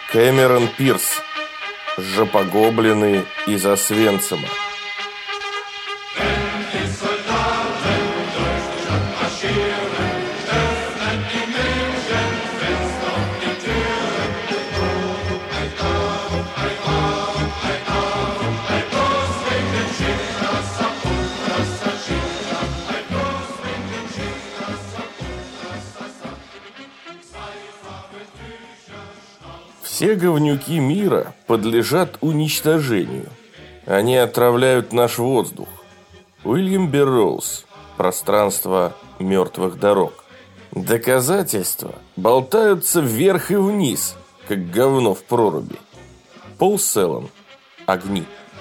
Кэмерон Пирс. Жопогоблины из Освенцима. Все говнюки мира подлежат уничтожению. Они отравляют наш воздух. Уильям Берроуз. Пространство мертвых дорог. Доказательства болтаются вверх и вниз, как говно в проруби. Пол Селлон. Огни.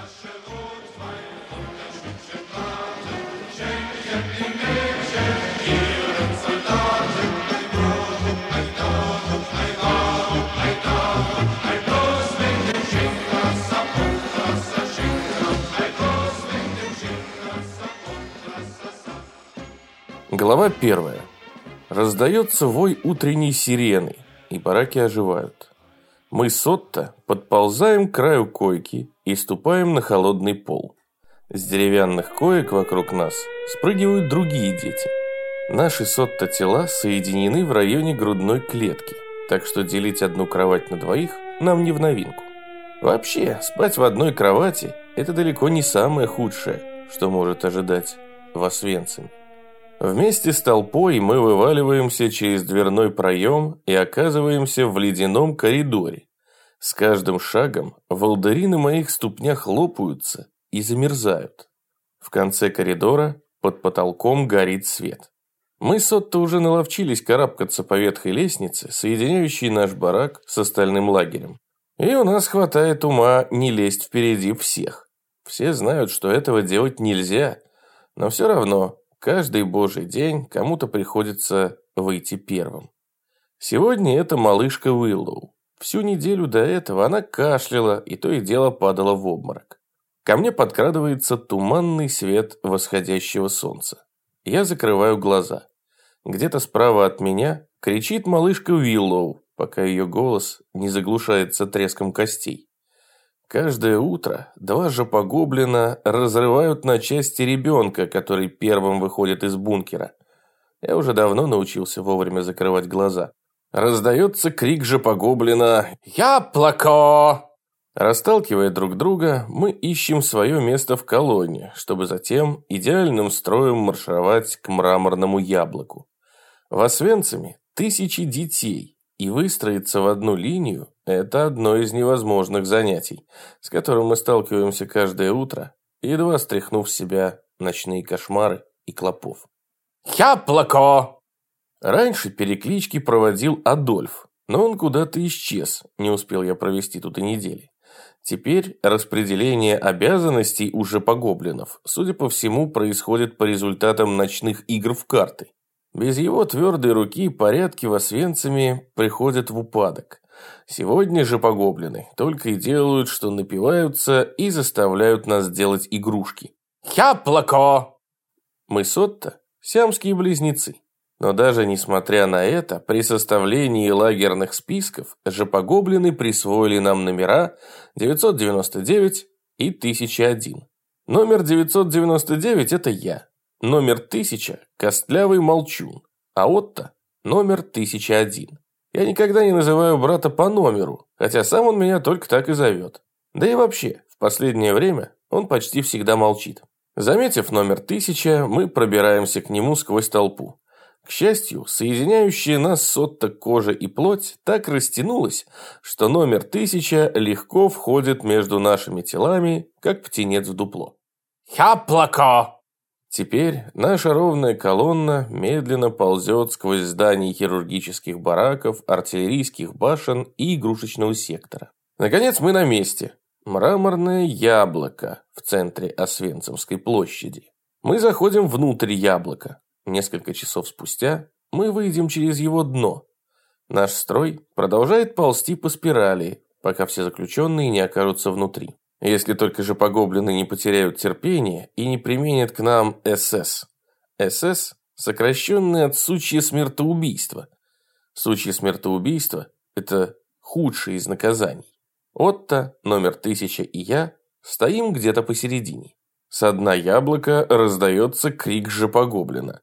Глава 1. Раздается вой утренней сирены, и бараки оживают. Мы с Отто подползаем к краю койки и ступаем на холодный пол. С деревянных коек вокруг нас спрыгивают другие дети. Наши с Отто тела соединены в районе грудной клетки, так что делить одну кровать на двоих нам не в новинку. Вообще, спать в одной кровати – это далеко не самое худшее, что может ожидать в Освенциме. Вместе с толпой мы вываливаемся через дверной проем и оказываемся в ледяном коридоре. С каждым шагом волдыри на моих ступнях лопаются и замерзают. В конце коридора под потолком горит свет. Мы с Отто уже наловчились карабкаться по ветхой лестнице, соединяющей наш барак с остальным лагерем. И у нас хватает ума не лезть впереди всех. Все знают, что этого делать нельзя, но все равно каждый божий день кому-то приходится выйти первым. Сегодня это малышка Уиллоу. Всю неделю до этого она кашляла и то и дело падала в обморок. Ко мне подкрадывается туманный свет восходящего солнца. Я закрываю глаза. Где-то справа от меня кричит малышка Уиллоу, пока ее голос не заглушается треском костей. Каждое утро два жопогоблина разрывают на части ребенка, который первым выходит из бункера. Я уже давно научился вовремя закрывать глаза. Раздается крик жопогоблина «Яблоко!». Расталкивая друг друга, мы ищем свое место в колонне, чтобы затем идеальным строем маршировать к мраморному яблоку. В Освенциме тысячи детей. И выстроиться в одну линию – это одно из невозможных занятий, с которым мы сталкиваемся каждое утро, едва стряхнув с себя ночные кошмары и клопов. «Яблоко!». Раньше переклички проводил Адольф, но он куда-то исчез, не успел я провести тут и недели. Теперь распределение обязанностей у жопогоблинов, судя по всему, происходит по результатам ночных игр в карты. Без его твердой руки порядки в Освенциме приходят в упадок. Сегодня же жопогоблины только и делают, что напиваются и заставляют нас делать игрушки. «Яблоко!». Мы с Отто сиамские близнецы. Но даже несмотря на это, при составлении лагерных списков жопогоблины присвоили нам номера 999 и 1001. Номер 999 – это я. Номер 1000 – Костлявый Молчун, а Отто – номер 1001. Я никогда не называю брата по номеру, хотя сам он меня только так и зовет. Да и вообще, в последнее время он почти всегда молчит. Заметив номер 1000, мы пробираемся к нему сквозь толпу. К счастью, соединяющая нас с Отто кожа и плоть так растянулась, что номер 1000 легко входит между нашими телами, как птенец в дупло. «Яблоко!». Теперь наша ровная колонна медленно ползет сквозь здания хирургических бараков, артиллерийских башен и игрушечного сектора. Наконец мы на месте. Мраморное яблоко в центре Освенцимской площади. Мы заходим внутрь яблока. Несколько часов спустя мы выйдем через его дно. Наш строй продолжает ползти по спирали, пока все заключенные не окажутся внутри. Если только жопогоблины не потеряют терпение и не применят к нам СС. СС – сокращенное от сучье смертоубийство. Сучье смертоубийство – это худшее из наказаний. Отто, номер 1000 и я стоим где-то посередине. Со дна яблока раздается крик жопогоблина.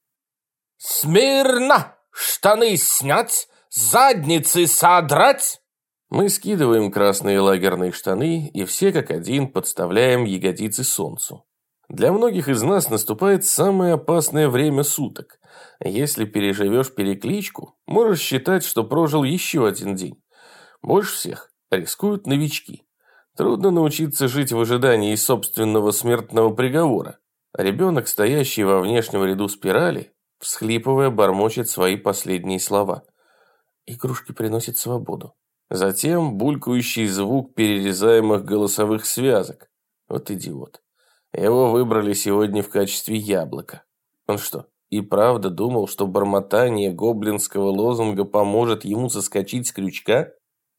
«Смирно! Штаны снять! Задницы содрать!» Мы скидываем красные лагерные штаны и все как один подставляем ягодицы солнцу. Для многих из нас наступает самое опасное время суток. Если переживешь перекличку, можешь считать, что прожил еще один день. Больше всех рискуют новички. Трудно научиться жить в ожидании собственного смертного приговора. Ребенок, стоящий во внешнем ряду спирали, всхлипывая, бормочет свои последние слова. Игрушки приносят свободу. Затем булькающий звук перерезаемых голосовых связок. Вот идиот. Его выбрали сегодня в качестве яблока. Он что, и правда думал, что бормотание гоблинского лозунга поможет ему соскочить с крючка?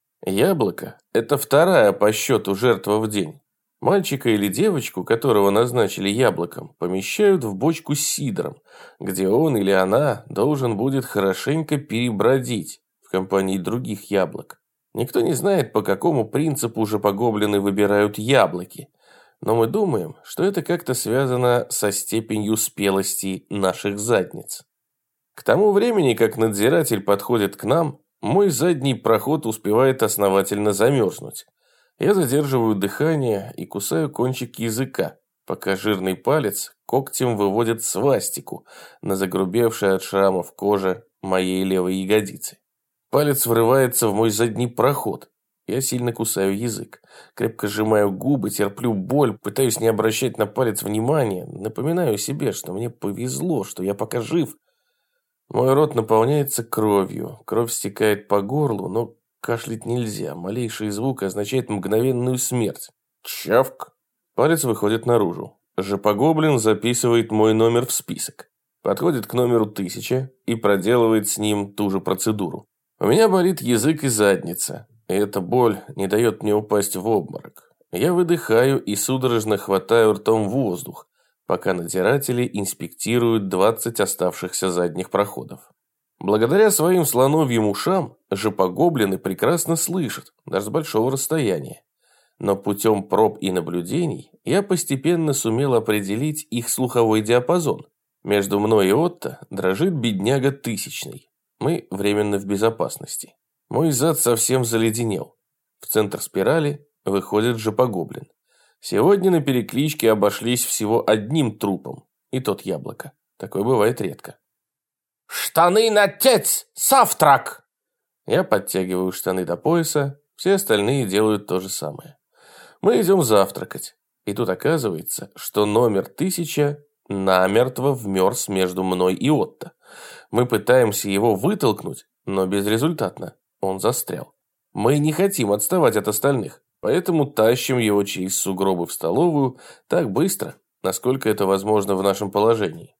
Яблоко – это вторая по счету жертва в день. Мальчика или девочку, которого назначили яблоком, помещают в бочку с сидром, где он или она должен будет хорошенько перебродить в компании других яблок. Никто не знает, по какому принципу жопогоблины выбирают яблоки, но мы думаем, что это как-то связано со степенью спелости наших задниц. К тому времени, как надзиратель подходит к нам, мой задний проход успевает основательно замерзнуть. Я задерживаю дыхание и кусаю кончик языка, пока жирный палец когтем выводит свастику на загрубевшей от шрамов коже моей левой ягодицы. Палец врывается в мой задний проход. Я сильно кусаю язык, крепко сжимаю губы, терплю боль, пытаюсь не обращать на палец внимания, напоминаю себе, что мне повезло, что я пока жив. Мой рот наполняется кровью, кровь стекает по горлу, но кашлять нельзя, малейший звук означает мгновенную смерть. Чавк! Палец выходит наружу. Жопогоблин записывает мой номер в список, подходит к номеру 1000 и проделывает с ним ту же процедуру. У меня болит язык и задница, и эта боль не дает мне упасть в обморок. Я выдыхаю и судорожно хватаю ртом воздух, пока надзиратели инспектируют 20 оставшихся задних проходов. Благодаря своим слоновьим ушам жопогоблины прекрасно слышат, даже с большого расстояния. Но путем проб и наблюдений я постепенно сумел определить их слуховой диапазон. Между мной и Отто дрожит бедняга 1000-й. Мы временно в безопасности. Мой зад совсем заледенел. В центр спирали выходит жопогоблин. Сегодня на перекличке обошлись всего одним трупом, и тот яблоко. Такое бывает редко. «Штаны натец! Завтрак!» Я подтягиваю штаны до пояса, все остальные делают то же самое. Мы идем завтракать, и тут оказывается, что номер 1000 намертво вмерз между мной и Отто. Мы пытаемся его вытолкнуть, но безрезультатно. Он застрял. Мы не хотим отставать от остальных, поэтому тащим его через сугробы в столовую так быстро, насколько это возможно в нашем положении.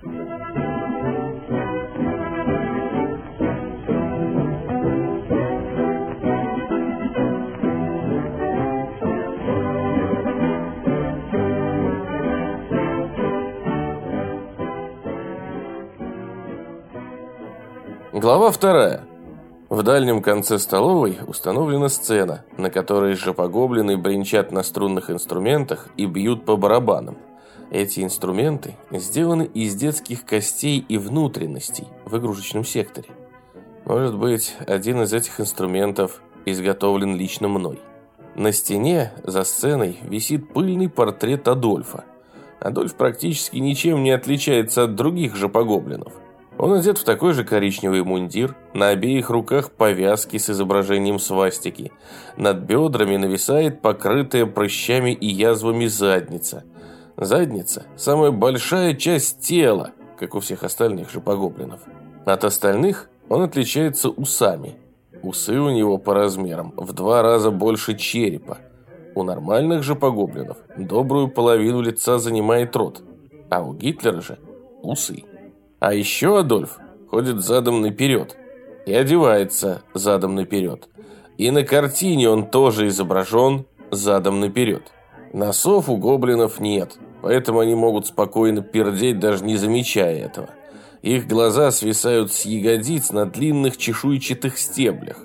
Глава 2. В дальнем конце столовой установлена сцена, на которой жопогоблины бренчат на струнных инструментах и бьют по барабанам. Эти инструменты сделаны из детских костей и внутренностей в игрушечном секторе. Может быть, один из этих инструментов изготовлен лично мной. На стене за сценой висит пыльный портрет Адольфа. Адольф практически ничем не отличается от других жопогоблинов. Он одет в такой же коричневый мундир, на обеих руках повязки с изображением свастики. Над бедрами нависает покрытая прыщами и язвами задница. Задница – самая большая часть тела, как у всех остальных жопогоблинов. От остальных он отличается усами. Усы у него по размерам в 2 раза больше черепа. У нормальных жопогоблинов добрую половину лица занимает рот, а у Гитлера же усы. А еще Адольф ходит задом наперед и одевается задом наперед. И на картине он тоже изображен задом наперед. Носов у гоблинов нет, поэтому они могут спокойно пердеть, даже не замечая этого. Их глаза свисают с ягодиц на длинных чешуйчатых стеблях.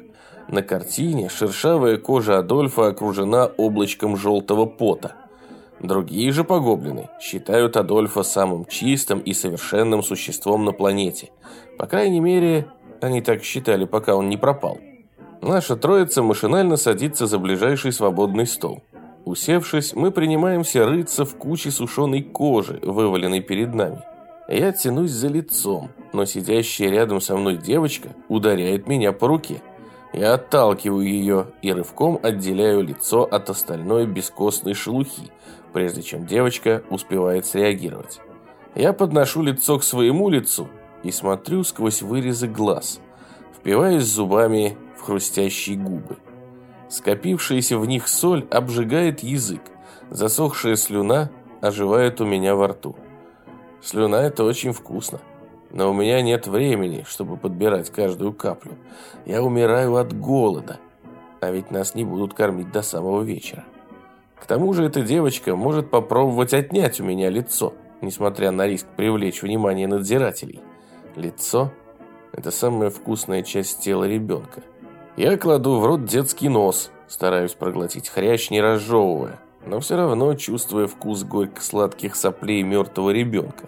На картине шершавая кожа Адольфа окружена облачком желтого пота. Другие же погоблины считают Адольфа самым чистым и совершенным существом на планете. По крайней мере, они так считали, пока он не пропал. Наша троица машинально садится за ближайший свободный стол. Усевшись, мы принимаемся рыться в куче сушеной кожи, вываленной перед нами. Я тянусь за лицом, но сидящая рядом со мной девочка ударяет меня по руке. Я отталкиваю ее и рывком отделяю лицо от остальной бескостной шелухи, прежде чем девочка успевает среагировать. Я подношу лицо к своему лицу и смотрю сквозь вырезы глаз, впиваясь зубами в хрустящие губы. Скопившаяся в них соль обжигает язык, засохшая слюна оживает у меня во рту. Слюна – это очень вкусно, но у меня нет времени, чтобы подбирать каждую каплю. Я умираю от голода, а ведь нас не будут кормить до самого вечера. К тому же эта девочка может попробовать отнять у меня лицо, несмотря на риск привлечь внимание надзирателей. Лицо – это самая вкусная часть тела ребенка. Я кладу в рот детский нос, стараюсь проглотить хрящ, не разжевывая, но все равно чувствуя вкус горько-сладких соплей мертвого ребенка.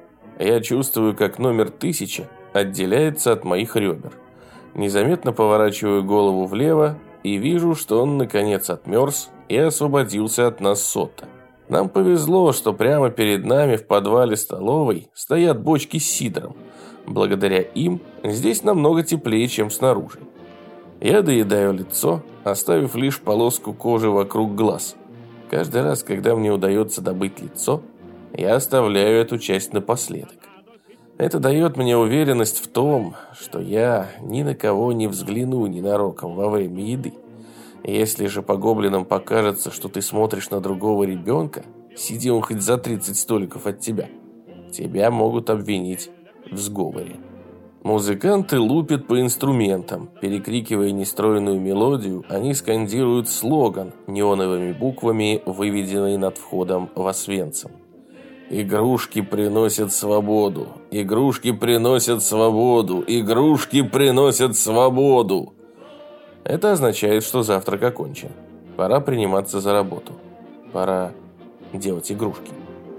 Я чувствую, как номер 1000 отделяется от моих ребер. Незаметно поворачиваю голову влево и вижу, что он наконец отмерз и освободился от нас с Отто. Нам повезло, что прямо перед нами в подвале столовой стоят бочки с сидром. Благодаря им здесь намного теплее, чем снаружи. Я доедаю лицо, оставив лишь полоску кожи вокруг глаз. Каждый раз, когда мне удается добыть лицо, я оставляю эту часть напоследок. Это дает мне уверенность в том, что я ни на кого не взгляну ненароком во время еды. Если же по гоблинам покажется, что ты смотришь на другого ребенка, сиди он хоть за 30 столиков от тебя, тебя могут обвинить в сговоре. Музыканты лупят по инструментам. Перекрикивая нестройную мелодию, они скандируют слоган, неоновыми буквами, выведенный над входом в Освенцим. «Игрушки приносят свободу! Игрушки приносят свободу! Игрушки приносят свободу!» Это означает, что завтрак окончен. Пора приниматься за работу. Пора делать игрушки.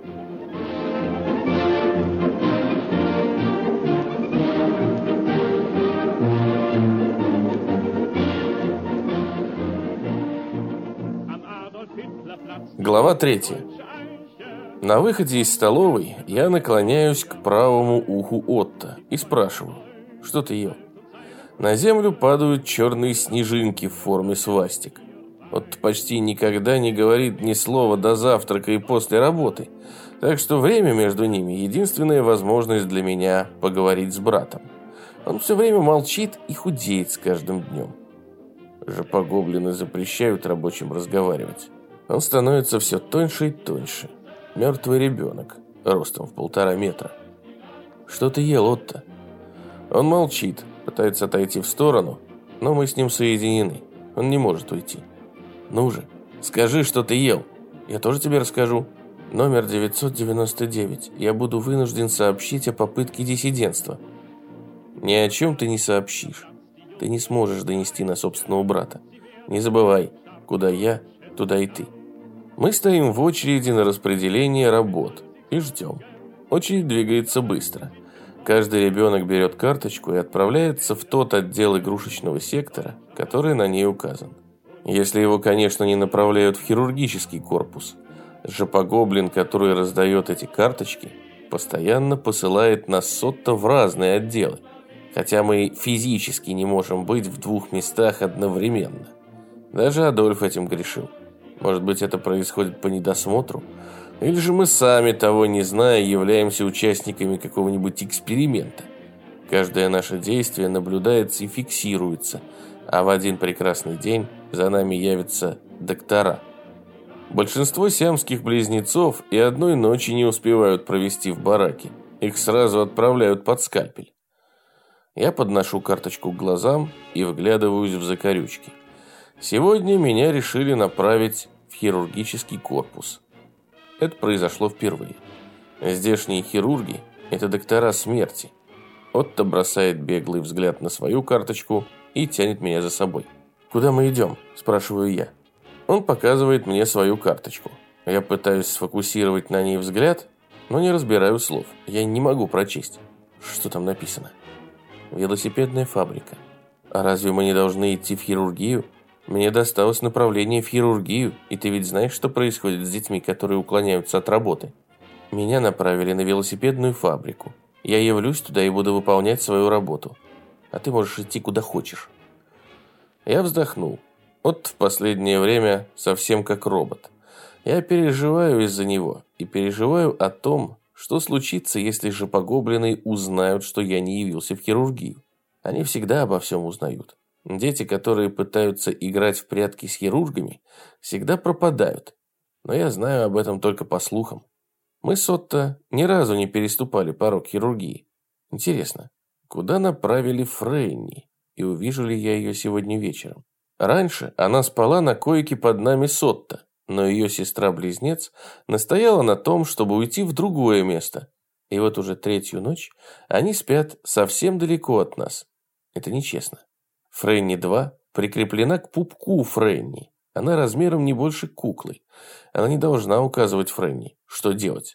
Глава 3. На выходе из столовой я наклоняюсь к правому уху Отто и спрашиваю, что ты ел? На землю падают черные снежинки в форме свастик. Отто почти никогда не говорит ни слова до завтрака и после работы, так что время между ними – единственная возможность для меня поговорить с братом. Он все время молчит и худеет с каждым днем. Жопогоблины запрещают рабочим разговаривать. Он становится все тоньше и тоньше. Мертвый ребенок, ростом в 1,5 метра. Что ты ел, Отто? Он молчит, пытается отойти в сторону, но мы с ним соединены. Он не может уйти. Ну же, скажи, что ты ел. Я тоже тебе расскажу. Номер 999. Я буду вынужден сообщить о попытке диссидентства. Ни о чем ты не сообщишь. Ты не сможешь донести на собственного брата. Не забывай, куда я, туда и ты. Мы стоим в очереди на распределение работ и ждем. Очередь двигается быстро. Каждый ребенок берет карточку и отправляется в тот отдел игрушечного сектора, который на ней указан. Если его, конечно, не направляют в хирургический корпус. Жопогоблин, который раздает эти карточки, постоянно посылает нас с Отто в разные отделы, хотя мы физически не можем быть в 2 местах одновременно. Даже Адольф этим грешил. Может быть, это происходит по недосмотру? Или же мы сами, того не зная, являемся участниками какого-нибудь эксперимента? Каждое наше действие наблюдается и фиксируется, а в один прекрасный день за нами явятся доктора. Большинство сиамских близнецов и одной ночи не успевают провести в бараке. Их сразу отправляют под скальпель. Я подношу карточку к глазам и вглядываюсь в закорючки. Сегодня меня решили направить в хирургический корпус. Это произошло впервые. Здешние хирурги – это доктора смерти. Отто бросает беглый взгляд на свою карточку и тянет меня за собой. «Куда мы идем?» – спрашиваю я. Он показывает мне свою карточку. Я пытаюсь сфокусировать на ней взгляд, но не разбираю слов. Я не могу прочесть. Что там написано? Велосипедная фабрика. А разве мы не должны идти в хирургию? Мне досталось направление в хирургию, и ты ведь знаешь, что происходит с детьми, которые уклоняются от работы? Меня направили на велосипедную фабрику. Я явлюсь туда и буду выполнять свою работу. А ты можешь идти куда хочешь. Я вздохнул. Вот в последнее время совсем как робот. Я переживаю из-за него и переживаю о том, что случится, если жопогоблины узнают, что я не явился в хирургию. Они всегда обо всем узнают. Дети, которые пытаются играть в прятки с хирургами, всегда пропадают. Но я знаю об этом только по слухам. Мы с Отто ни разу не переступали порог хирургии. Интересно, куда направили Фрэнни? И увижу ли я ее сегодня вечером? Раньше она спала на койке под нами с Отто, но ее сестра-близнец настояла на том, чтобы уйти в другое место. И вот уже третью ночь они спят совсем далеко от нас. Это нечестно. Фрэнни-2 прикреплена к пупку Фрэнни. Она размером не больше куклы. Она не должна указывать Фрэнни, что делать.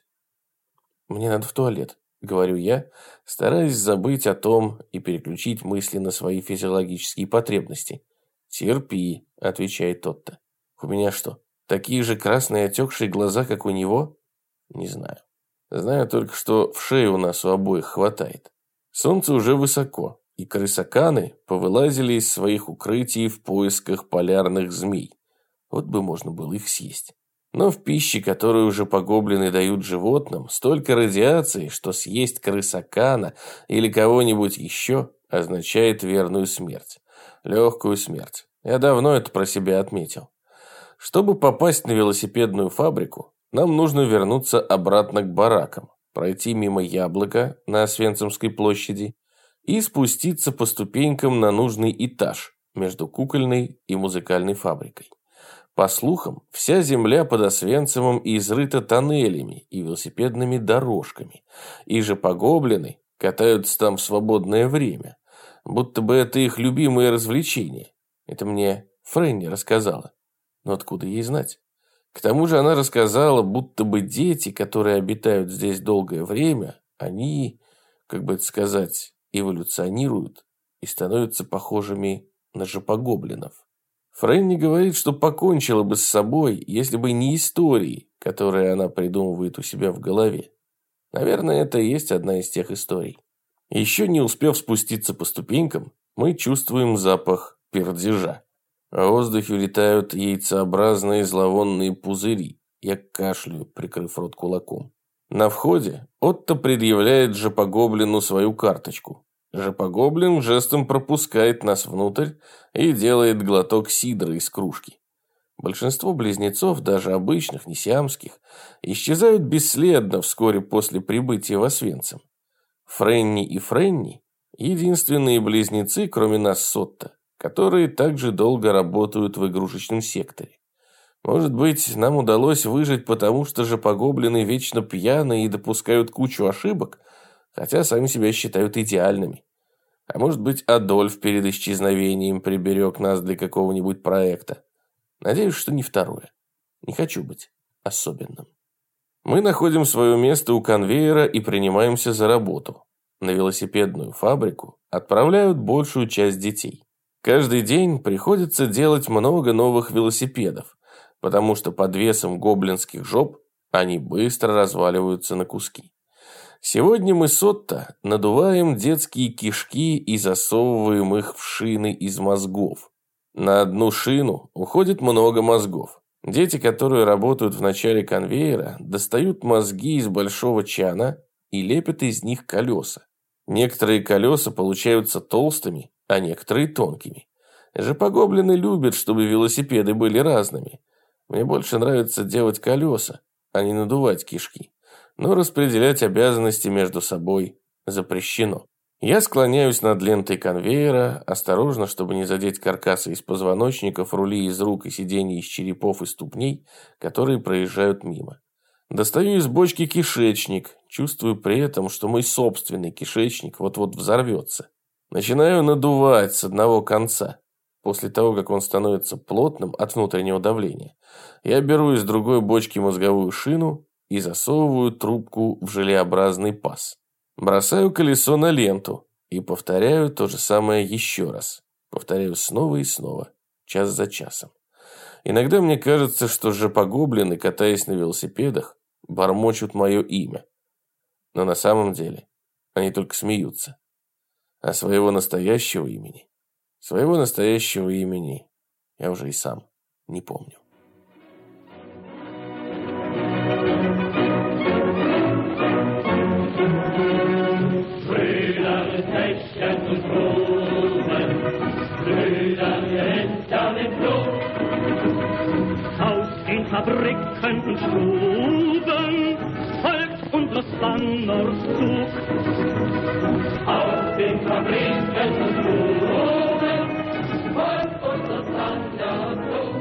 «Мне надо в туалет», — говорю я, стараясь забыть о том и переключить мысли на свои физиологические потребности. «Терпи», — отвечает тот-то. «У меня что, такие же красные отекшие глаза, как у него?» «Не знаю. Знаю только, что в шею у нас у обоих хватает. Солнце уже высоко, и крысаканы повылазили из своих укрытий в поисках полярных змей. Вот бы можно было их съесть. Но в пище, которую уже погоблины дают животным, столько радиации, что съесть крысакана или кого-нибудь еще означает верную смерть. Легкую смерть. Я давно это про себя отметил. Чтобы попасть на велосипедную фабрику, нам нужно вернуться обратно к баракам, пройти мимо Яблока на Освенцимской площади и спуститься по ступенькам на нужный этаж между кукольной и музыкальной фабрикой. По слухам, вся земля под Освенцимом изрыта тоннелями и велосипедными дорожками, и же погоблины катаются там в свободное время, будто бы это их любимое развлечение. Это мне Фрэнни рассказала. Но откуда ей знать? К тому же она рассказала, будто бы дети, которые обитают здесь долгое время, они, как бы это сказать, эволюционируют и становятся похожими на жопогоблинов. Фрэнни говорит, что покончила бы с собой, если бы не истории, которые она придумывает у себя в голове. Наверное, это и есть одна из тех историй. Еще не успев спуститься по ступенькам, мы чувствуем запах пердежа. В воздухе летают яйцеобразные зловонные пузыри. Я кашляю, прикрыв рот кулаком. На входе Отто предъявляет жопогоблину свою карточку. Жопогоблин жестом пропускает нас внутрь и делает глоток сидра из кружки. Большинство близнецов, даже обычных, не сиамских, исчезают бесследно вскоре после прибытия в Освенцим. Фрэнни и Фрэнни – единственные близнецы, кроме нас с Отто, которые также долго работают в игрушечном секторе. Может быть, нам удалось выжить, потому что жопогоблины вечно пьяны и допускают кучу ошибок, хотя сами себя считают идеальными. А может быть, Адольф перед исчезновением приберег нас для какого-нибудь проекта. Надеюсь, что не второе. Не хочу быть особенным. Мы находим свое место у конвейера и принимаемся за работу. На велосипедную фабрику отправляют большую часть детей. Каждый день приходится делать много новых велосипедов, потому что под весом гоблинских жоп они быстро разваливаются на куски. Сегодня мы с Отто надуваем детские кишки и засовываем их в шины из мозгов. На одну шину уходит много мозгов. Дети, которые работают в начале конвейера, достают мозги из большого чана и лепят из них колеса. Некоторые колеса получаются толстыми, а некоторые тонкими. Жопогоблины любят, чтобы велосипеды были разными. Мне больше нравится делать колеса, а не надувать кишки. Но распределять обязанности между собой запрещено. Я склоняюсь над лентой конвейера, осторожно, чтобы не задеть каркасы из позвоночников, рули из рук и сидений из черепов и ступней, которые проезжают мимо. Достаю из бочки кишечник, чувствую при этом, что мой собственный кишечник вот-вот взорвется. Начинаю надувать с одного конца. После того, как он становится плотным от внутреннего давления, я беру из другой бочки мозговую шину и засовываю трубку в желеобразный паз. Бросаю колесо на ленту и повторяю то же самое еще раз. Повторяю снова и снова, час за часом. Иногда мне кажется, что жопогоблины, катаясь на велосипедах, бормочут мое имя. Но на самом деле они только смеются. А своего настоящего имени я уже и сам не помню. Fabriken und Stuben folgt unseres Banners Zug. Aus den Fabriken und Stuben folgt unseres Banners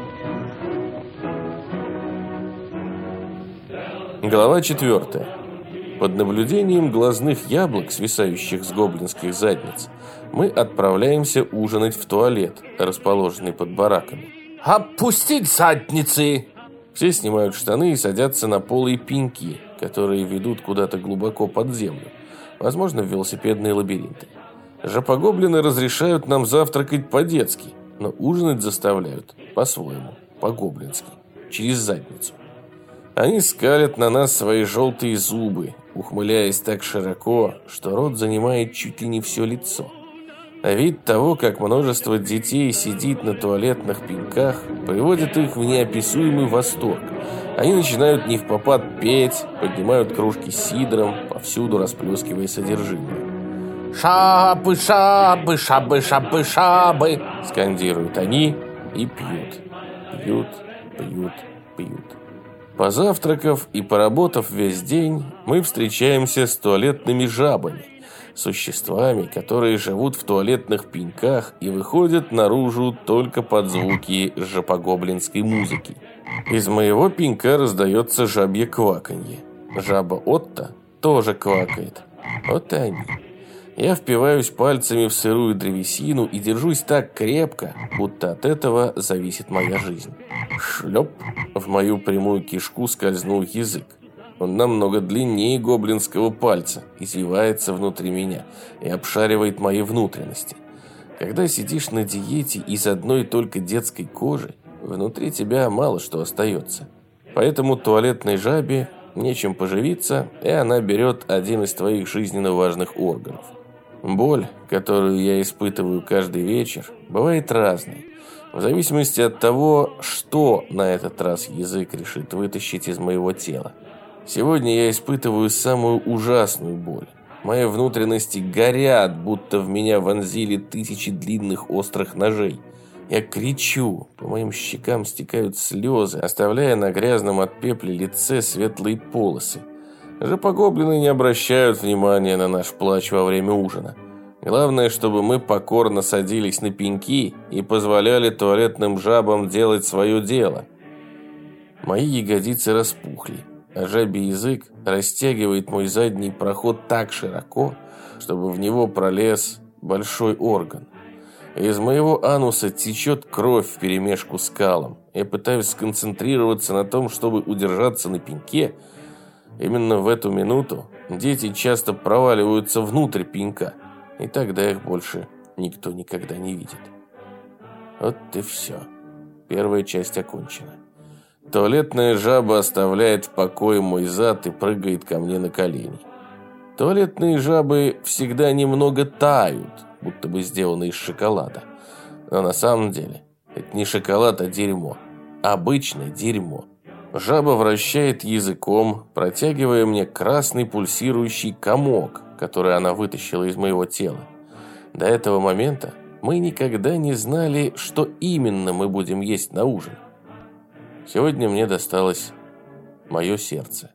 Zug. Глава 4. Под наблюдением глазных яблок, свисающих с гоблинских задниц, мы отправляемся ужинать в туалет, расположенный под бараками. «Опустить задницы!» Все снимают штаны и садятся на полые пеньки, которые ведут куда-то глубоко под землю, возможно, в велосипедные лабиринты. Жопогоблины разрешают нам завтракать по-детски, но ужинать заставляют по-своему, по-гоблински, через задницу. Они скалят на нас свои желтые зубы, ухмыляясь так широко, что рот занимает чуть ли не все лицо. А вид того, как множество детей сидит на туалетных пеньках, приводит их в неописуемый восторг. Они начинают невпопад петь, поднимают кружки с сидром, повсюду расплескивая содержимое. «Шабы, шабы, шабы, шабы, шабы!» скандируют они и пьют. Пьют, пьют, пьют. Позавтракав и поработав весь день, мы встречаемся с туалетными жабами, существами, которые живут в туалетных пеньках и выходят наружу только под звуки жопогоблинской музыки. Из моего пенька раздается жабье кваканье. Жаба Отто тоже квакает. Вот и они. Я впиваюсь пальцами в сырую древесину и держусь так крепко, будто от этого зависит моя жизнь. Шлеп! В мою прямую кишку скользнул язык. Он намного длиннее гоблинского пальца, извивается внутри меня и обшаривает мои внутренности. Когда сидишь на диете из одной только детской кожи, внутри тебя мало что остается. Поэтому туалетной жабе нечем поживиться, и она берет один из твоих жизненно важных органов. Боль, которую я испытываю каждый вечер, бывает разной, в зависимости от того, что на этот раз язык решит вытащить из моего тела. Сегодня я испытываю самую ужасную боль. Мои внутренности горят, будто в меня вонзили тысячи длинных острых ножей. Я кричу, по моим щекам стекают слезы, оставляя на грязном от пепля лице светлые полосы. Жопогоблины не обращают внимания на наш плач во время ужина. Главное, чтобы мы покорно садились на пеньки и позволяли туалетным жабам делать свое дело. Мои ягодицы распухли, а жабий язык растягивает мой задний проход так широко, чтобы в него пролез большой орган. Из моего ануса течет кровь вперемешку с калом. Я пытаюсь сконцентрироваться на том, чтобы удержаться на пеньке. Именно в эту минуту дети часто проваливаются внутрь пенька, и тогда их больше никто никогда не видит. Вот и все. Первая часть окончена. Туалетная жаба оставляет в покое мой зад и прыгает ко мне на колени. Туалетные жабы всегда немного тают, будто бы сделаны из шоколада. Но на самом деле это не шоколад, а дерьмо. Обычное дерьмо. Жаба вращает языком, протягивая мне красный пульсирующий комок, который она вытащила из моего тела. До этого момента мы никогда не знали, что именно мы будем есть на ужин. Сегодня мне досталось мое сердце.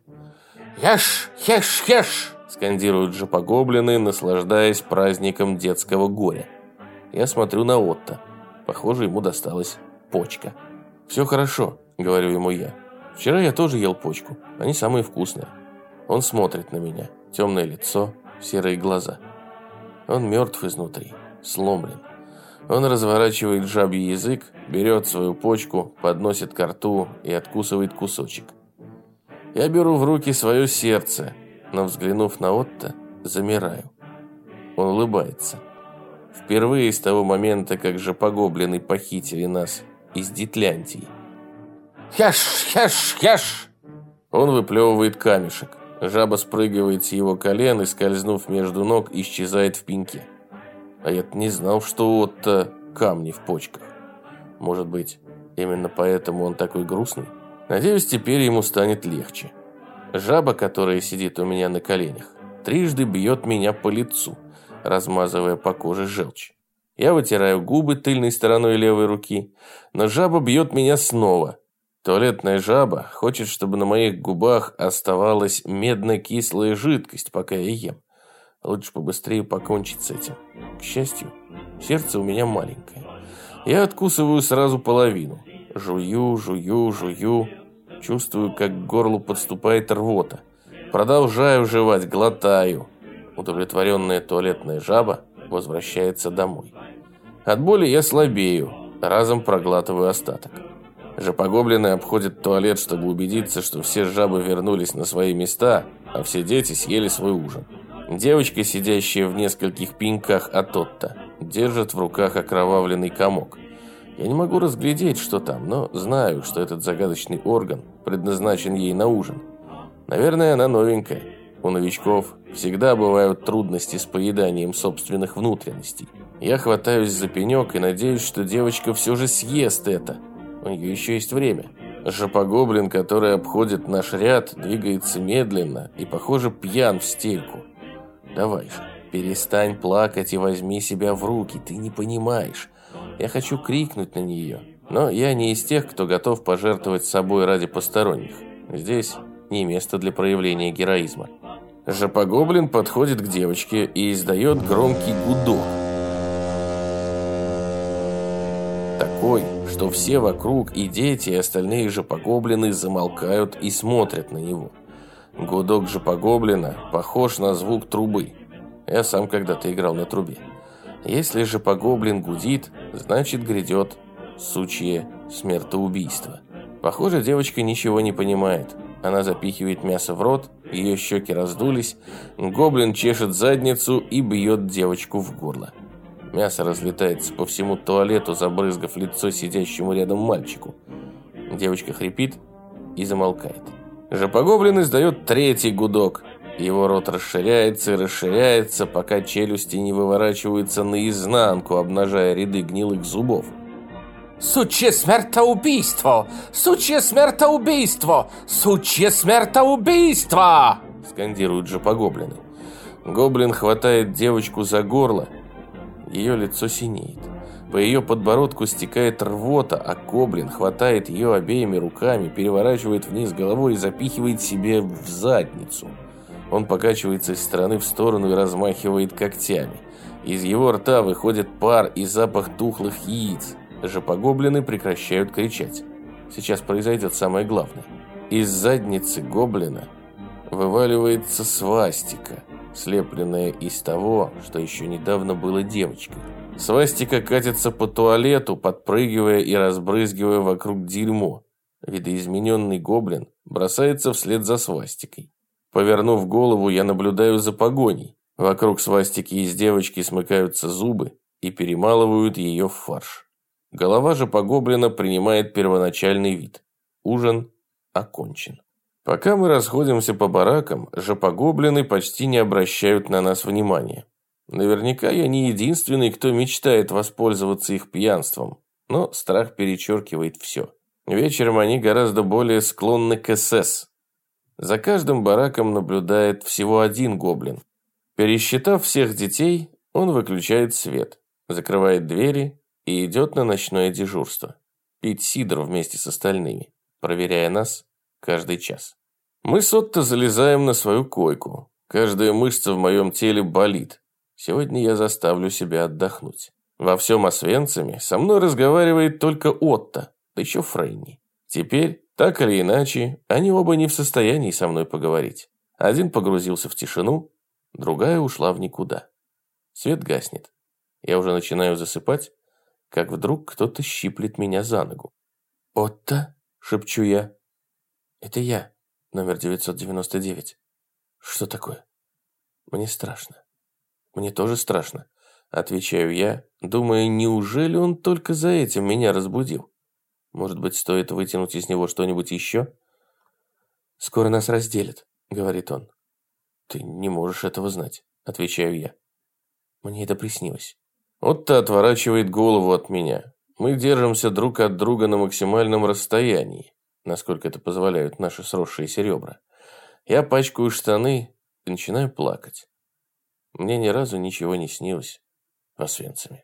«Ешь, ешь, ешь!» скандируют жопогоблины, наслаждаясь праздником детского горя. Я смотрю на Отто. Похоже, ему досталась почка. «Все хорошо», — говорю ему я. «Вчера я тоже ел почку. Они самые вкусные». Он смотрит на меня. Темное лицо, серые глаза. Он мертв изнутри. сломлен. Он разворачивает жабий язык, берет свою почку, подносит ко рту и откусывает кусочек. Я беру в руки свое сердце, но, взглянув на Отто, замираю. Он улыбается. Впервые с того момента, как жопогоблины похитили нас из Дитляндии. Ешь, ешь, ешь! Он выплевывает камешек. Жаба спрыгивает с его колен и, скользнув между ног, исчезает в пеньке. А я-то не знал, что у Отто камни в почках. Может быть, именно поэтому он такой грустный? Надеюсь, теперь ему станет легче. Жаба, которая сидит у меня на коленях, трижды бьет меня по лицу, размазывая по коже желчь. Я вытираю губы тыльной стороной левой руки, но жаба бьет меня снова. Туалетная жаба хочет, чтобы на моих губах оставалась медно-кислая жидкость, пока я ем. Лучше побыстрее покончить с этим. К счастью, сердце у меня маленькое. Я откусываю сразу половину. Жую, жую, жую. Чувствую, как к горлу подступает рвота. Продолжаю жевать, глотаю. Удовлетворенная туалетная жаба возвращается домой. От боли я слабею, разом проглатываю остаток. Жопогоблины обходят туалет, чтобы убедиться, что все жабы вернулись на свои места, а все дети съели свой ужин. Девочка, сидящая в нескольких пеньках от Отто, держит в руках окровавленный комок. Я не могу разглядеть, что там, но знаю, что этот загадочный орган предназначен ей на ужин. Наверное, она новенькая. У новичков всегда бывают трудности с поеданием собственных внутренностей. Я хватаюсь за пенек и надеюсь, что девочка все же съест это. У нее еще есть время. Жопогоблин, который обходит наш ряд, двигается медленно и, похоже, пьян в стельку. Давай же, перестань плакать и возьми себя в руки, ты не понимаешь. Я хочу крикнуть на нее, но я не из тех, кто готов пожертвовать собой ради посторонних. Здесь не место для проявления героизма. Жопогоблин подходит к девочке и издает громкий гудок. Такой, что все вокруг, и дети, и остальные жопогоблины замолкают и смотрят на него. Гудок жопогоблина похож на звук трубы. Я сам когда-то играл на трубе. Если жопогоблин гудит, значит грядет сучье смертоубийство. Похоже, девочка ничего не понимает. Она запихивает мясо в рот, ее щеки раздулись, гоблин чешет задницу и бьет девочку в горло. Мясо разлетается по всему туалету, забрызгав лицо сидящему рядом мальчику. Девочка хрипит и замолкает. Жопогоблин издает третий гудок. Его рот расширяется и расширяется, пока челюсти не выворачиваются наизнанку, обнажая ряды гнилых зубов. Сучье смертоубийство! Сучье смертоубийство! Сучье смертоубийство! Скандируют жопогоблины. Гоблин хватает девочку за горло. Ее лицо синеет. По ее подбородку стекает рвота, а гоблин хватает ее обеими руками, переворачивает вниз головой и запихивает себе в задницу. Он покачивается из стороны в сторону и размахивает когтями. Из его рта выходит пар и запах тухлых яиц. Жопогоблины прекращают кричать. Сейчас произойдет самое главное. Из задницы гоблина вываливается свастика, слепленная из того, что еще недавно было девочкой. Свастика катится по туалету, подпрыгивая и разбрызгивая вокруг дерьмо. Видоизмененный гоблин бросается вслед за свастикой. Повернув голову, я наблюдаю за погоней. Вокруг свастики из девочки смыкаются зубы и перемалывают ее в фарш. Голова же гоблина принимает первоначальный вид. Ужин окончен. Пока мы расходимся по баракам, жопогоблины почти не обращают на нас внимания. Наверняка я не единственный, кто мечтает воспользоваться их пьянством, но страх перечеркивает все. Вечером они гораздо более склонны к СС. За каждым бараком наблюдает всего один гоблин. Пересчитав всех детей, он выключает свет, закрывает двери и идет на ночное дежурство. Пить сидр вместе с остальными, проверяя нас каждый час. Мы с Отто залезаем на свою койку. Каждая мышца в моем теле болит. Сегодня я заставлю себя отдохнуть. Во всем Освенциме со мной разговаривает только Отто, да еще Фрейни. Теперь, так или иначе, они оба не в состоянии со мной поговорить. Один погрузился в тишину, другая ушла в никуда. Свет гаснет. Я уже начинаю засыпать, как вдруг кто-то щиплет меня за ногу. «Отто?» – шепчу я. «Это я, номер 999. Что такое?» «Мне страшно». «Мне тоже страшно», – отвечаю я, думая, неужели он только за этим меня разбудил? Может быть, стоит вытянуть из него что-нибудь еще? «Скоро нас разделят», – говорит он. «Ты не можешь этого знать», – отвечаю я. «Мне это приснилось». Отто отворачивает голову от меня. Мы держимся друг от друга на максимальном расстоянии, насколько это позволяют наши сросшиеся ребра. Я пачкаю штаны и начинаю плакать. Мне ни разу ничего не снилось в Освенциме.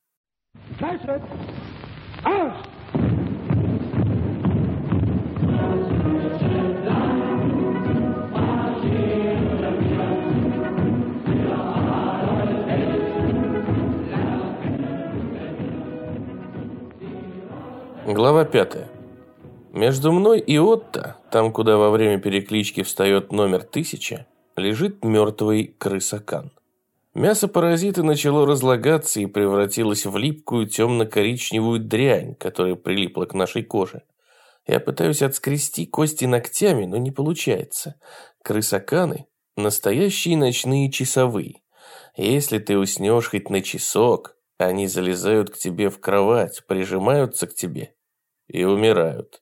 Глава 5. Между мной и Отто, там, куда во время переклички встает номер 1000, лежит мертвый крысакан. Мясо паразита начало разлагаться и превратилось в липкую темно-коричневую дрянь, которая прилипла к нашей коже. Я пытаюсь отскрести кости ногтями, но не получается. Крысаканы – настоящие ночные часовые. Если ты уснешь хоть на часок, они залезают к тебе в кровать, прижимаются к тебе и умирают.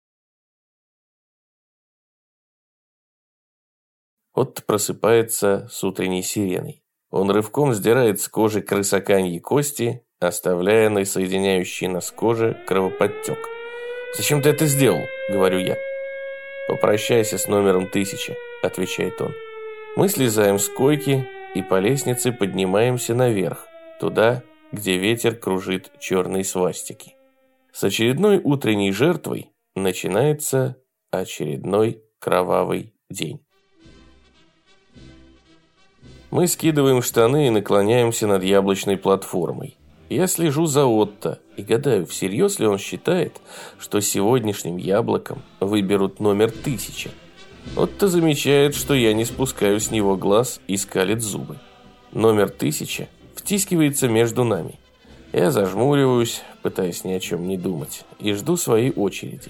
Отто просыпается с утренней сиреной. Он рывком сдирает с кожи крысаканьи кости, оставляя на соединяющей нас коже кровоподтек. «Зачем ты это сделал?» – говорю я. «Попрощайся с номером 1000», – отвечает он. Мы слезаем с койки и по лестнице поднимаемся наверх, туда, где ветер кружит черные свастики. С очередной утренней жертвой начинается очередной кровавый день. Мы скидываем штаны и наклоняемся над яблочной платформой. Я слежу за Отто и гадаю, всерьез ли он считает, что сегодняшним яблоком выберут номер 1000. Отто замечает, что я не спускаю с него глаз и скалит зубы. Номер 1000 втискивается между нами. Я зажмуриваюсь, пытаясь ни о чем не думать, и жду своей очереди.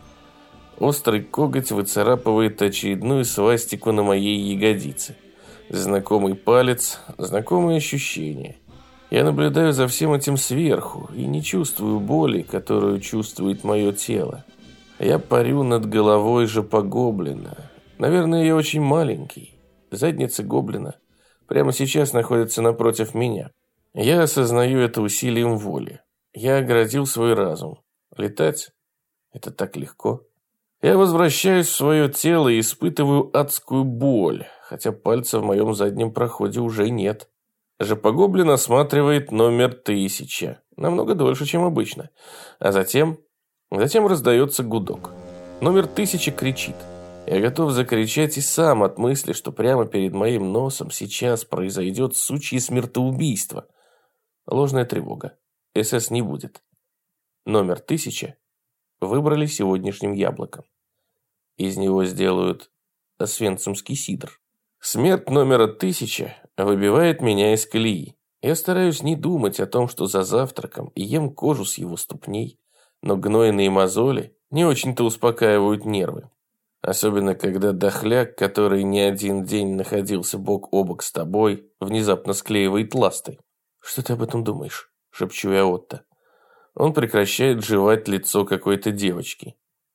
Острый коготь выцарапывает очередную свастику на моей ягодице. Знакомый палец, знакомые ощущения. Я наблюдаю за всем этим сверху и не чувствую боли, которую чувствует мое тело. Я парю над головой жопа-гоблина. Наверное, я очень маленький. Задница гоблина прямо сейчас находится напротив меня. Я осознаю это усилием воли. Я оградил свой разум. Летать – это так легко. Я возвращаюсь в свое тело и испытываю адскую боль, хотя пальца в моем заднем проходе уже нет. Жопа-гоблин осматривает номер 1000. Намного дольше, чем обычно. А затем раздается гудок. Номер 1000 кричит. Я готов закричать и сам от мысли, что прямо перед моим носом сейчас произойдет сучье смертоубийство. Ложная тревога. СС не будет. Номер 1000 выбрали сегодняшним яблоком. Из него сделают освенцимский сидр. Смерть номера 1000 выбивает меня из колеи. Я стараюсь не думать о том, что за завтраком и ем кожу с его ступней, но гнойные мозоли не очень-то успокаивают нервы. Особенно, когда дохляк, который не один день находился бок о бок с тобой, внезапно склеивает ласты. «Что ты об этом думаешь?» – шепчу я Отто. Он прекращает жевать лицо какой-то девочки.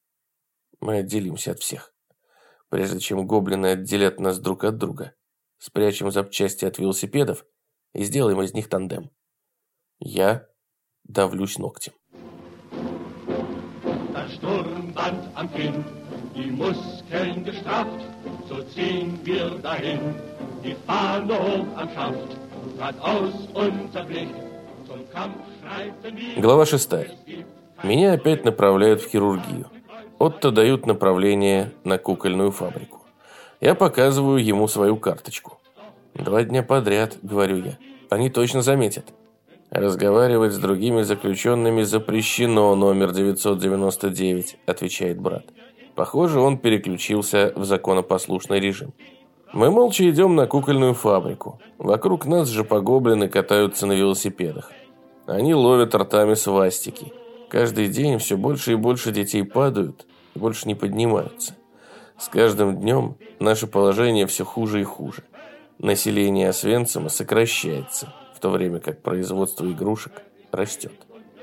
Мы отделимся от всех. Прежде чем гоблины отделят нас друг от друга, спрячем запчасти от велосипедов и сделаем из них тандем. Я давлюсь ногтем. Das Sturmband am Kinn, die Muskeln gestrafft, so ziehen wir dahin, die Fahne hoch am Schaft, geradeaus unser Blick, zum Kampf schreiten wir. Глава 6. Меня опять направляют в хирургию. Отто дают направление на кукольную фабрику. Я показываю ему свою карточку. 2 дня подряд, говорю я. Они точно заметят. Разговаривать с другими заключенными запрещено, номер 999, отвечает брат. Похоже, он переключился в законопослушный режим. Мы молча идем на кукольную фабрику. Вокруг нас жопогоблины катаются на велосипедах. Они ловят ртами свастики. Каждый день все больше и больше детей падают и больше не поднимаются. С каждым днем наше положение все хуже и хуже. Население Освенцима сокращается, в то время как производство игрушек растет.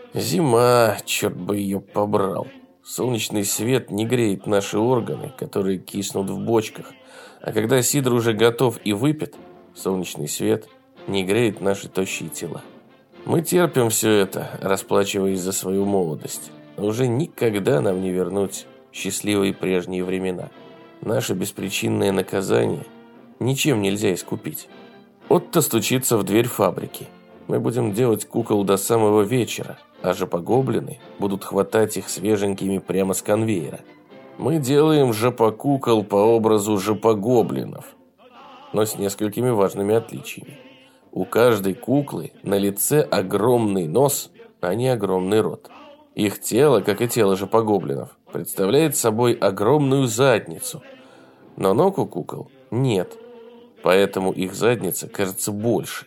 Зима, черт бы ее побрал. Солнечный свет не греет наши органы, которые киснут в бочках. А когда сидр уже готов и выпит, солнечный свет не греет наши тощие тела. Мы терпим все это, расплачиваясь за свою молодость. Но уже никогда нам не вернуть счастливые прежние времена. Наше беспричинное наказание ничем нельзя искупить. Отто стучится в дверь фабрики. Мы будем делать кукол до самого вечера, а жопогоблины будут хватать их свеженькими прямо с конвейера. Мы делаем жопокукол по образу жопогоблинов, но с несколькими важными отличиями. У каждой куклы на лице огромный нос, а не огромный рот. Их тело, как и тело жопогоблинов, представляет собой огромную задницу, но ног у кукол нет, поэтому их задница кажется больше.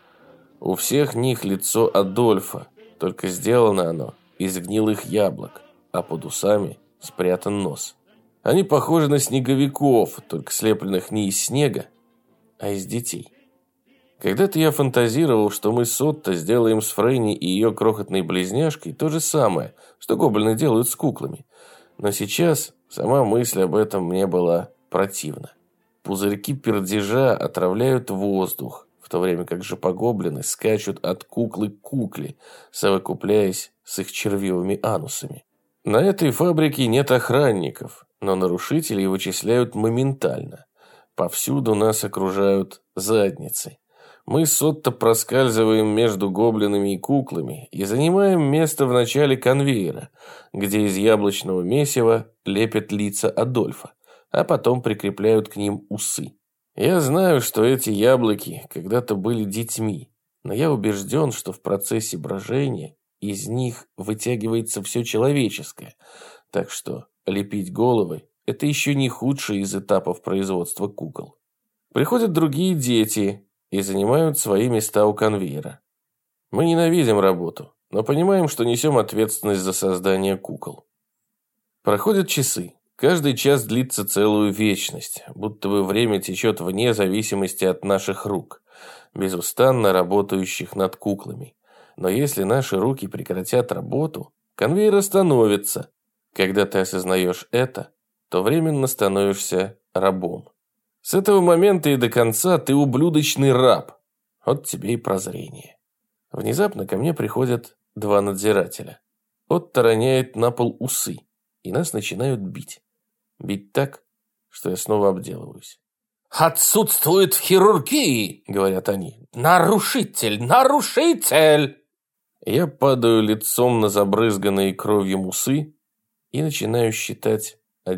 У всех них лицо Адольфа, только сделано оно из гнилых яблок, а под усами спрятан нос. Они похожи на снеговиков, только слепленных не из снега, а из детей. Когда-то я фантазировал, что мы с Отто сделаем с Фрэнни и ее крохотной близняшкой то же самое, что гоблины делают с куклами. Но сейчас сама мысль об этом мне была противна. Пузырьки пердежа отравляют воздух, в то время как жопогоблины скачут от куклы к кукле, совокупляясь с их червивыми анусами. На этой фабрике нет охранников, но нарушителей вычисляют моментально. Повсюду нас окружают задницы. Мы с Отто проскальзываем между гоблинами и куклами и занимаем место в начале конвейера, где из яблочного месива лепят лица Адольфа, а потом прикрепляют к ним усы. Я знаю, что эти яблоки когда-то были детьми, но я убежден, что в процессе брожения из них вытягивается все человеческое, так что лепить головы – это еще не худший из этапов производства кукол. Приходят другие дети и занимают свои места у конвейера. Мы ненавидим работу, но понимаем, что несем ответственность за создание кукол. Проходят часы. Каждый час длится целую вечность, будто бы время течет вне зависимости от наших рук, безустанно работающих над куклами. Но если наши руки прекратят работу, конвейер остановится. Когда ты осознаешь это, то временно становишься рабом. С этого момента и до конца ты ублюдочный раб. Вот тебе и прозрение. Внезапно ко мне приходят два надзирателя. Отто роняет на пол усы, и нас начинают бить. Бить так, что я снова обделываюсь. «Отсутствует в хирургии», — говорят они. «Нарушитель! Нарушитель!» Я падаю лицом на забрызганные кровью усы и начинаю считать от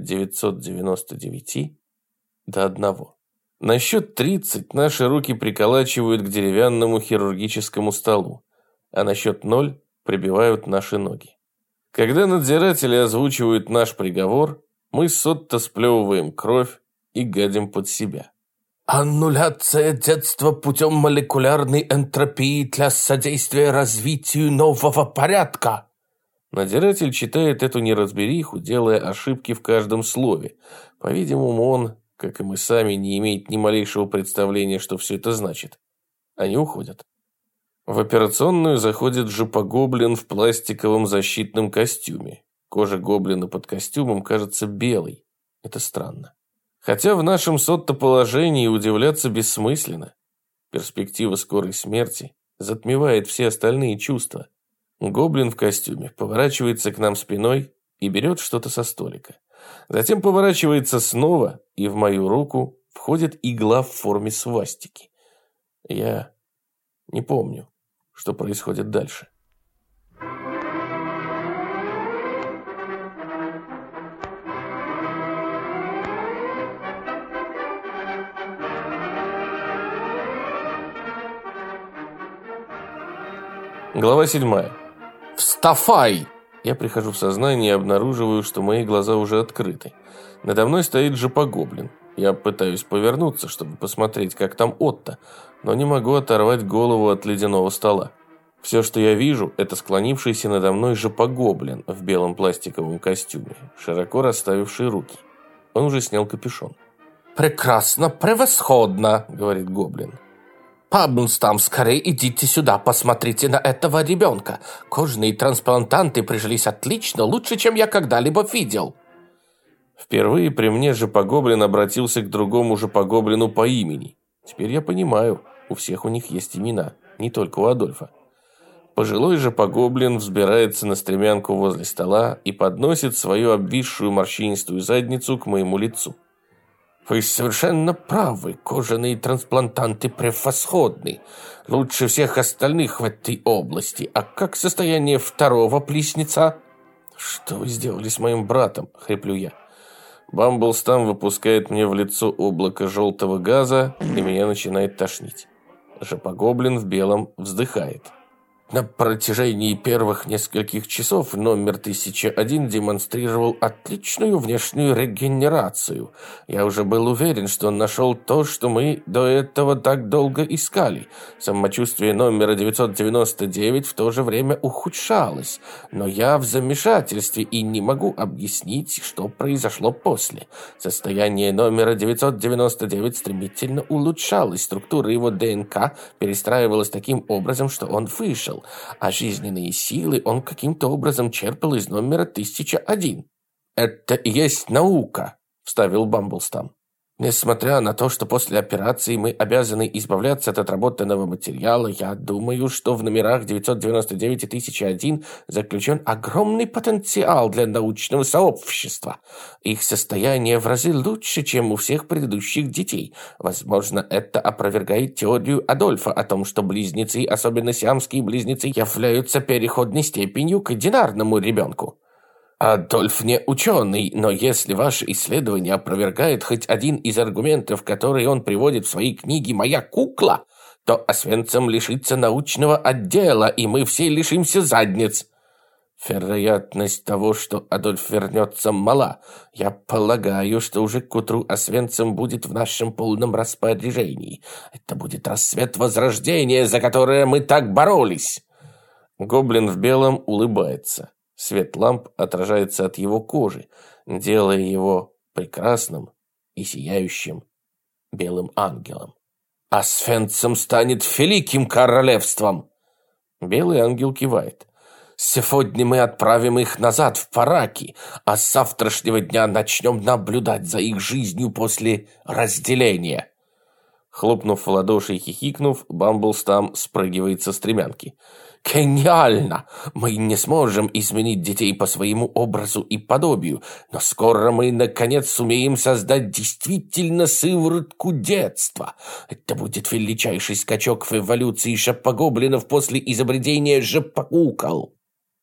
999 до 1. На счет 30 наши руки приколачивают к деревянному хирургическому столу, а на счет 0 прибивают наши ноги. Когда надзиратели озвучивают наш приговор, мы с Отто сплевываем кровь и гадим под себя. «Аннуляция детства путем молекулярной энтропии для содействия развитию нового порядка». Надзиратель читает эту неразбериху, делая ошибки в каждом слове. По-видимому, он, как и мы сами, не имеет ни малейшего представления, что все это значит. Они уходят. В операционную заходит жопогоблин в пластиковом защитном костюме. Кожа гоблина под костюмом кажется белой. Это странно. Хотя в нашем с Отто положении удивляться бессмысленно. Перспектива скорой смерти затмевает все остальные чувства. Гоблин в костюме поворачивается к нам спиной и берет что-то со столика. Затем поворачивается снова, и в мою руку входит игла в форме свастики. Я не помню, что происходит дальше. Глава 7. «Вставай!» Я прихожу в сознание и обнаруживаю, что мои глаза уже открыты. Надо мной стоит жопогоблин. Я пытаюсь повернуться, чтобы посмотреть, как там Отто, но не могу оторвать голову от ледяного стола. Все, что я вижу, это склонившийся надо мной жопогоблин в белом пластиковом костюме, широко расставивший руки. Он уже снял капюшон. «Прекрасно, превосходно», — говорит гоблин. «Бамблстам, скорее идите сюда, посмотрите на этого ребенка. Кожные трансплантанты прижились отлично, лучше, чем я когда-либо видел». Впервые при мне жопогоблин обратился к другому жопогоблину по имени. Теперь я понимаю, у всех у них есть имена, не только у Адольфа. Пожилой жопогоблин взбирается на стремянку возле стола и подносит свою обвисшую морщинистую задницу к моему лицу. «Вы совершенно правы, кожаные трансплантанты превосходны. Лучше всех остальных в этой области. А как состояние второго плесница?» «Что вы сделали с моим братом?» – хриплю я. Бамблстам выпускает мне в лицо облако желтого газа, и меня начинает тошнить. Жопогоблин в белом вздыхает. На протяжении первых нескольких часов номер 1001 демонстрировал отличную внешнюю регенерацию. Я уже был уверен, что он нашел то, что мы до этого так долго искали. Самочувствие номера 999 в то же время ухудшалось, но я в замешательстве и не могу объяснить, что произошло после. Состояние номера 999 стремительно улучшалось, структура его ДНК перестраивалась таким образом, что он выжил. А жизненные силы он каким-то образом черпал из номера 1001. «Это и есть наука», – вставил Бамблстам. «Несмотря на то, что после операции мы обязаны избавляться от отработанного материала, я думаю, что в номерах 999 и 1001 заключен огромный потенциал для научного сообщества. Их состояние в разы лучше, чем у всех предыдущих детей. Возможно, это опровергает теорию Адольфа о том, что близнецы, особенно сиамские близнецы, являются переходной степенью к одинарному ребенку. Адольф не ученый, но если ваше исследование опровергает хоть один из аргументов, которые он приводит в своей книге «Моя кукла», то Освенцим лишится научного отдела, и мы все лишимся задниц. Вероятность того, что Адольф вернется, мала. Я полагаю, что уже к утру Освенцим будет в нашем полном распоряжении. Это будет рассвет возрождения, за которое мы так боролись. Гоблин в белом улыбается. Свет ламп отражается от его кожи, делая его прекрасным и сияющим белым ангелом. «Освенцим станет великим королевством!» Белый ангел кивает. «Сегодня мы отправим их назад в Параки, а с завтрашнего дня начнем наблюдать за их жизнью после разделения». Хлопнув в ладоши и хихикнув, Бамблстам спрыгивает со стремянки. «Гениально! Мы не сможем изменить детей по своему образу и подобию, но скоро мы, наконец, сумеем создать действительно сыворотку детства. Это будет величайший скачок в эволюции жопогоблинов после изобретения жопокукол».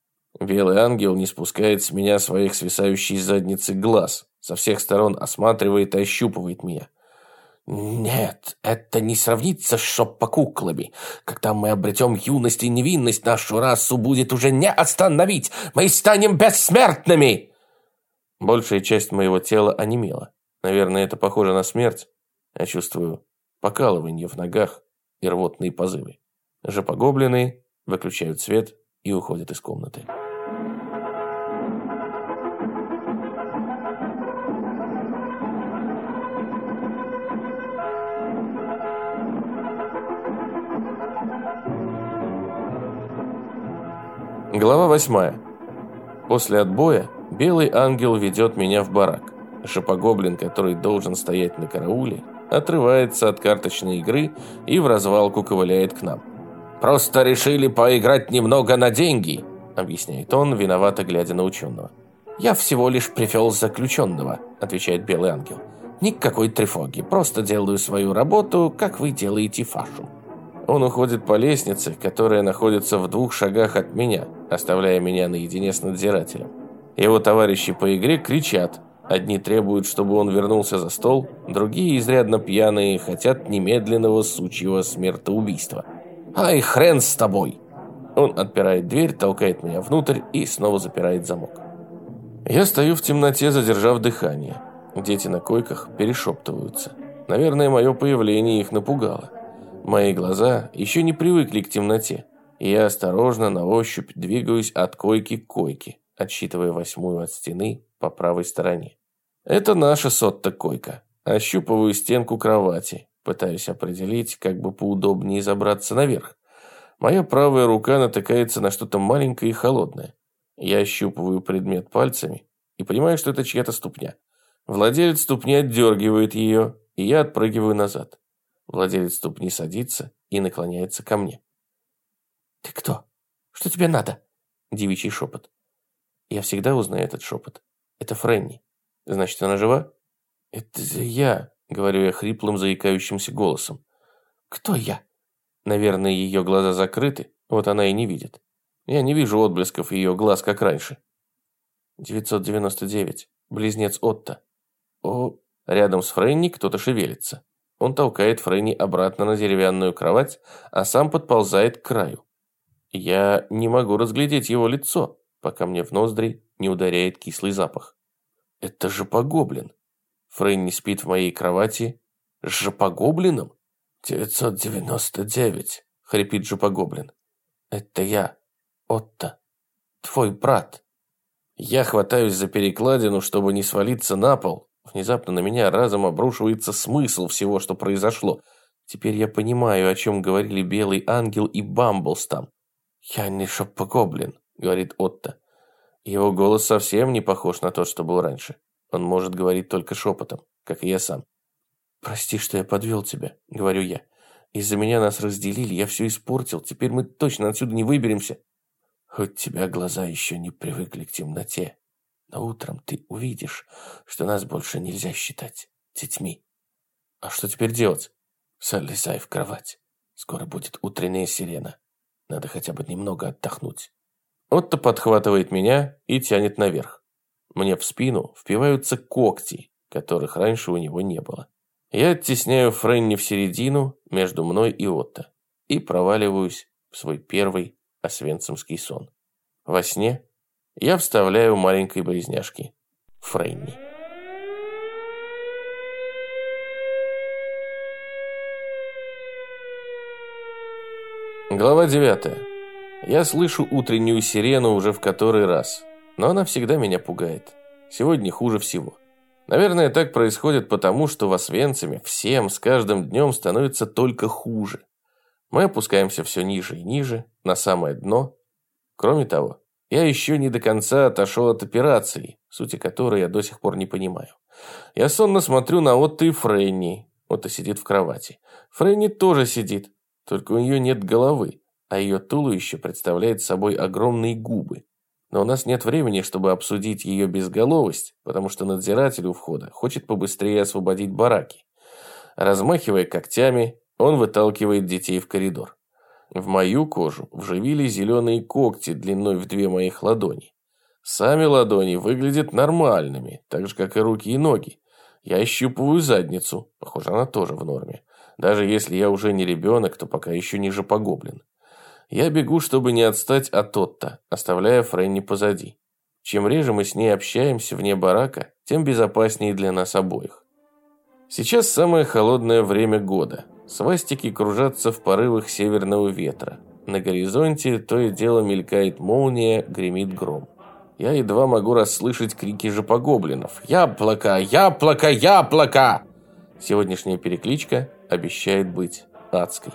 Белый ангел не спускает с меня своих свисающих с задницы глаз, со всех сторон осматривает и ощупывает меня. «Нет, это не сравнится с шоппокуклами. Когда мы обретем юность и невинность, нашу расу будет уже не остановить. Мы станем бессмертными!» Большая часть моего тела онемела. Наверное, это похоже на смерть. Я чувствую покалывание в ногах и рвотные позывы. Жопогоблины выключают свет и уходят из комнаты. Глава 8. После отбоя белый ангел ведет меня в барак. Жопогоблин, который должен стоять на карауле, отрывается от карточной игры и в развалку ковыляет к нам. «Просто решили поиграть немного на деньги», — объясняет он, виновато глядя на ученого. «Я всего лишь привел заключенного», — отвечает белый ангел. «Никакой тревоги, просто делаю свою работу, как вы делаете вашу». Он уходит по лестнице, которая находится в 2 шагах от меня, оставляя меня наедине с надзирателем. Его товарищи по игре кричат. Одни требуют, чтобы он вернулся за стол, другие, изрядно пьяные, хотят немедленного сучьего смертоубийства. «Ай, хрен с тобой!» Он отпирает дверь, толкает меня внутрь и снова запирает замок. Я стою в темноте, задержав дыхание. Дети на койках перешептываются. Наверное, мое появление их напугало. Мои глаза еще не привыкли к темноте, и я осторожно на ощупь двигаюсь от койки к койке, отсчитывая 8-ю от стены по правой стороне. Это наша Сотта-койка. Ощупываю стенку кровати, пытаюсь определить, как бы поудобнее забраться наверх. Моя правая рука натыкается на что-то маленькое и холодное. Я ощупываю предмет пальцами и понимаю, что это чья-то ступня. Владелец ступни отдергивает ее, и я отпрыгиваю назад. Владелец ступни садится и наклоняется ко мне. «Ты кто? Что тебе надо?» Девичий шепот. Я всегда узнаю этот шепот. Это Фрэнни. Значит, она жива? «Это я», — говорю я хриплым, заикающимся голосом. «Кто я?» Наверное, ее глаза закрыты, вот она и не видит. Я не вижу отблесков ее глаз, как раньше. 999. Близнец Отто. О, рядом с Фрэнни кто-то шевелится. Он толкает Фрэнни обратно на деревянную кровать, а сам подползает к краю. Я не могу разглядеть его лицо, пока мне в ноздри не ударяет кислый запах. Это же Жопогоблин. Фрэнни спит в моей кровати с Жопогоблином? 999, хрипит Жопогоблин. Это я, Отто, твой брат. Я хватаюсь за перекладину, чтобы не свалиться на пол. Внезапно на меня разом обрушивается смысл всего, что произошло. Теперь я понимаю, о чем говорили Белый Ангел и Бамблстам. «Я не Жопогоблин», — говорит Отто. Его голос совсем не похож на тот, что был раньше. Он может говорить только шепотом, как и я сам. «Прости, что я подвел тебя», — говорю я. «Из-за меня нас разделили, я все испортил. Теперь мы точно отсюда не выберемся». «Хоть тебя глаза еще не привыкли к темноте, но утром ты увидишь, что нас больше нельзя считать детьми». «А что теперь делать?» «Залезай в кровать. Скоро будет утренняя сирена. Надо хотя бы немного отдохнуть». Отто подхватывает меня и тянет наверх. Мне в спину впиваются когти, которых раньше у него не было. Я оттесняю Фрэнни в середину между мной и Отто и проваливаюсь в свой первый освенцимский сон. Во сне я вставляю маленькой близняшке Фрэнни. Глава 9. Я слышу утреннюю сирену уже в который раз, но она всегда меня пугает. Сегодня хуже всего. Наверное, так происходит потому, что в Освенциме всем с каждым днем становится только хуже. Мы опускаемся все ниже и ниже, на самое дно. Кроме того, я еще не до конца отошел от операции, сути которой я до сих пор не понимаю. Я сонно смотрю на Отто и Фрэнни. Отто сидит в кровати. Фрэнни тоже сидит, только у нее нет головы, а ее туловище представляет собой огромные губы. Но у нас нет времени, чтобы обсудить ее безголовость, потому что надзиратель у входа хочет побыстрее освободить бараки. Размахивая когтями, он выталкивает детей в коридор. В мою кожу вживили зеленые когти длиной в 2 моих ладони. Сами ладони выглядят нормальными, так же, как и руки и ноги. Я ощупываю задницу, похоже, она тоже в норме. Даже если я уже не ребенок, то пока еще не Жопогоблин. Я бегу, чтобы не отстать от Отто, оставляя Фрэнни позади. Чем реже мы с ней общаемся вне барака, тем безопаснее для нас обоих. Сейчас самое холодное время года. Свастики кружатся в порывах северного ветра. На горизонте то и дело мелькает молния, гремит гром. Я едва могу расслышать крики Жопогоблинов. «Яблоко! Яблоко! Яблоко!» Сегодняшняя перекличка обещает быть адской.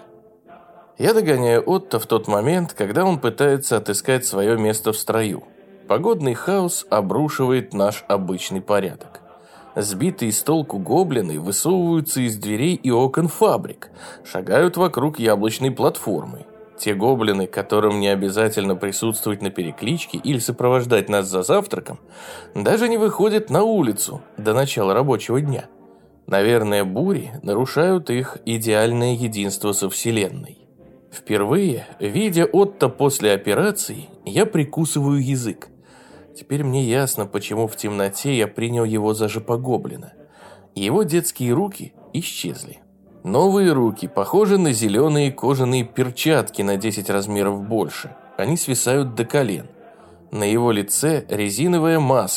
Я догоняю Отто в тот момент, когда он пытается отыскать свое место в строю. Погодный хаос обрушивает наш обычный порядок. Сбитые с толку гоблины высовываются из дверей и окон фабрик, шагают вокруг яблочной платформы. Те гоблины, которым не обязательно присутствовать на перекличке или сопровождать нас за завтраком, даже не выходят на улицу до начала рабочего дня. Наверное, бури нарушают их идеальное единство со Вселенной. Впервые, видя Отто после операции, я прикусываю язык. Теперь мне ясно, почему в темноте я принял его за Жопогоблина. Его детские руки исчезли. Новые руки похожи на зеленые кожаные перчатки на 10 размеров больше. Они свисают до колен. На его лице резиновая маска,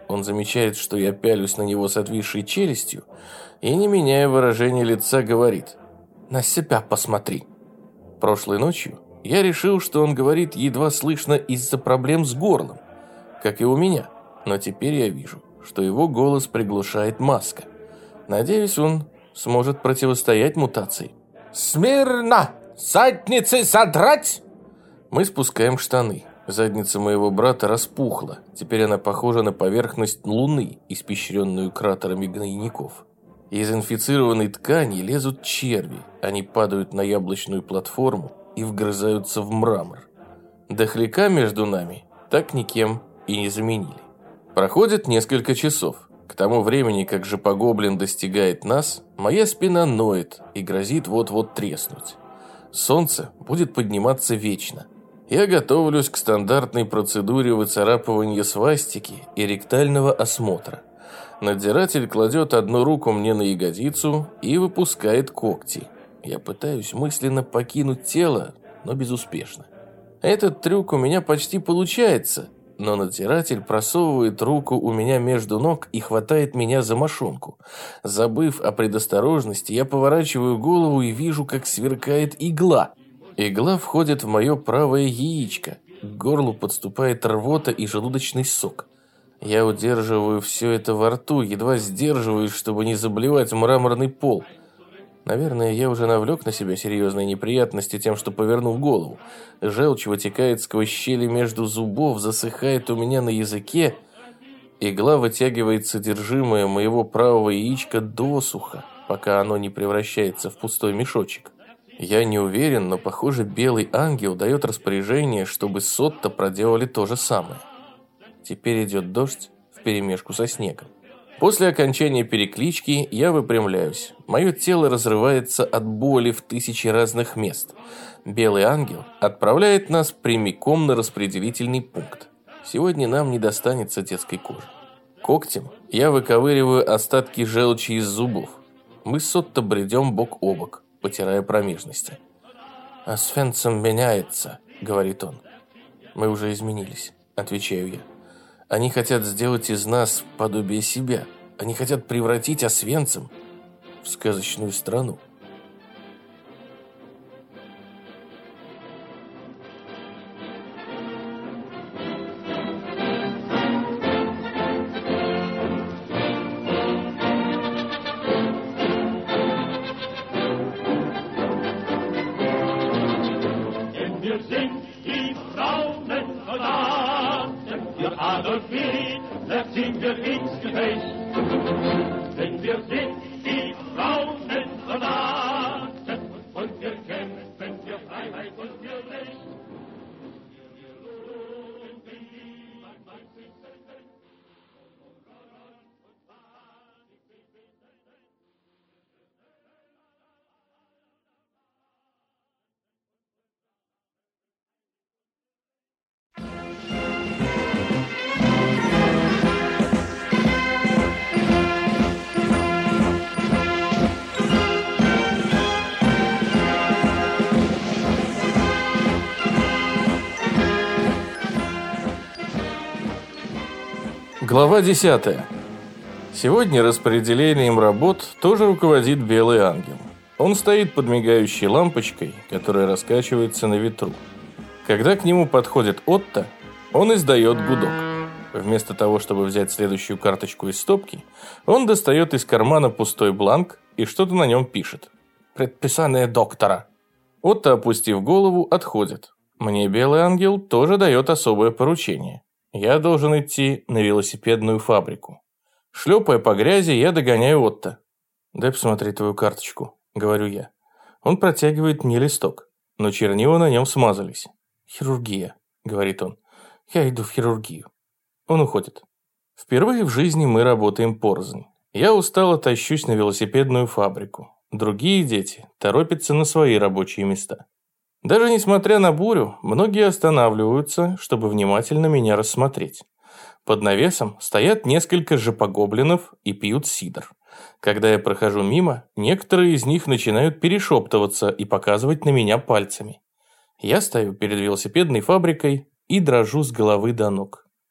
Он замечает, что я пялюсь на него с отвисшей челюстью и, не меняя выражения лица, говорит: «На себя посмотри». Прошлой ночью я решил, что он говорит едва слышно из-за проблем с горлом, как и у меня, но теперь я вижу, что его голос приглушает маска. Надеюсь, он сможет противостоять мутации. «Смирно! Задницы задрать!» Мы спускаем штаны. Задница моего брата распухла. Теперь она похожа на поверхность Луны, испещренную кратерами гнойников. Из инфицированной ткани лезут черви. Они падают на яблочную платформу и вгрызаются в мрамор. Дохляка между нами так никем и не заменили. Проходит несколько часов. К тому времени, как жопогоблин достигает нас, моя спина ноет и грозит вот-вот треснуть. Солнце будет подниматься вечно. Я готовлюсь к стандартной процедуре выцарапывания свастики и ректального осмотра. Надзиратель кладет одну руку мне на ягодицу и выпускает когти. Я пытаюсь мысленно покинуть тело, но безуспешно. Этот трюк у меня почти получается, но надзиратель просовывает руку у меня между ног и хватает меня за мошонку. Забыв о предосторожности, я поворачиваю голову и вижу, как сверкает игла. Игла входит в мое правое яичко. К горлу подступает рвота и желудочный сок. Я удерживаю все это во рту, едва сдерживаюсь, чтобы не заблевать мраморный пол. Наверное, я уже навлек на себя серьезные неприятности тем, что повернул голову. Желчь вытекает сквозь щели между зубов, засыхает у меня на языке. Игла вытягивает содержимое моего правого яичка досуха, пока оно не превращается в пустой мешочек. Я не уверен, но, похоже, белый ангел дает распоряжение, чтобы Сотто проделали то же самое. Теперь идет дождь вперемешку со снегом. После окончания переклички я выпрямляюсь. Мое тело разрывается от боли в 1000 разных мест. Белый ангел отправляет нас прямиком на распределительный пункт. Сегодня нам не достанется детской кожи. Когтем я выковыриваю остатки желчи из зубов. Мы с Сотто бредем бок о бок, потирая промежности. «Освенцим меняется», — говорит он. «Мы уже изменились», — отвечаю я. «Они хотят сделать из нас подобие себя. Они хотят превратить Освенцим в сказочную страну». Wir sind die braunen Soldaten, für Adolf Hitler ziehen wir ins Gefecht. Denn wir sind die braunen Soldaten und wir kämpfen für Freiheit und für Recht. Глава 10. Сегодня распределением работ тоже руководит Белый ангел. Он стоит под мигающей лампочкой, которая раскачивается на ветру. Когда к нему подходит Отто, он издает гудок. Вместо того, чтобы взять следующую карточку из стопки, он достает из кармана пустой бланк и что-то на нем пишет. «Предписание доктора». Отто, опустив голову, отходит. Мне Белый ангел тоже дает особое поручение. Я должен идти на велосипедную фабрику. Шлепая по грязи, я догоняю Отто. «Дай посмотреть твою карточку», — говорю я. Он протягивает мне листок, но чернила на нем смазались. «Хирургия», — говорит он. «Я иду в хирургию». Он уходит. Впервые в жизни мы работаем порознь. Я устало тащусь на велосипедную фабрику. Другие дети торопятся на свои рабочие места. Даже несмотря на бурю, многие останавливаются, чтобы внимательно меня рассмотреть. Под навесом стоят несколько жопогоблинов и пьют сидр. Когда я прохожу мимо, некоторые из них начинают перешептываться и показывать на меня пальцами. Я стою перед велосипедной фабрикой и дрожу с головы до ног.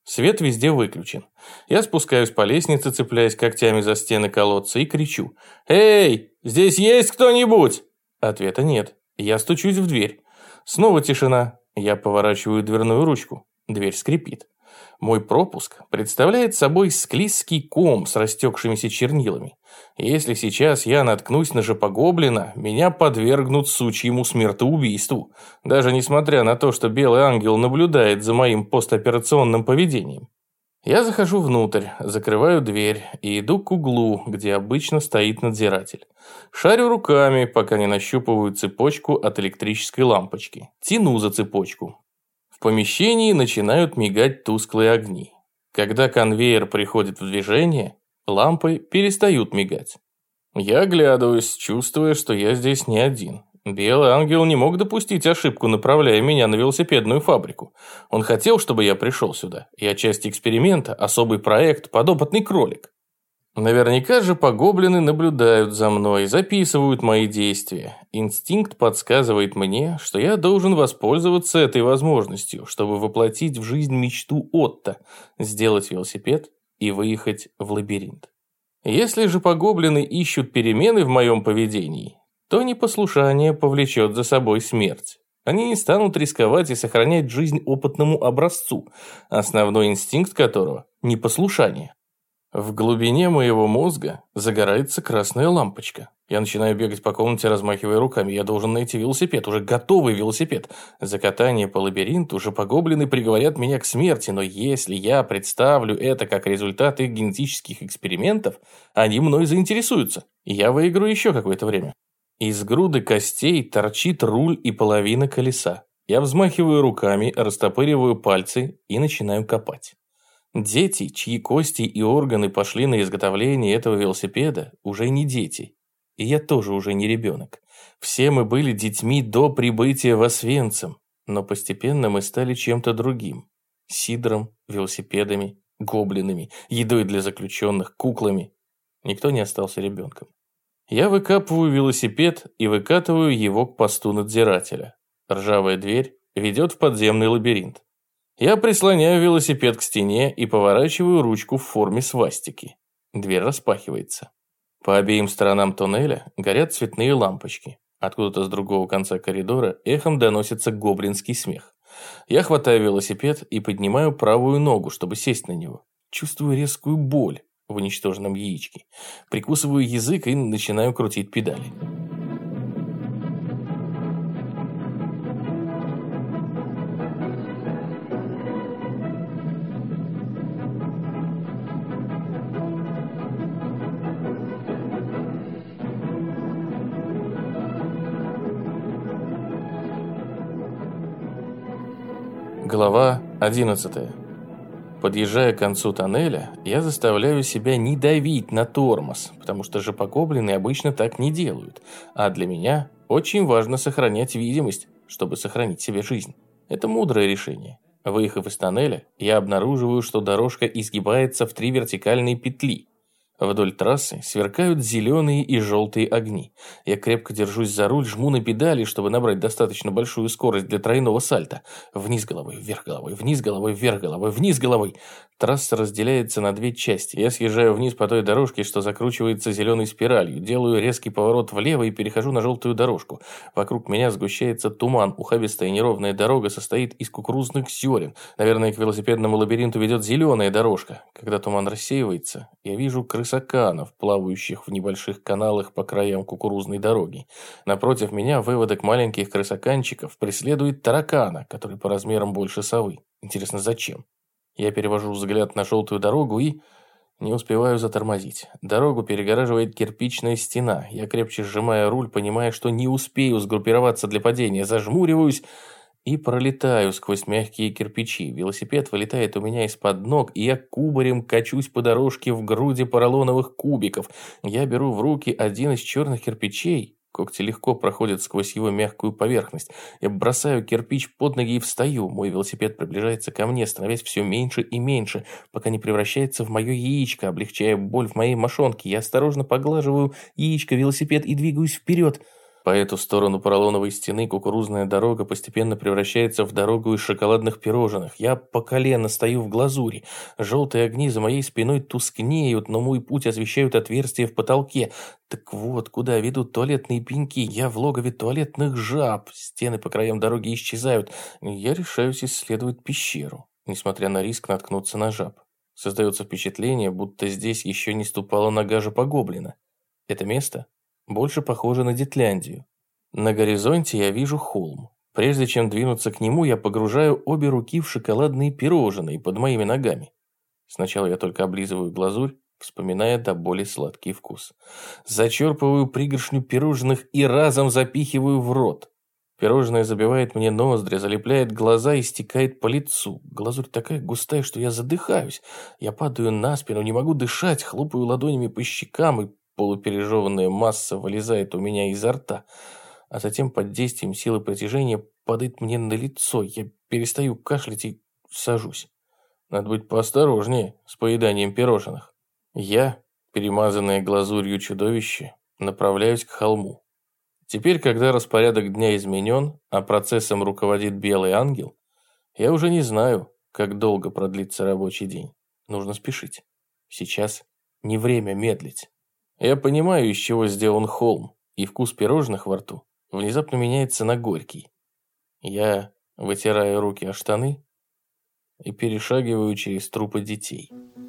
Свет везде выключен. Я спускаюсь по лестнице, цепляясь когтями за стены колодца и кричу: «Эй, здесь есть кто-нибудь?» Ответа нет. Я стучусь в дверь. Снова тишина. Я поворачиваю дверную ручку. Дверь скрипит. Мой пропуск представляет собой склизкий ком с растекшимися чернилами. Если сейчас я наткнусь на жопогоблина, меня подвергнут сучьему смертоубийству, даже несмотря на то, что белый ангел наблюдает за моим постоперационным поведением. Я захожу внутрь, закрываю дверь и иду к углу, где обычно стоит надзиратель. Шарю руками, пока не нащупываю цепочку от электрической лампочки. Тяну за цепочку. В помещении начинают мигать тусклые огни. Когда конвейер приходит в движение, лампы перестают мигать. Я оглядываюсь, чувствуя, что я здесь не один. Белый ангел не мог допустить ошибку, направляя меня на велосипедную фабрику. Он хотел, чтобы я пришел сюда. Я часть эксперимента, особый проект, подопытный кролик. Наверняка же погоблины наблюдают за мной, записывают мои действия. Инстинкт подсказывает мне, что я должен воспользоваться этой возможностью, чтобы воплотить в жизнь мечту Отто, сделать велосипед и выехать в лабиринт. Если же погоблины ищут перемены в моем поведении, то непослушание повлечет за собой смерть. Они не станут рисковать и сохранять жизнь опытному образцу, основной инстинкт которого – непослушание. В глубине моего мозга загорается красная лампочка. Я начинаю бегать по комнате, размахивая руками. Я должен найти велосипед, уже готовый велосипед. За катание по лабиринту жопогоблины приговорят меня к смерти, но если я представлю это как результат их генетических экспериментов, они мной заинтересуются, и я выиграю еще какое-то время. Из груды костей торчит руль и половина колеса. Я взмахиваю руками, растопыриваю пальцы и начинаю копать. Дети, чьи кости и органы пошли на изготовление этого велосипеда, уже не дети. И я тоже уже не ребенок. Все мы были детьми до прибытия в Освенцим, но постепенно мы стали чем-то другим. Сидром, велосипедами, гоблинами, едой для заключенных, куклами. Никто не остался ребенком. Я выкапываю велосипед и выкатываю его к посту надзирателя. Ржавая дверь ведет в подземный лабиринт. Я прислоняю велосипед к стене и поворачиваю ручку в форме свастики. Дверь распахивается. По обеим сторонам туннеля горят цветные лампочки. Откуда-то с другого конца коридора эхом доносится гоблинский смех. Я хватаю велосипед и поднимаю правую ногу, чтобы сесть на него. Чувствую резкую боль в уничтоженном яичке. Прикусываю язык и начинаю крутить педали. Глава 11. Подъезжая к концу тоннеля, я заставляю себя не давить на тормоз, потому что жопогоблины обычно так не делают, а для меня очень важно сохранять видимость, чтобы сохранить себе жизнь. Это мудрое решение. Выехав из тоннеля, я обнаруживаю, что дорожка изгибается в 3 вертикальные петли. Вдоль трассы сверкают зеленые и желтые огни. Я крепко держусь за руль, жму на педали, чтобы набрать достаточно большую скорость для тройного сальто. Вниз головой, вверх головой, вниз головой, вверх головой, вниз головой. Трасса разделяется на 2 части. Я съезжаю вниз по той дорожке, что закручивается зеленой спиралью. Делаю резкий поворот влево и перехожу на желтую дорожку. Вокруг меня сгущается туман. Ухабистая неровная дорога состоит из кукурузных зерен. Наверное, к велосипедному лабиринту ведет зеленая дорожка. Когда туман рассеивается, я вижу крысаканов, плавающих в небольших каналах по краям кукурузной дороги. Напротив меня выводок маленьких крысаканчиков преследует таракана, который по размерам больше совы. Интересно, зачем? Я перевожу взгляд на желтую дорогу и не успеваю затормозить. Дорогу перегораживает кирпичная стена. Я крепче сжимаю руль, понимая, что не успею сгруппироваться для падения. Зажмуриваюсь и пролетаю сквозь мягкие кирпичи. Велосипед вылетает у меня из-под ног, и я кубарем качусь по дорожке в груди поролоновых кубиков. Я беру в руки один из черных кирпичей. Когти легко проходят сквозь его мягкую поверхность. Я бросаю кирпич под ноги и встаю. Мой велосипед приближается ко мне, становясь все меньше и меньше, пока не превращается в мое яичко, облегчая боль в моей мошонке. Я осторожно поглаживаю яичко велосипед и двигаюсь вперед. По эту сторону поролоновой стены кукурузная дорога постепенно превращается в дорогу из шоколадных пирожных. Я по колено стою в глазури. Желтые огни за моей спиной тускнеют, но мой путь освещают отверстия в потолке. Так вот, куда ведут туалетные пеньки. Я в логове туалетных жаб. Стены по краям дороги исчезают. Я решаюсь исследовать пещеру, несмотря на риск наткнуться на жаб. Создается впечатление, будто здесь еще не ступала нога жопа-гоблина. Это место больше похоже на Детляндию. На горизонте я вижу холм. Прежде чем двинуться к нему, я погружаю обе руки в шоколадные пирожные под моими ногами. Сначала я только облизываю глазурь, вспоминая до боли сладкий вкус. Зачерпываю пригоршню пирожных и разом запихиваю в рот. Пирожное забивает мне ноздри, залепляет глаза и стекает по лицу. Глазурь такая густая, что я задыхаюсь. Я падаю на спину, не могу дышать, хлопаю ладонями по щекам, и полупережеванная масса вылезает у меня изо рта, а затем под действием силы притяжения падает мне на лицо. Я перестаю кашлять и сажусь. Надо быть поосторожнее с поеданием пирожных. Я, перемазанное глазурью чудовище, направляюсь к холму. Теперь, когда распорядок дня изменен, а процессом руководит белый ангел, я уже не знаю, как долго продлится рабочий день. Нужно спешить. Сейчас не время медлить. Я понимаю, из чего сделан холм, и вкус пирожных во рту внезапно меняется на горький. Я вытираю руки о штаны и перешагиваю через трупы детей.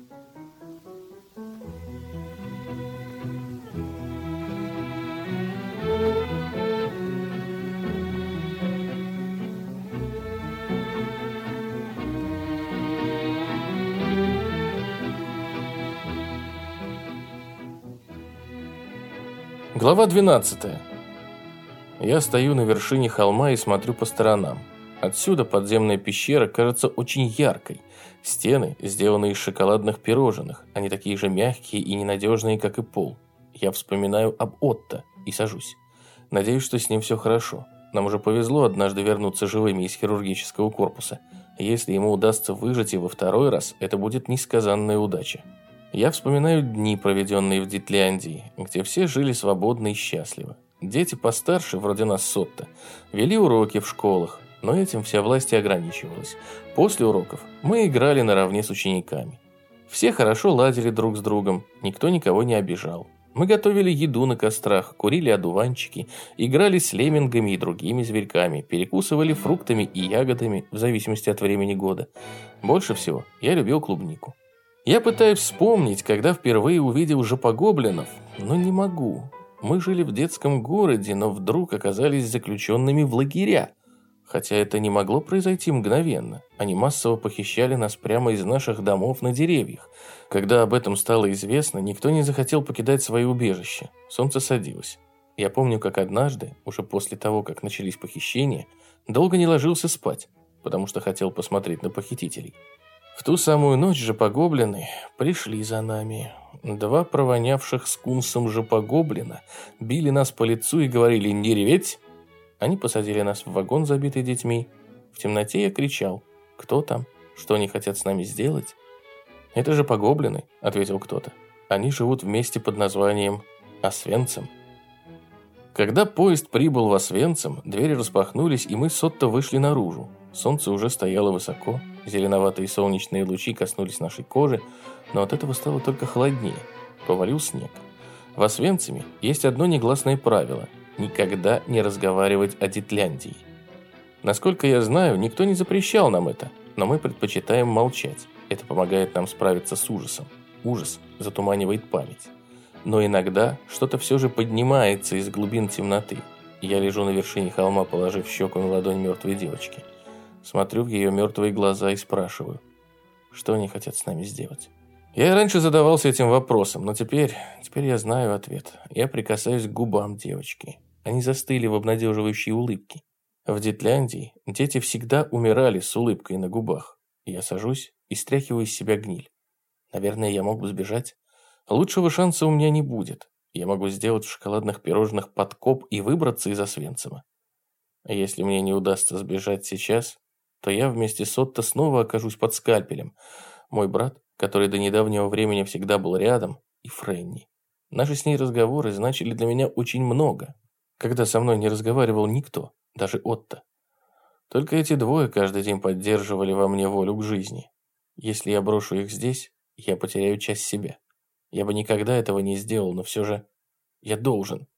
Глава 12. Я стою на вершине холма и смотрю по сторонам. Отсюда подземная пещера кажется очень яркой. Стены сделаны из шоколадных пирожных. Они такие же мягкие и ненадежные, как и пол. Я вспоминаю об Отто и сажусь. Надеюсь, что с ним все хорошо. Нам уже повезло однажды вернуться живыми из хирургического корпуса. Если ему удастся выжить и во второй раз, это будет несказанная удача. Я вспоминаю дни, проведенные в Детляндии, где все жили свободно и счастливо. Дети постарше, вроде нас с Отто, вели уроки в школах, но этим вся власть и ограничивалась. После уроков мы играли наравне с учениками. Все хорошо ладили друг с другом, никто никого не обижал. Мы готовили еду на кострах, курили одуванчики, играли с леммингами и другими зверьками, перекусывали фруктами и ягодами в зависимости от времени года. Больше всего я любил клубнику. Я пытаюсь вспомнить, когда впервые увидел жопогоблинов, но не могу. Мы жили в детском городе, но вдруг оказались заключенными в лагеря. Хотя это не могло произойти мгновенно. Они массово похищали нас прямо из наших домов на деревьях. Когда об этом стало известно, никто не захотел покидать свои убежища. Солнце садилось. Я помню, как однажды, уже после того, как начались похищения, долго не ложился спать, потому что хотел посмотреть на похитителей. В ту самую ночь жопогоблины пришли за нами. 2 провонявших скунсом жопогоблина били нас по лицу и говорили «не реветь». Они посадили нас в вагон, забитый детьми. В темноте я кричал «кто там? Что они хотят с нами сделать?» «Это жопогоблины», — ответил кто-то. «Они живут в месте под названием Освенцим». Когда поезд прибыл в Освенцим, двери распахнулись, и мы с Отто вышли наружу. Солнце уже стояло высоко, зеленоватые солнечные лучи коснулись нашей кожи, но от этого стало только холоднее. Повалил снег. В Освенциме есть одно негласное правило – никогда не разговаривать о Детляндии. Насколько я знаю, никто не запрещал нам это, но мы предпочитаем молчать. Это помогает нам справиться с ужасом. Ужас затуманивает память. Но иногда что-то все же поднимается из глубин темноты. Я лежу на вершине холма, положив щеку на ладонь мертвой девочки. Смотрю в ее мертвые глаза и спрашиваю, что они хотят с нами сделать. Я и раньше задавался этим вопросом, но теперь я знаю ответ. Я прикасаюсь к губам девочки. Они застыли в обнадеживающей улыбке. В Детляндии дети всегда умирали с улыбкой на губах. Я сажусь и стряхиваю из себя гниль. Наверное, я мог бы сбежать. Лучшего шанса у меня не будет. Я могу сделать в шоколадных пирожных подкоп и выбраться из Освенцима. А если мне не удастся сбежать сейчас, то я вместе с Отто снова окажусь под скальпелем. Мой брат, который до недавнего времени всегда был рядом, и Фрэнни. Наши с ней разговоры значили для меня очень много. когда со мной не разговаривал никто, даже Отто. Только эти двое каждый день поддерживали во мне волю к жизни. Если я брошу их здесь, я потеряю часть себя. Я бы никогда этого не сделал, но все же я должен.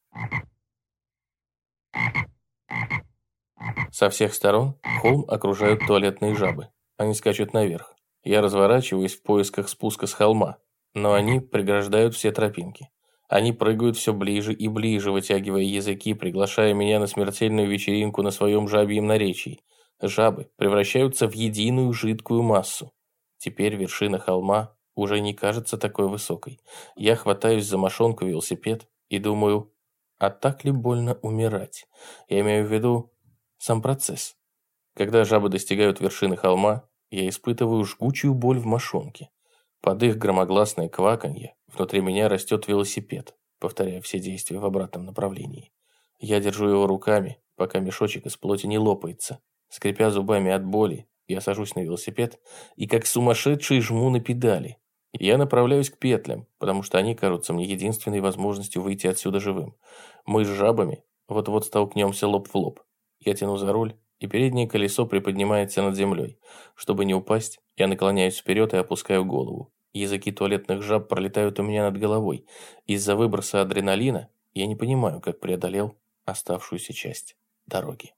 Со всех сторон холм окружают туалетные жабы. Они скачут наверх. Я разворачиваюсь в поисках спуска с холма, но они преграждают все тропинки. Они прыгают все ближе и ближе, вытягивая языки, приглашая меня на смертельную вечеринку на своем жабьем наречии. Жабы превращаются в единую жидкую массу. Теперь вершина холма уже не кажется такой высокой. Я хватаюсь за мошонку велосипед и думаю, а так ли больно умирать? Я имею в виду сам процесс. Когда жабы достигают вершины холма, я испытываю жгучую боль в мошонке. Под их громогласное кваканье внутри меня растет велосипед, повторяя все действия в обратном направлении. Я держу его руками, пока мешочек из плоти не лопается. Скрипя зубами от боли, я сажусь на велосипед и как сумасшедший жму на педали. Я направляюсь к петлям, потому что они кажутся мне единственной возможностью выйти отсюда живым. Мы с жабами вот-вот столкнемся лоб в лоб. Я тяну за руль, и переднее колесо приподнимается над землей. Чтобы не упасть, я наклоняюсь вперед и опускаю голову. Языки туалетных жаб пролетают у меня над головой. Из-за выброса адреналина я не понимаю, как преодолел оставшуюся часть дороги.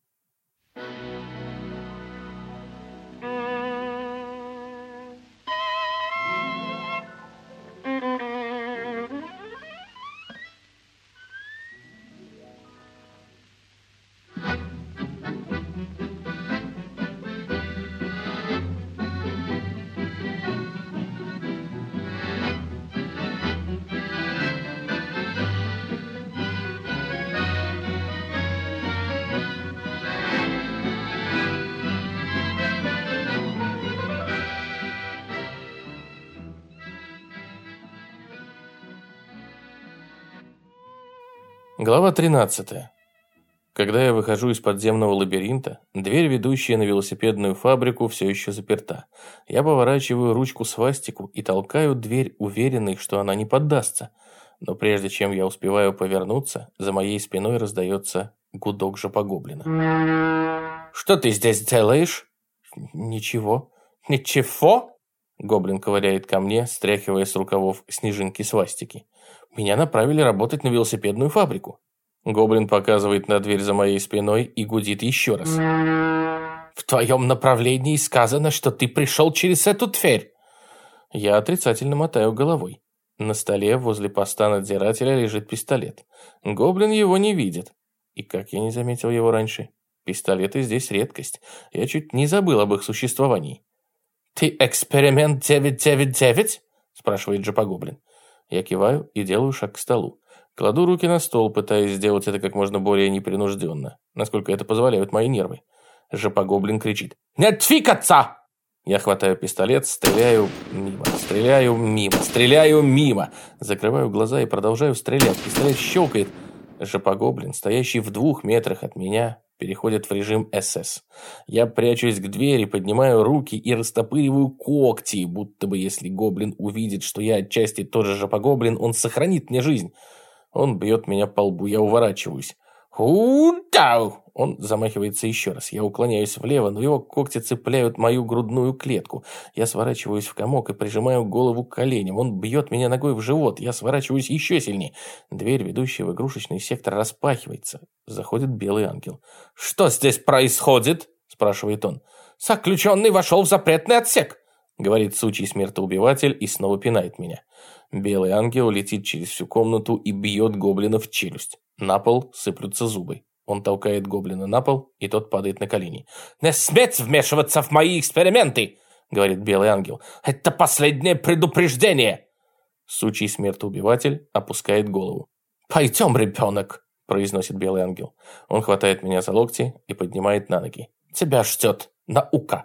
Глава 13. Когда я выхожу из подземного лабиринта, дверь, ведущая на велосипедную фабрику, все еще заперта. Я поворачиваю ручку-свастику и толкаю дверь, уверенный, что она не поддастся. Но прежде чем я успеваю повернуться, за моей спиной раздается гудок жопогоблина. «Что ты здесь делаешь?» «Ничего». «Ничего?» Гоблин ковыряет ко мне, стряхивая с рукавов снежинки свастики. «Меня направили работать на велосипедную фабрику». Гоблин показывает на дверь за моей спиной и гудит еще раз. «В твоем направлении сказано, что ты пришел через эту дверь». Я отрицательно мотаю головой. На столе возле поста надзирателя лежит пистолет. Гоблин его не видит. И как я не заметил его раньше? Пистолеты здесь редкость. Я чуть не забыл об их существовании. «Ты эксперимент 999?» спрашивает жопогоблин. Я киваю и делаю шаг к столу. Кладу руки на стол, пытаясь сделать это как можно более непринужденно, насколько это позволяют мои нервы. Жопогоблин кричит: «Не двигаться!» Я хватаю пистолет, стреляю мимо. Закрываю глаза и продолжаю стрелять. Пистолет щелкает. Жопогоблин, стоящий в 2 метрах от меня, переходит в режим СС. Я прячусь к двери, поднимаю руки и растопыриваю когти, будто бы если гоблин увидит, что я отчасти тоже жопогоблин, он сохранит мне жизнь. Он бьет меня по лбу, я уворачиваюсь. «Удау!» Он замахивается еще раз. Я уклоняюсь влево, но его когти цепляют мою грудную клетку. Я сворачиваюсь в комок и прижимаю голову к коленям. Он бьет меня ногой в живот. Я сворачиваюсь еще сильнее. Дверь, ведущая в игрушечный сектор, распахивается. Заходит белый ангел. «Что здесь происходит?» – спрашивает он. «Заключенный вошел в запретный отсек», – говорит сучий смертоубиватель и снова пинает меня. Белый ангел летит через всю комнату и бьет гоблина в челюсть. На пол сыплются зубы. Он толкает гоблина на пол, и тот падает на колени. «Не сметь вмешиваться в мои эксперименты!» — говорит белый ангел. «Это последнее предупреждение!» Сучий смертоубиватель опускает голову. «Пойдем, ребенок!» — произносит белый ангел. Он хватает меня за локти и поднимает на ноги. «Тебя ждет наука!»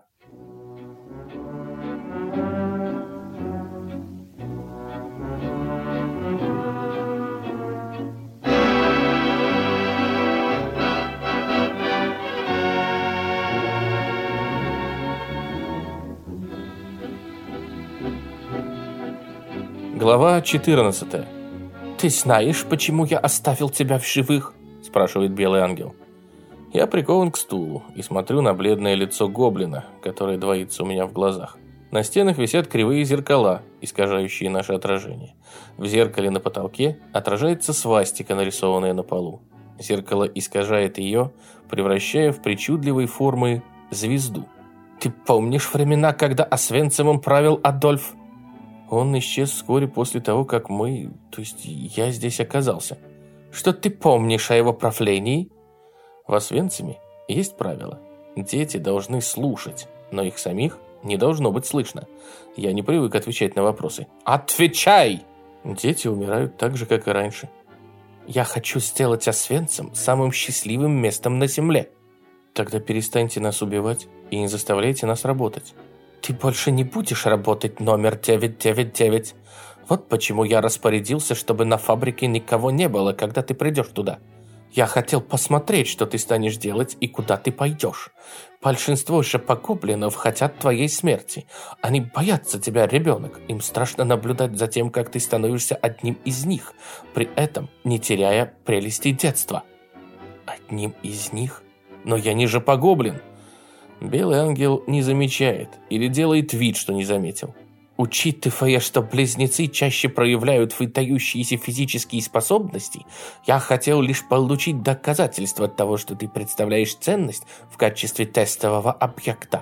Глава 14. «Ты знаешь, почему я оставил тебя в живых?» спрашивает белый ангел. Я прикован к стулу и смотрю на бледное лицо гоблина, которое двоится у меня в глазах. На стенах висят кривые зеркала, искажающие наше отражение. В зеркале на потолке отражается свастика, нарисованная на полу. Зеркало искажает ее, превращая в причудливой формы звезду. «Ты помнишь времена, когда Освенцимом правил Адольф?» «Он исчез вскоре после того, как я здесь оказался». «Что ты помнишь о его правлении?» В Освенциме есть правило. Дети должны слушать, но их самих не должно быть слышно. Я не привык отвечать на вопросы. «Отвечай!» Дети умирают так же, как и раньше. «Я хочу сделать Освенцим самым счастливым местом на земле». «Тогда перестаньте нас убивать и не заставляйте нас работать». «Ты больше не будешь работать, номер 999. Вот почему я распорядился, чтобы на фабрике никого не было, когда ты придешь туда. Я хотел посмотреть, что ты станешь делать и куда ты пойдешь. Большинство шапокоблинов хотят твоей смерти. Они боятся тебя, ребенок. Им страшно наблюдать за тем, как ты становишься одним из них, при этом не теряя прелести детства». «Одним из них? Но я не шапокоблин». Белый ангел не замечает или делает вид, что не заметил. «Учитывая, что близнецы чаще проявляют выдающиеся физические способности, я хотел лишь получить доказательство того, что ты представляешь ценность в качестве тестового объекта.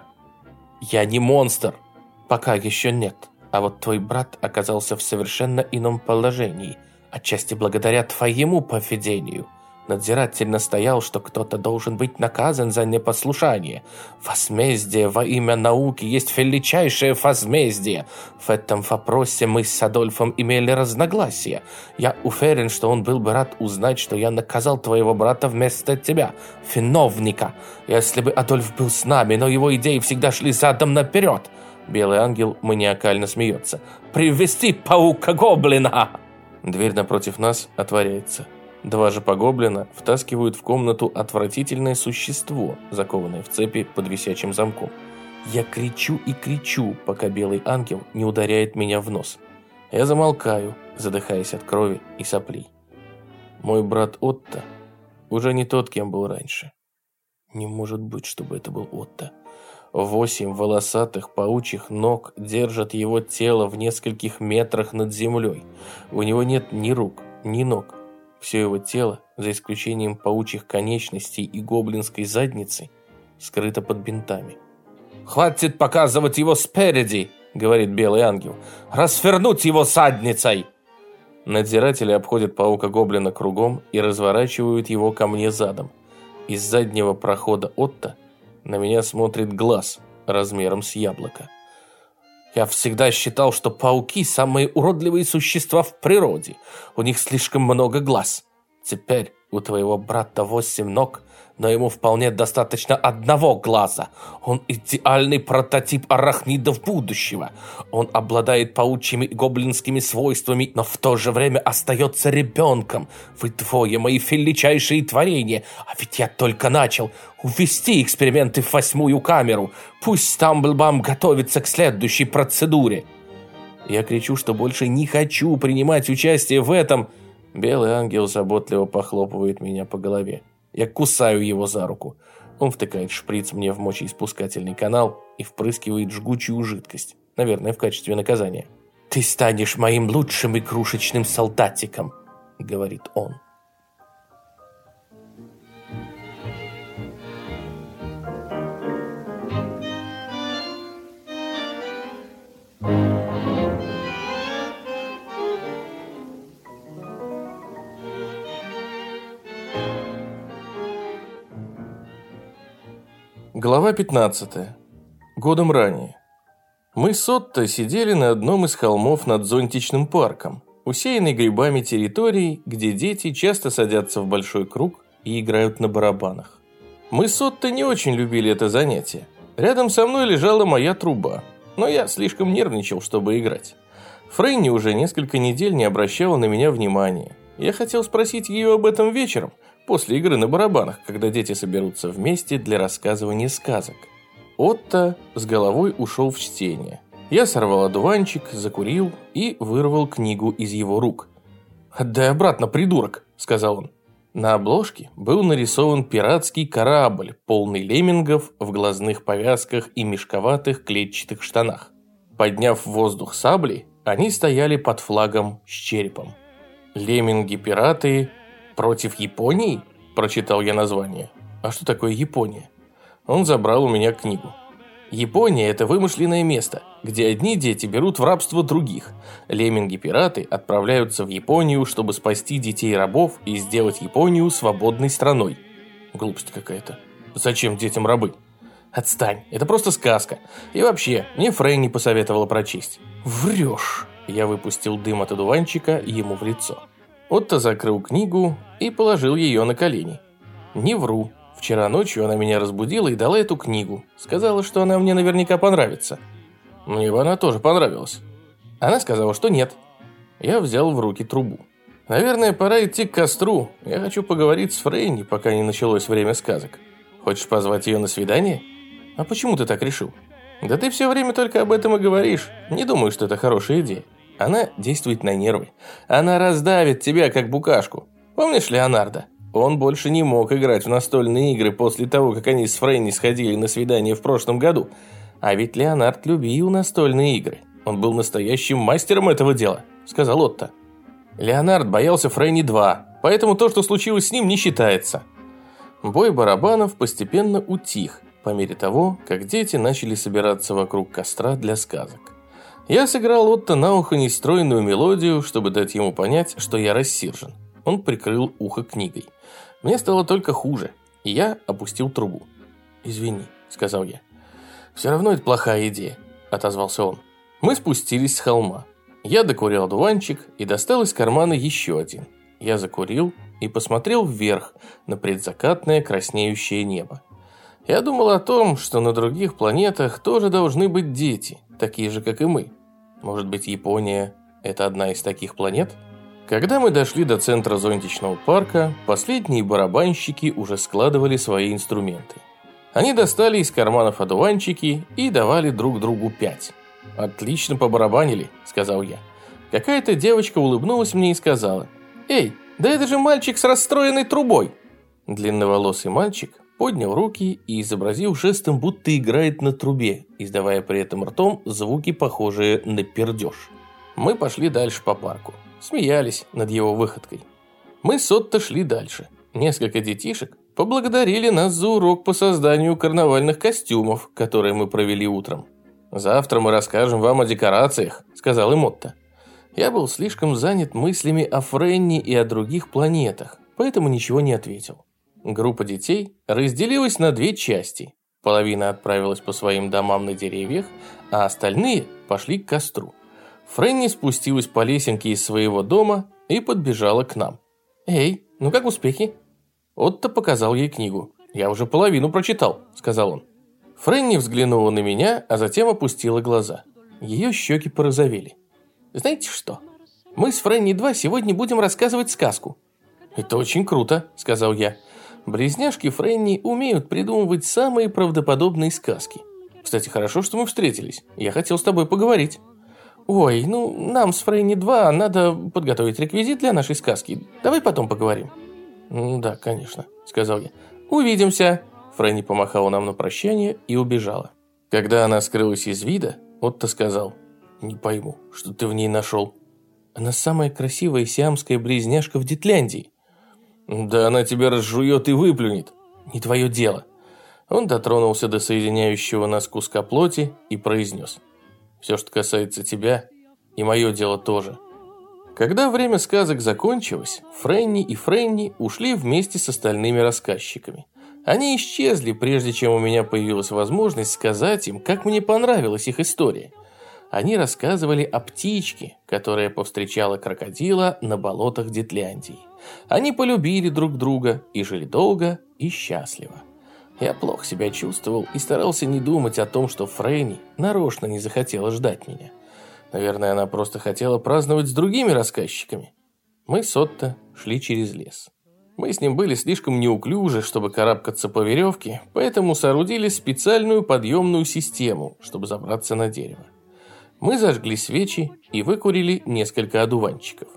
Я не монстр. Пока еще нет. А вот твой брат оказался в совершенно ином положении, отчасти благодаря твоему поведению. Надзиратель настоял, что кто-то должен быть наказан за непослушание. Возмездие во имя науки есть величайшее возмездие. В этом вопросе мы с Адольфом имели разногласия. Я уверен, что он был бы рад узнать, что я наказал твоего брата вместо тебя, виновника. Если бы Адольф был с нами, но его идеи всегда шли задом наперед». Белый ангел маниакально смеется. «Привести паука-гоблина!» Дверь напротив нас отворяется. Два жопоглина втаскивают в комнату отвратительное существо, закованное в цепи под висячим замком. Я кричу и кричу, пока белый ангел не ударяет меня в нос. Я замолкаю, задыхаясь от крови и соплей. Мой брат Отто уже не тот, кем был раньше. Не может быть, чтобы это был Отто. 8 волосатых паучьих ног держат его тело в нескольких метрах над землей. У него нет ни рук, ни ног. Все его тело, за исключением паучьих конечностей и гоблинской задницы, скрыто под бинтами. «Хватит показывать его спереди!» — говорит белый ангел. «Развернуть его задницей!» Надзиратели обходят паука-гоблина кругом и разворачивают его ко мне задом. Из заднего прохода Отто на меня смотрит глаз размером с яблоко. Я всегда считал, что пауки – самые уродливые существа в природе. У них слишком много глаз. Теперь у твоего брата 8 ног, но ему вполне достаточно одного глаза. Он идеальный прототип арахнидов будущего. Он обладает паучьими и гоблинскими свойствами, но в то же время остается ребенком. Вы двое мои величайшие творения. А ведь я только начал увести эксперименты в 8-ю камеру. Пусть Стамблбам готовится к следующей процедуре. Я кричу, что больше не хочу принимать участие в этом. Белый ангел заботливо похлопывает меня по голове. Я кусаю его за руку. Он втыкает шприц мне в мочеиспускательный канал и впрыскивает жгучую жидкость. Наверное, в качестве наказания. «Ты станешь моим лучшим игрушечным солдатиком», — говорит он. Глава 15. Годом ранее. Мы с Отто сидели на одном из холмов над зонтичным парком, усеянной грибами территорией, где дети часто садятся в большой круг и играют на барабанах. Мы с Отто не очень любили это занятие. Рядом со мной лежала моя труба, но я слишком нервничал, чтобы играть. Фрэнни уже несколько недель не обращала на меня внимания. Я хотел спросить ее об этом вечером, после игры на барабанах, когда дети соберутся вместе для рассказывания сказок. Отто с головой ушел в чтение. Я сорвал одуванчик, закурил и вырвал книгу из его рук. «Отдай обратно, придурок», — сказал он. На обложке был нарисован пиратский корабль, полный леммингов в глазных повязках и мешковатых клетчатых штанах. Подняв в воздух сабли, они стояли под флагом с черепом. «Лемминги-пираты против Японии?» – прочитал я название. «А что такое Япония?» Он забрал у меня книгу. Япония – это вымышленное место, где одни дети берут в рабство других. Лемминги-пираты отправляются в Японию, чтобы спасти детей-рабов и сделать Японию свободной страной. Глупость какая-то. Зачем детям рабы? Отстань, это просто сказка. И вообще, мне Фрэнни посоветовала прочесть. Врешь. Я выпустил дым от одуванчика ему в лицо. Отто закрыл книгу и положил ее на колени. Не вру. Вчера ночью она меня разбудила и дала эту книгу. Сказала, что она мне наверняка понравится. Мне бы она тоже понравилась. Она сказала, что нет. Я взял в руки трубу. Наверное, пора идти к костру. Я хочу поговорить с Фрэнни, пока не началось время сказок. Хочешь позвать ее на свидание? А почему ты так решил? Да ты все время только об этом и говоришь. Не думаю, что это хорошая идея. Она действует на нервы. Она раздавит тебя, как букашку. Помнишь Леонардо? Он больше не мог играть в настольные игры после того, как они с Фрэнни сходили на свидание в прошлом году. А ведь Леонард любил настольные игры. Он был настоящим мастером этого дела, сказал Отто. Леонард боялся Фрэнни 2, поэтому то, что случилось с ним, не считается. Бой барабанов постепенно утих, по мере того, как дети начали собираться вокруг костра для сказок. Я сыграл Отто на ухо нестройную мелодию, чтобы дать ему понять, что я рассержен. Он прикрыл ухо книгой. Мне стало только хуже, и я опустил трубу. «Извини», — сказал я. «Все равно это плохая идея», — отозвался он. Мы спустились с холма. Я докурил одуванчик и достал из кармана еще один. Я закурил и посмотрел вверх на предзакатное краснеющее небо. Я думал о том, что на других планетах тоже должны быть дети, такие же, как и мы. Может быть, Япония – это одна из таких планет? Когда мы дошли до центра зонтичного парка, последние барабанщики уже складывали свои инструменты. Они достали из карманов одуванчики и давали друг другу 5. «Отлично побарабанили», – сказал я. Какая-то девочка улыбнулась мне и сказала: «Эй, да это же мальчик с расстроенной трубой!» Длинноволосый мальчик поднял руки и изобразил жестом, будто играет на трубе, издавая при этом ртом звуки, похожие на пердеж. Мы пошли дальше по парку. Смеялись над его выходкой. Мы с Отто шли дальше. Несколько детишек поблагодарили нас за урок по созданию карнавальных костюмов, которые мы провели утром. «Завтра мы расскажем вам о декорациях», — сказал им Отто. Я был слишком занят мыслями о Фрэнни и о других планетах, поэтому ничего не ответил. Группа детей разделилась на 2 части. Половина отправилась по своим домам на деревьях, а остальные пошли к костру. Фрэнни спустилась по лесенке из своего дома и подбежала к нам. «Эй, ну как успехи?» Отто показал ей книгу. «Я уже половину прочитал», — сказал он. Фрэнни взглянула на меня, а затем опустила глаза. Ее щеки порозовели. «Знаете что? Мы с Фрэнни 2 сегодня будем рассказывать сказку». «Это очень круто», — сказал я. Близняшки Фрэнни умеют придумывать самые правдоподобные сказки. Кстати, хорошо, что мы встретились. Я хотел с тобой поговорить. Ой, ну, нам с Фрэнни 2 надо подготовить реквизит для нашей сказки. Давай потом поговорим. Да, конечно, сказал я. Увидимся. Фрэнни помахала нам на прощание и убежала. Когда она скрылась из вида, Отто сказал: «Не пойму, что ты в ней нашел?» «Она самая красивая сиамская близняшка в Дитляндии». «Да она тебя разжует и выплюнет». «Не твое дело». Он дотронулся до соединяющего нас куска плоти и произнес: «Все, что касается тебя, и мое дело тоже». Когда время сказок закончилось, Фрэнни и Фрэнни ушли вместе с остальными рассказчиками. Они исчезли, прежде чем у меня появилась возможность сказать им, как мне понравилась их история. Они рассказывали о птичке, которая повстречала крокодила на болотах Дитляндии. Они полюбили друг друга и жили долго и счастливо. Я плохо себя чувствовал и старался не думать о том, что Фрэнни нарочно не захотела ждать меня. Наверное, она просто хотела праздновать с другими рассказчиками. Мы с Отто шли через лес. Мы с ним были слишком неуклюжи, чтобы карабкаться по веревке, поэтому соорудили специальную подъемную систему, чтобы забраться на дерево. Мы зажгли свечи и выкурили несколько одуванчиков.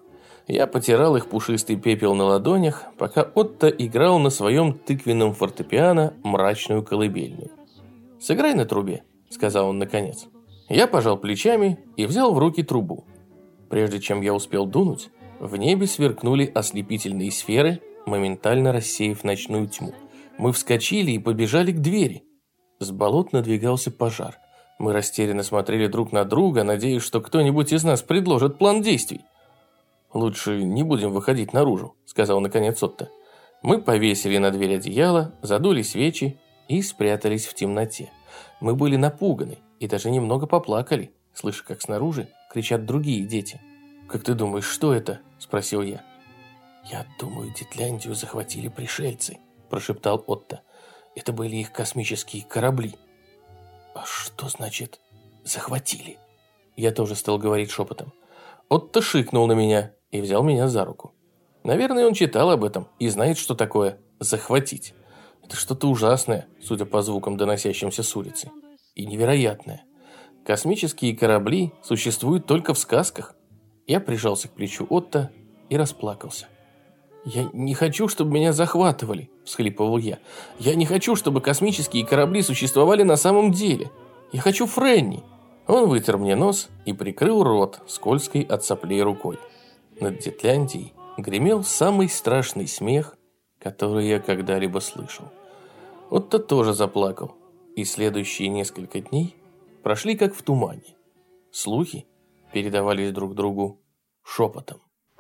Я потирал их пушистый пепел на ладонях, пока Отто играл на своем тыквенном фортепиано мрачную колыбельную. «Сыграй на трубе», — сказал он наконец. Я пожал плечами и взял в руки трубу. Прежде чем я успел дунуть, в небе сверкнули ослепительные сферы, моментально рассеяв ночную тьму. Мы вскочили и побежали к двери. С болот надвигался пожар. Мы растерянно смотрели друг на друга, надеясь, что кто-нибудь из нас предложит план действий. «Лучше не будем выходить наружу», — сказал наконец Отто. Мы повесили на дверь одеяло, задули свечи и спрятались в темноте. Мы были напуганы и даже немного поплакали, слыша, как снаружи кричат другие дети. «Как ты думаешь, что это?» – спросил я. «Я думаю, Детляндию захватили пришельцы», – прошептал Отто. «Это были их космические корабли». «А что значит «захватили»?» Я тоже стал говорить шепотом. Отто шикнул на меня и взял меня за руку. Наверное, он читал об этом и знает, что такое «захватить». Это что-то ужасное, судя по звукам, доносящимся с улицы. И невероятное. Космические корабли существуют только в сказках. Я прижался к плечу Отто и расплакался. «Я не хочу, чтобы меня захватывали», – всхлипывал я. «Я не хочу, чтобы космические корабли существовали на самом деле. Я хочу Фрэнни». Он вытер мне нос и прикрыл рот скользкой от соплей рукой. Над Детляндией гремел самый страшный смех, который я когда-либо слышал. Отто тоже заплакал, и следующие несколько дней прошли как в тумане. Слухи передавались друг другу шепотом.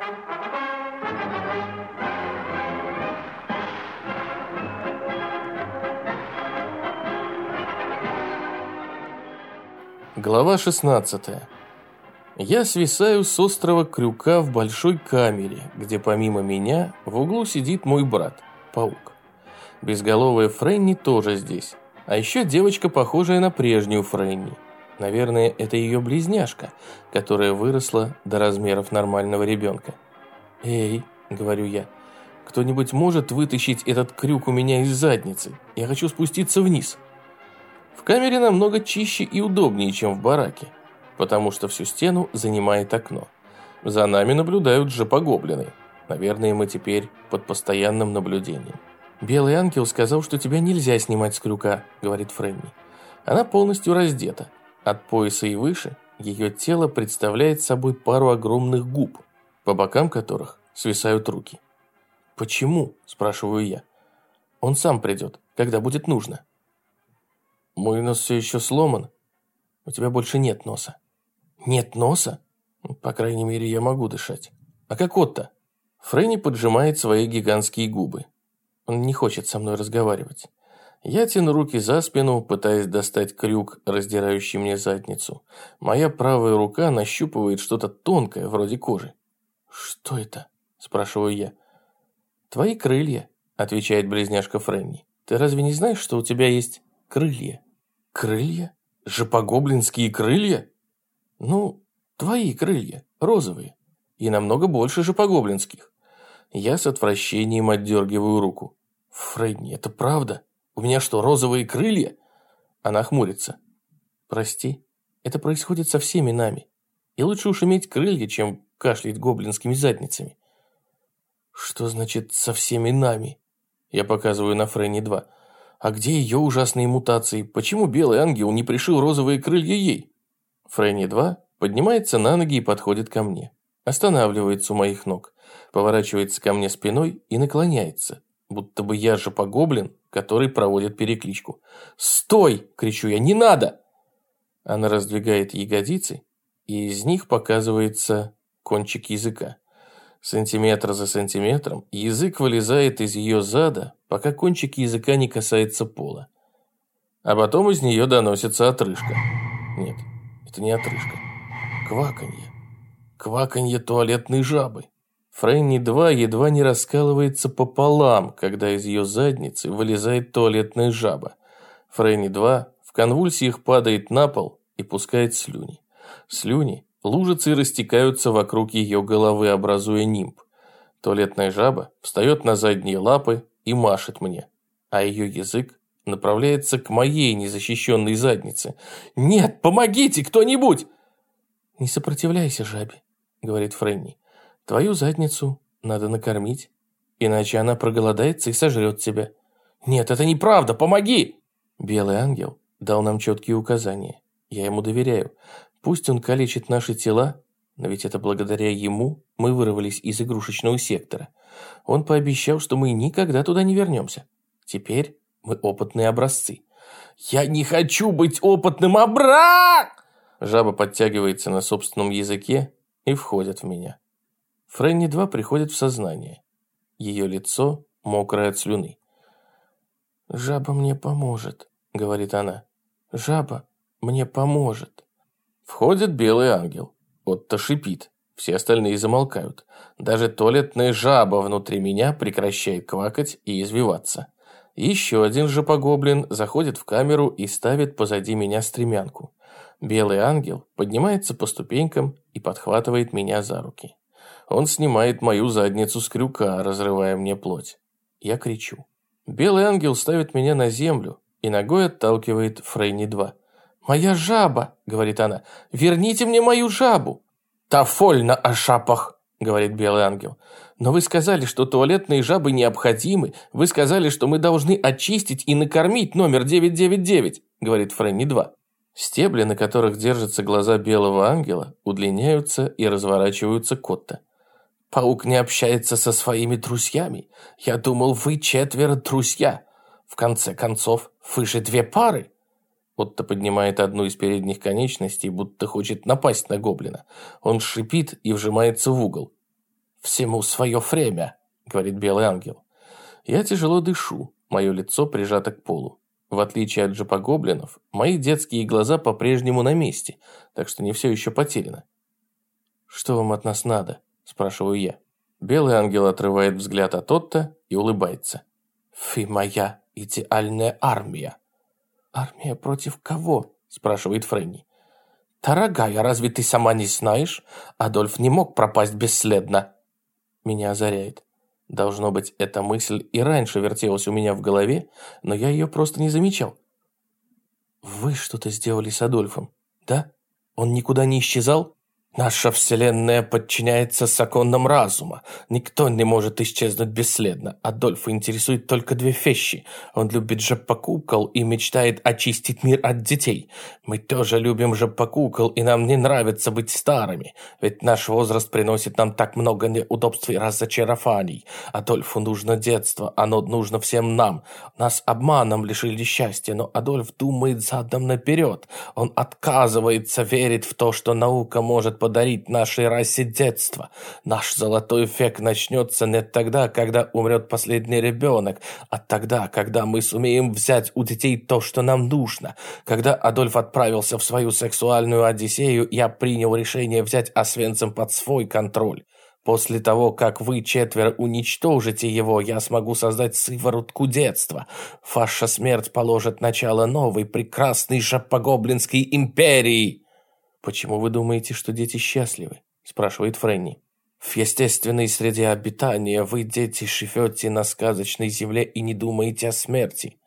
Глава 16. Я свисаю с острова Крюка в большой камере, где помимо меня в углу сидит мой брат, паук. Безголовая Фрэнни тоже здесь, а еще девочка, похожая на прежнюю Фрэнни. Наверное, это ее близняшка, которая выросла до размеров нормального ребенка. «Эй», — говорю я, — «кто-нибудь может вытащить этот крюк у меня из задницы? Я хочу спуститься вниз». В камере намного чище и удобнее, чем в бараке, потому что всю стену занимает окно. За нами наблюдают жопогоблины. Наверное, мы теперь под постоянным наблюдением. «Белый ангел сказал, что тебя нельзя снимать с крюка», — говорит Фрэнни. Она полностью раздета. От пояса и выше ее тело представляет собой пару огромных губ, по бокам которых свисают руки. «Почему?» – спрашиваю я. «Он сам придет, когда будет нужно». «Мой нос все еще сломан. У тебя больше нет носа». «Нет носа?» «По крайней мере, я могу дышать». «А как Отто?» Фрэнни поджимает свои гигантские губы. Он не хочет со мной разговаривать. Я тяну руки за спину, пытаясь достать крюк, раздирающий мне задницу. Моя правая рука нащупывает что-то тонкое, вроде кожи. «Что это?» – спрашиваю я. «Твои крылья», – отвечает близняшка Фрэнни. «Ты разве не знаешь, что у тебя есть крылья?» «Крылья? Жопогоблинские крылья?» «Ну, твои крылья, розовые, и намного больше жопогоблинских». Я с отвращением отдергиваю руку. «Фрэнни, это правда? У меня что, розовые крылья?» Она хмурится. «Прости, это происходит со всеми нами. И лучше уж иметь крылья, чем кашлять гоблинскими задницами». «Что значит «со всеми нами»?» Я показываю на Фрэнни 2. «А где ее ужасные мутации? Почему белый ангел не пришил розовые крылья ей?» Фрэнни 2 поднимается на ноги и подходит ко мне. Останавливается у моих ног, поворачивается ко мне спиной и наклоняется, будто бы я жопогоблин, который проводит перекличку. «Стой!» – кричу я. «Не надо!» Она раздвигает ягодицы, и из них показывается кончик языка. Сантиметр за сантиметром язык вылезает из ее зада, пока кончик языка не касается пола. А потом из нее доносится отрыжка. Нет, это не отрыжка. Кваканье. Кваканье туалетной жабы. Фрэнни 2 едва не раскалывается пополам, когда из ее задницы вылезает туалетная жаба. Фрэнни 2 в конвульсиях падает на пол и пускает слюни. Слюни лужицы растекаются вокруг ее головы, образуя нимб. Туалетная жаба встает на задние лапы и машет мне, а ее язык направляется к моей незащищенной заднице. «Нет, помогите кто-нибудь!» «Не сопротивляйся жабе», — говорит Фрэнни. Твою задницу надо накормить, иначе она проголодается и сожрет тебя. Нет, это неправда, помоги! Белый ангел дал нам четкие указания. Я ему доверяю. Пусть он калечит наши тела, но ведь это благодаря ему мы вырвались из игрушечного сектора. Он пообещал, что мы никогда туда не вернемся. Теперь мы опытные образцы. Я не хочу быть опытным Жаба подтягивается на собственном языке и входит в меня. Фрэнни 2 приходит в сознание. Ее лицо мокрое от слюны. «Жаба мне поможет», — говорит она. «Жаба мне поможет». Входит белый ангел. Отто шипит. Все остальные замолкают. Даже туалетная жаба внутри меня прекращает квакать и извиваться. Еще один жопогоблин заходит в камеру и ставит позади меня стремянку. Белый ангел поднимается по ступенькам и подхватывает меня за руки. Он снимает мою задницу с крюка, разрывая мне плоть. Я кричу. Белый ангел ставит меня на землю и ногой отталкивает Фрэнни 2. «Моя жаба!» — говорит она. «Верните мне мою жабу!» «Тафольно о шапах!» — говорит белый ангел. «Но вы сказали, что туалетные жабы необходимы. Вы сказали, что мы должны очистить и накормить номер 999, говорит Фрэнни 2. Стебли, на которых держатся глаза белого ангела, удлиняются и разворачиваются к Отто. «Паук не общается со своими друзьями. Я думал, вы 4 друзья. В конце концов, вы же 2 пары». Отто поднимает одну из передних конечностей, будто хочет напасть на гоблина. Он шипит и вжимается в угол. «Всему свое время», — говорит белый ангел. Я тяжело дышу, мое лицо прижато к полу. В отличие от джапогоблинов, мои детские глаза по-прежнему на месте, так что не все еще потеряно. «Что вам от нас надо?» – спрашиваю я. Белый ангел отрывает взгляд от Отто и улыбается. «Вы моя идеальная армия». «Армия против кого?» – спрашивает Фрэнни. «Дорогая, разве ты сама не знаешь? Адольф не мог пропасть бесследно». Меня озаряет. Должно быть, эта мысль и раньше вертелась у меня в голове, но я ее просто не замечал. «Вы что-то сделали с Адольфом, да? Он никуда не исчезал?» «Наша вселенная подчиняется законам разума. Никто не может исчезнуть бесследно. Адольфа интересует только 2 вещи. Он любит жопокукол и мечтает очистить мир от детей. Мы тоже любим жопокукол, и нам не нравится быть старыми. Ведь наш возраст приносит нам так много неудобств и разочарований. Адольфу нужно детство, оно нужно всем нам. Нас обманом лишили счастья, но Адольф думает задом наперед. Он отказывается верить в то, что наука может подарить нашей расе детство. Наш золотой век начнется не тогда, когда умрет последний ребенок, а тогда, когда мы сумеем взять у детей то, что нам нужно. Когда Адольф отправился в свою сексуальную одиссею, я принял решение взять Освенцим под свой контроль. После того, как вы 4 уничтожите его, я смогу создать сыворотку детства. Ваша смерть положит начало новой, прекрасной жопогоблинской империи. «Почему вы думаете, что дети счастливы?» – спрашивает Фрэнни. «В естественной среде обитания вы, дети, живете на сказочной земле и не думаете о смерти».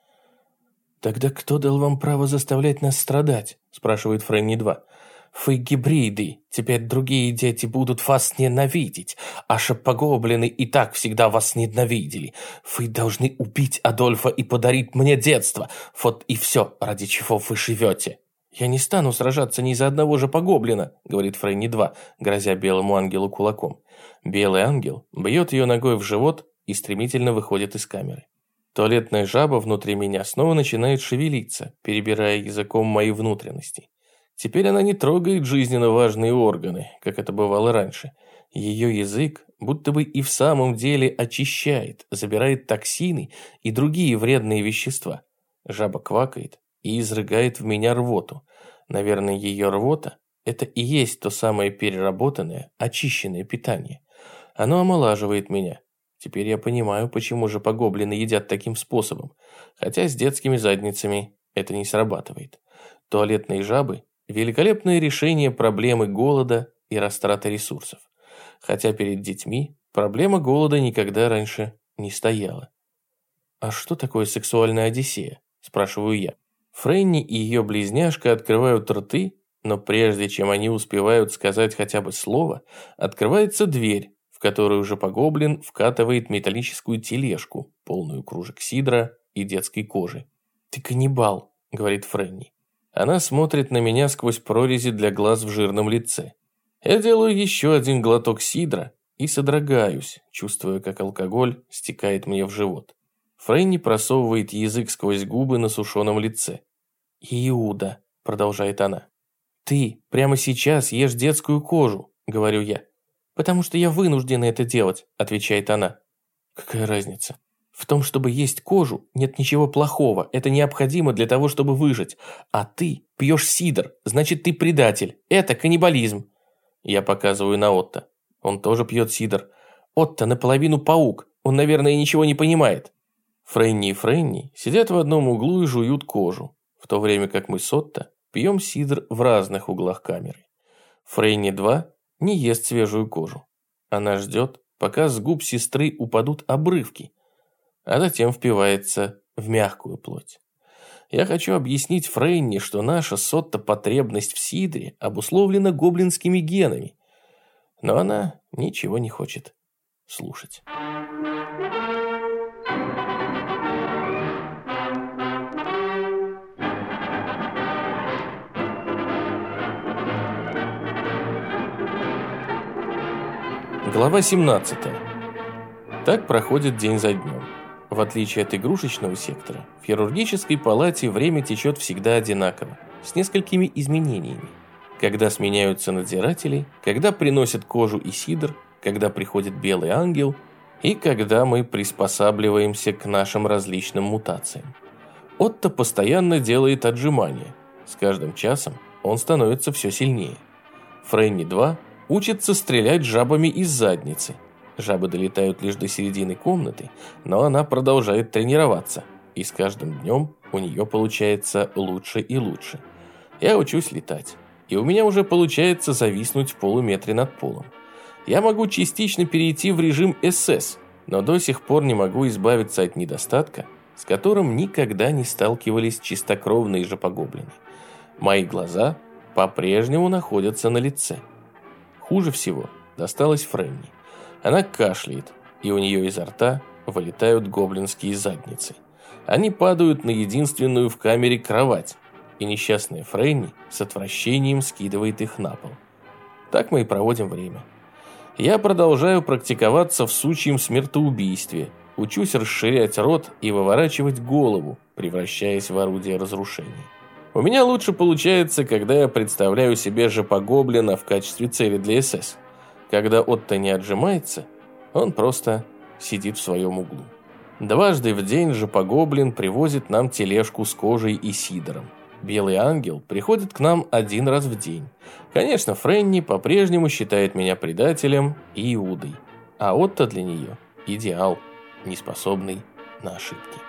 «Тогда кто дал вам право заставлять нас страдать?» – спрашивает Фрэнни 2. «Вы гибриды, теперь другие дети будут вас ненавидеть, а шопогоблины и так всегда вас ненавидели. Вы должны убить Адольфа и подарить мне детство. Вот и все, ради чего вы живете». «Я не стану сражаться ни за одного жопогоблина», — говорит Фрэнни 2, грозя белому ангелу кулаком. Белый ангел бьет ее ногой в живот и стремительно выходит из камеры. Туалетная жаба внутри меня снова начинает шевелиться, перебирая языком мои внутренности. Теперь она не трогает жизненно важные органы, как это бывало раньше. Ее язык будто бы и в самом деле очищает, забирает токсины и другие вредные вещества. Жаба квакает и изрыгает в меня рвоту. Наверное, ее рвота – это и есть то самое переработанное, очищенное питание. Оно омолаживает меня. Теперь я понимаю, почему же гоблины едят таким способом. Хотя с детскими задницами это не срабатывает. Туалетные жабы – великолепное решение проблемы голода и растраты ресурсов. Хотя перед детьми проблема голода никогда раньше не стояла. «А что такое сексуальная одиссея?» – спрашиваю я. Фрэнни и ее близняшка открывают рты, но прежде чем они успевают сказать хотя бы слово, открывается дверь, в в которую жопогоблин вкатывает металлическую тележку, полную кружек сидра и детской кожи. «Ты каннибал», — говорит Фрэнни. Она смотрит на меня сквозь прорези для глаз в жирном лице. Я делаю еще один глоток сидра и содрогаюсь, чувствуя, как алкоголь стекает мне в живот. Фрэнни просовывает язык сквозь губы на сушеном лице. «Иуда», — продолжает она. «Ты прямо сейчас ешь детскую кожу», — говорю я. «Потому что я вынуждена это делать», — отвечает она. «Какая разница? В том, чтобы есть кожу, нет ничего плохого. Это необходимо для того, чтобы выжить. А ты пьешь сидр, значит, ты предатель. Это каннибализм». Я показываю на Отто. Он тоже пьет сидр. Отто наполовину паук. Он, наверное, ничего не понимает. Фрэнни и Фрэнни сидят в одном углу и жуют кожу, в то время как мы с Отто пьем сидр в разных углах камеры. Фрэнни 2 не ест свежую кожу. Она ждет, пока с губ сестры упадут обрывки, а затем впивается в мягкую плоть. Я хочу объяснить Фрэнни, что наша с Отто потребность в сидре обусловлена гоблинскими генами, но она ничего не хочет слушать. Глава 17. Так проходит день за днем. В отличие от игрушечного сектора, в хирургической палате время течет всегда одинаково, с несколькими изменениями. Когда сменяются надзиратели, когда приносят кожу и сидр, когда приходит белый ангел и когда мы приспосабливаемся к нашим различным мутациям. Отто постоянно делает отжимания. С каждым часом он становится все сильнее. Фрэнни 2 учится стрелять жабами из задницы. Жабы долетают лишь до середины комнаты, но она продолжает тренироваться, и с каждым днем у нее получается лучше и лучше. Я учусь летать, и у меня уже получается зависнуть в полуметре над полом. Я могу частично перейти в режим СС, но до сих пор не могу избавиться от недостатка, с которым никогда не сталкивались чистокровные жопогоблины. Мои глаза по-прежнему находятся на лице. Хуже всего досталось Фрэнни. Она кашляет, и у нее изо рта вылетают гоблинские задницы. Они падают на единственную в камере кровать, и несчастная Фрэнни с отвращением скидывает их на пол. Так мы и проводим время. Я продолжаю практиковаться в сучьем смертоубийстве, учусь расширять рот и выворачивать голову, превращаясь в орудие разрушения. У меня лучше получается, когда я представляю себе жопогоблина в качестве цели для СС. Когда Отто не отжимается, он просто сидит в своем углу. Дважды в день жопогоблин привозит нам тележку с кожей и сидром. Белый ангел приходит к нам один раз в день. Конечно, Фрэнни по-прежнему считает меня предателем и Иудой, а Отто для нее идеал, неспособный на ошибки.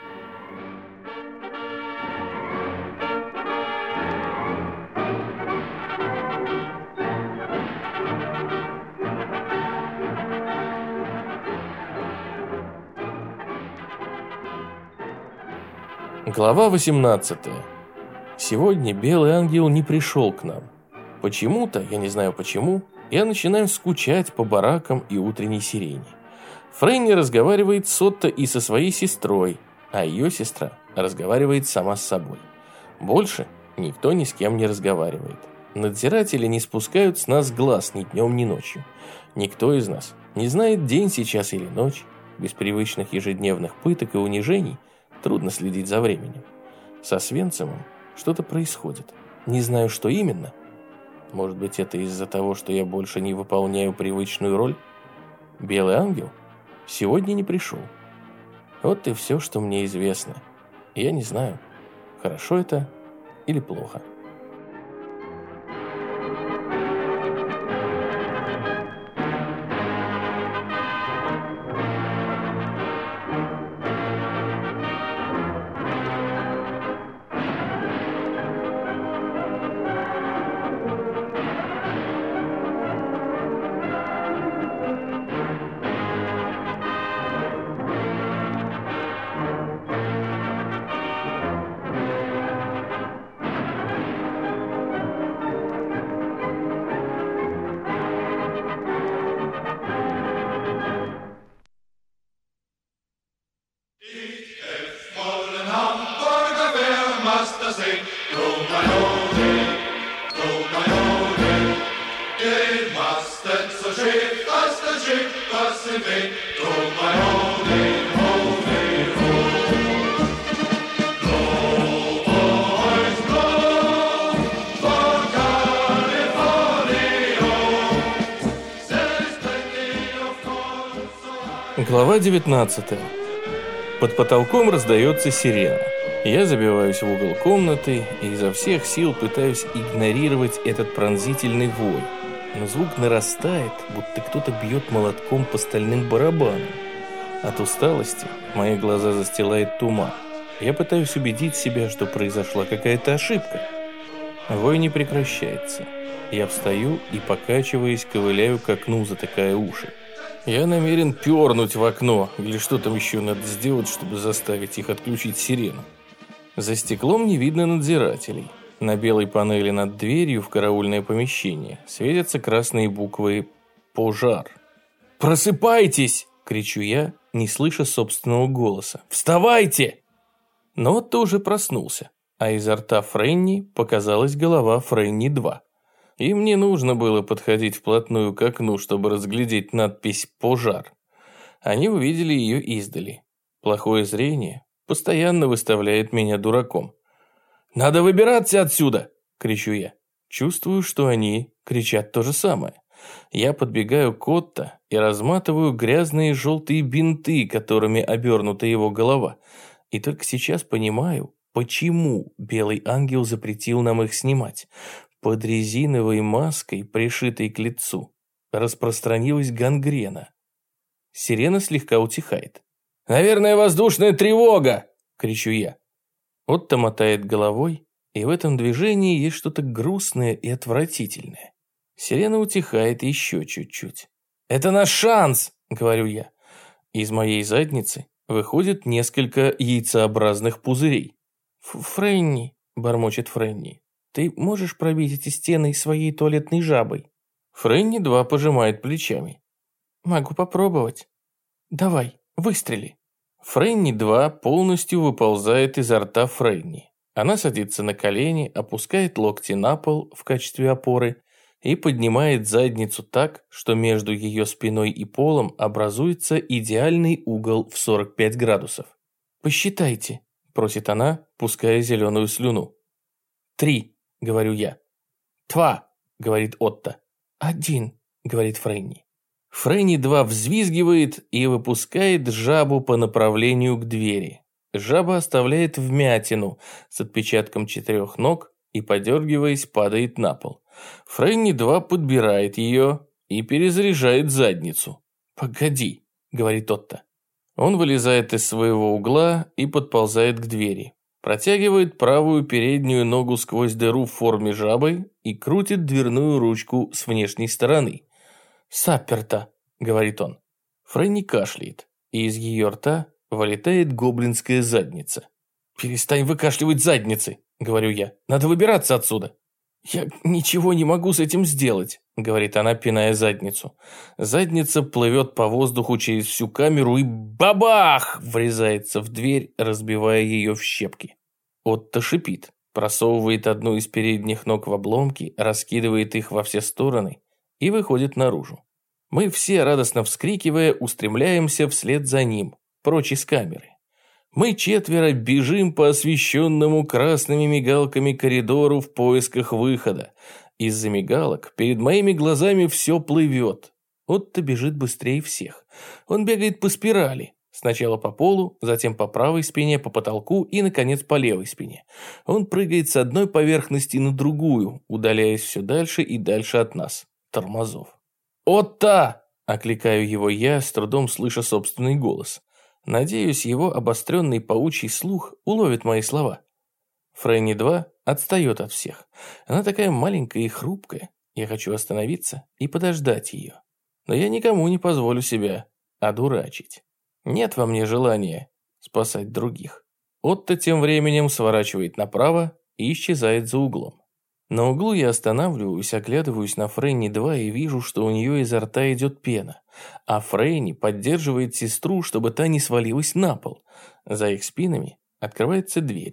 Глава 18. Сегодня белый ангел не пришел к нам. Почему-то, я не знаю почему, я начинаю скучать по баракам и утренней сирене. Фрэнни разговаривает с Отто и со своей сестрой, а ее сестра разговаривает сама с собой. Больше никто ни с кем не разговаривает. Надзиратели не спускают с нас глаз ни днем, ни ночью. Никто из нас не знает, день сейчас или ночь. Без привычных ежедневных пыток и унижений трудно следить за временем. Со Свенцемом что-то происходит. Не знаю, что именно. Может быть, это из-за того, что я больше не выполняю привычную роль? Белый ангел сегодня не пришел. Вот и все, что мне известно. Я не знаю, хорошо это или плохо. ship us in vain. Oh, my holy, holy, holy. Blow, boys, blow, for California. There's plenty of corn, so Глава 19. Под потолком раздается сирена. Я забиваюсь в угол комнаты и изо всех сил пытаюсь игнорировать этот пронзительный вой. Но звук нарастает, будто кто-то бьет молотком по стальным барабанам. От усталости мои глаза застилает туман. Я пытаюсь убедить себя, что произошла какая-то ошибка. Вой не прекращается. Я встаю и, покачиваясь, ковыляю к окну, затыкая уши. Я намерен пернуть в окно, или что там еще надо сделать, чтобы заставить их отключить сирену. За стеклом не видно надзирателей. На белой панели над дверью в караульное помещение светятся красные буквы «Пожар». «Просыпайтесь!» – кричу я, не слыша собственного голоса. «Вставайте!» Но Отто уже проснулся, а изо рта Фрэнни показалась голова Фрэнни-2. И мне нужно было подходить вплотную к окну, чтобы разглядеть надпись «Пожар». Они увидели ее издали. Плохое зрение постоянно выставляет меня дураком. «Надо выбираться отсюда!» – кричу я. Чувствую, что они кричат то же самое. Я подбегаю к Отто и разматываю грязные желтые бинты, которыми обернута его голова. И только сейчас понимаю, почему Белый Ангел запретил нам их снимать. Под резиновой маской, пришитой к лицу, распространилась гангрена. Сирена слегка утихает. «Наверное, воздушная тревога!» – кричу я. Отто мотает головой, и в этом движении есть что-то грустное и отвратительное. Сирена утихает еще чуть-чуть. «Это наш шанс!» – говорю я. Из моей задницы выходит несколько яйцеобразных пузырей. «Фрэнни», – бормочет Фрэнни, – «ты можешь пробить эти стены своей туалетной жабой?» Фрэнни-2 пожимает плечами. «Могу попробовать. Давай, выстрели». Фрэнни-2 полностью выползает изо рта Фрэнни. Она садится на колени, опускает локти на пол в качестве опоры и поднимает задницу так, что между ее спиной и полом образуется идеальный угол в 45 градусов. «Посчитайте», – просит она, пуская зеленую слюну. 3, говорю я. 2, говорит Отто. 1, говорит Фрэнни. Фрэнни-2 взвизгивает и выпускает жабу по направлению к двери. Жаба оставляет вмятину с отпечатком 4 ног и, подергиваясь, падает на пол. Фрэнни-2 подбирает ее и перезаряжает задницу. «Погоди», — говорит Отто. Он вылезает из своего угла и подползает к двери. Протягивает правую переднюю ногу сквозь дыру в форме жабы и крутит дверную ручку с внешней стороны. «Саперта», — говорит он. Фрэнни кашляет, и из ее рта вылетает гоблинская задница. «Перестань выкашливать задницы», — говорю я. «Надо выбираться отсюда». «Я ничего не могу с этим сделать», — говорит она, пиная задницу. Задница плывет по воздуху через всю камеру и бабах! Врезается в дверь, разбивая ее в щепки. Отто шипит, просовывает одну из передних ног в обломки, раскидывает их во все стороны и выходит наружу. Мы все, радостно вскрикивая, устремляемся вслед за ним, прочь из камеры. Мы 4 бежим по освещенному красными мигалками коридору в поисках выхода. Из-за мигалок перед моими глазами все плывет. Отто бежит быстрее всех. Он бегает по спирали. Сначала по полу, затем по правой спине, по потолку и, наконец, по левой спине. Он прыгает с одной поверхности на другую, удаляясь все дальше и дальше от нас, тормозов. «Отто!» – окликаю его я, с трудом слыша собственный голос. Надеюсь, его обостренный паучий слух уловит мои слова. Фрэнни-2 отстает от всех. Она такая маленькая и хрупкая. Я хочу остановиться и подождать ее. Но я никому не позволю себя одурачить. Нет во мне желания спасать других. Отто тем временем сворачивает направо и исчезает за углом. На углу я останавливаюсь, оглядываюсь на Фрэнни-2 и вижу, что у нее изо рта идет пена, а Фрэнни поддерживает сестру, чтобы та не свалилась на пол. За их спинами открывается дверь.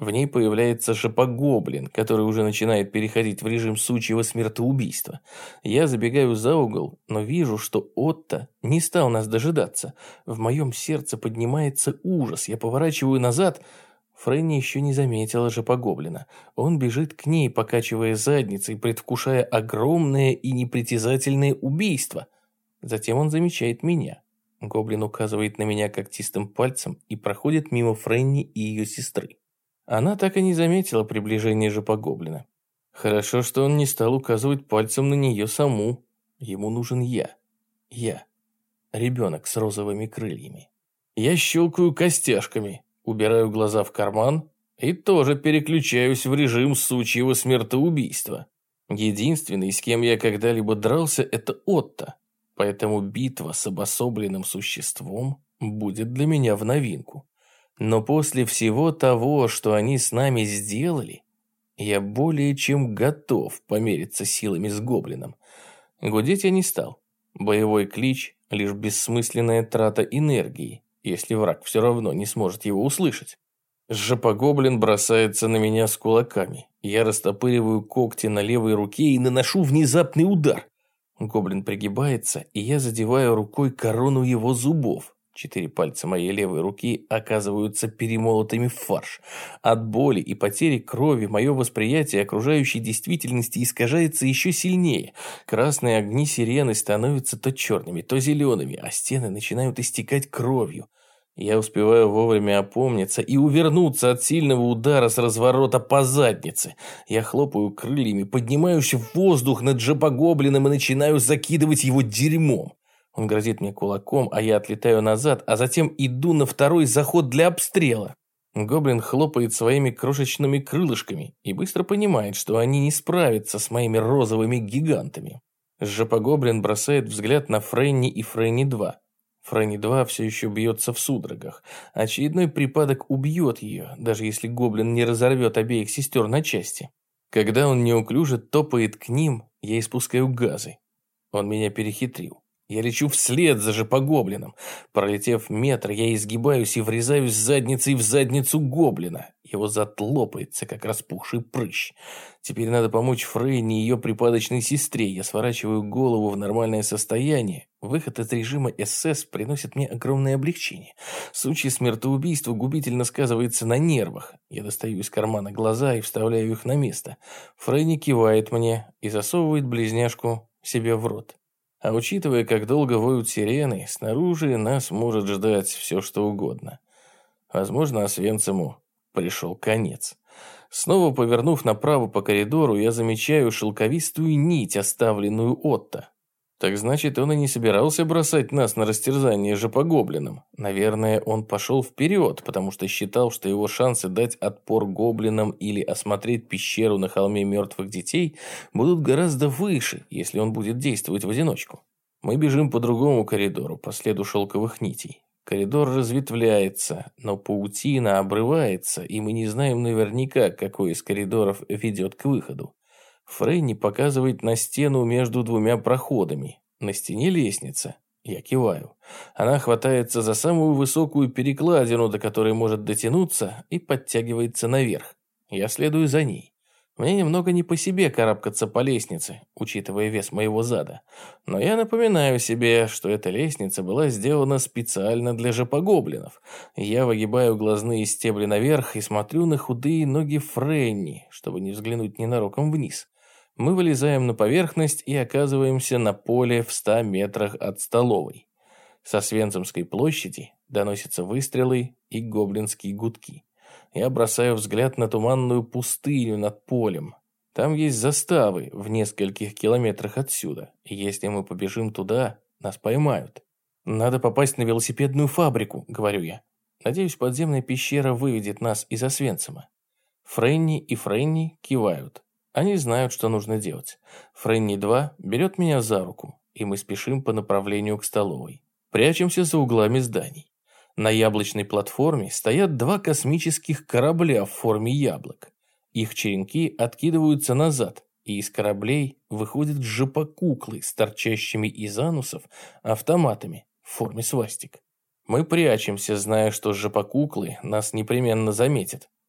В ней появляется жопогоблин, который уже начинает переходить в режим сучьего смертоубийства. Я забегаю за угол, но вижу, что Отто не стал нас дожидаться. В моем сердце поднимается ужас. Я поворачиваю назад. Фрэнни еще не заметила жопогоблина. Он бежит к ней, покачивая задницей, предвкушая огромное и непритязательное убийство. Затем он замечает меня. Гоблин указывает на меня когтистым пальцем и проходит мимо Фрэнни и ее сестры. Она так и не заметила приближения жопогоблина. Хорошо, что он не стал указывать пальцем на нее саму. Ему нужен я. Я. Ребенок с розовыми крыльями. Я щелкаю костяшками, убираю глаза в карман и тоже переключаюсь в режим сучьего смертоубийства. Единственный, с кем я когда-либо дрался, это Отто. Поэтому битва с обособленным существом будет для меня в новинку. Но после всего того, что они с нами сделали, я более чем готов помериться силами с гоблином. Гудеть я не стал. Боевой клич – лишь бессмысленная трата энергии, если враг все равно не сможет его услышать. Жопогоблин бросается на меня с кулаками. Я растопыриваю когти на левой руке и наношу внезапный удар. Гоблин пригибается, и я задеваю рукой корону его зубов. 4 пальца моей левой руки оказываются перемолотыми в фарш. От боли и потери крови мое восприятие окружающей действительности искажается еще сильнее. Красные огни сирены становятся то черными, то зелеными, а стены начинают истекать кровью. Я успеваю вовремя опомниться и увернуться от сильного удара с разворота по заднице. Я хлопаю крыльями, поднимаюсь в воздух над жопогоблином и начинаю закидывать его дерьмом. Он грозит мне кулаком, а я отлетаю назад, а затем иду на второй заход для обстрела. Гоблин хлопает своими крошечными крылышками и быстро понимает, что они не справятся с моими розовыми гигантами. Жопогоблин бросает взгляд на Фрэнни и Фрэнни-2. Фрэнни-2 все еще бьется в судорогах. Очередной припадок убьет ее, даже если гоблин не разорвет обеих сестер на части. Когда он неуклюже топает к ним, я испускаю газы. Он меня перехитрил. Я лечу вслед за жопогоблином. Пролетев метр, я изгибаюсь и врезаюсь задницей в задницу гоблина. Его зад лопается, как распухший прыщ. Теперь надо помочь Фрэнни и ее припадочной сестре. Я сворачиваю голову в нормальное состояние. Выход из режима СС приносит мне огромное облегчение. Сучье смертоубийство губительно сказывается на нервах. Я достаю из кармана глаза и вставляю их на место. Фрэнни кивает мне и засовывает близняшку себе в рот. А учитывая, как долго воют сирены, снаружи нас может ждать все, что угодно. Возможно, Освенциму пришел конец. Снова повернув направо по коридору, я замечаю шелковистую нить, оставленную Отто. Так значит, он и не собирался бросать нас на растерзание жопогоблином. Наверное, он пошел вперед, потому что считал, что его шансы дать отпор гоблинам или осмотреть пещеру на холме мертвых детей будут гораздо выше, если он будет действовать в одиночку. Мы бежим по другому коридору, по следу шелковых нитей. Коридор разветвляется, но паутина обрывается, и мы не знаем наверняка, какой из коридоров ведет к выходу. Фрэнни показывает на стену между двумя проходами. На стене лестница. Я киваю. Она хватается за самую высокую перекладину, до которой может дотянуться, и подтягивается наверх. Я следую за ней. Мне немного не по себе карабкаться по лестнице, учитывая вес моего зада. Но я напоминаю себе, что эта лестница была сделана специально для жопогоблинов. Я выгибаю глазные стебли наверх и смотрю на худые ноги Фрэнни, чтобы не взглянуть ненароком вниз. Мы вылезаем на поверхность и оказываемся на поле в 100 метрах от столовой. Со Освенцимской площади доносятся выстрелы и гоблинские гудки. Я бросаю взгляд на туманную пустыню над полем. Там есть заставы в нескольких километрах отсюда. И если мы побежим туда, нас поймают. Надо попасть на велосипедную фабрику, говорю я. Надеюсь, подземная пещера выведет нас из Освенцима. Фрэнни и Фрэнни кивают. Они знают, что нужно делать. Фрэнни-2 берет меня за руку, и мы спешим по направлению к столовой. Прячемся за углами зданий. На яблочной платформе стоят 2 космических корабля в форме яблок. Их черенки откидываются назад, и из кораблей выходят жопокуклы с торчащими из анусов автоматами в форме свастик. Мы прячемся, зная, что жопокуклы нас непременно заметят.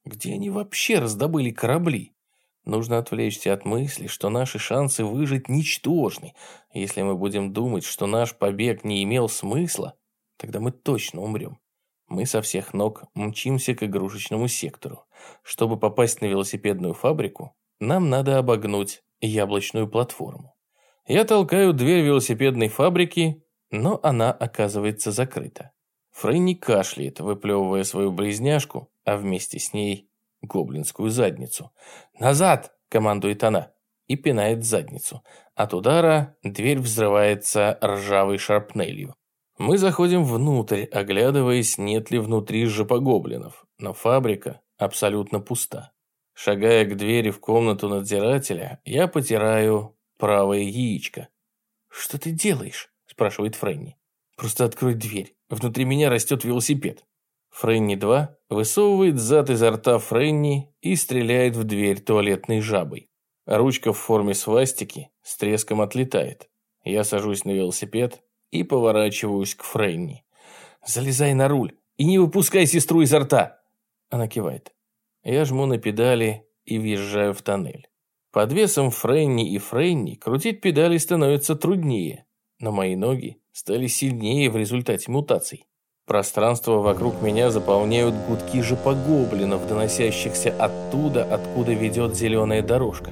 Где они вообще раздобыли корабли? Нужно отвлечься от мысли, что наши шансы выжить ничтожны. Если мы будем думать, что наш побег не имел смысла, тогда мы точно умрем. Мы со всех ног мчимся к игрушечному сектору. Чтобы попасть на велосипедную фабрику, нам надо обогнуть яблочную платформу. Я толкаю дверь велосипедной фабрики, но она оказывается закрыта. Фрэнни кашляет, выплевывая свою близняшку, а вместе с ней гоблинскую задницу. «Назад!» – командует она и пинает задницу. От удара дверь взрывается ржавой шарпнелью. Мы заходим внутрь, оглядываясь, нет ли внутри жопогоблинов, но фабрика абсолютно пуста. Шагая к двери в комнату надзирателя, я потираю правое яичко. «Что ты делаешь?» – спрашивает Фрэнни. «Просто открой дверь. Внутри меня растет велосипед». Фрэнни 2 высовывает зад изо рта Фрэнни и стреляет в дверь туалетной жабой. Ручка в форме свастики с треском отлетает. Я сажусь на велосипед и поворачиваюсь к Фрэнни. «Залезай на руль и не выпускай сестру изо рта!» Она кивает. Я жму на педали и въезжаю в тоннель. Под весом Фрэнни и Фрэнни крутить педали становится труднее, но мои ноги стали сильнее в результате мутаций. Пространство вокруг меня заполняют гудки жопогоблинов, доносящихся оттуда, откуда ведет зеленая дорожка.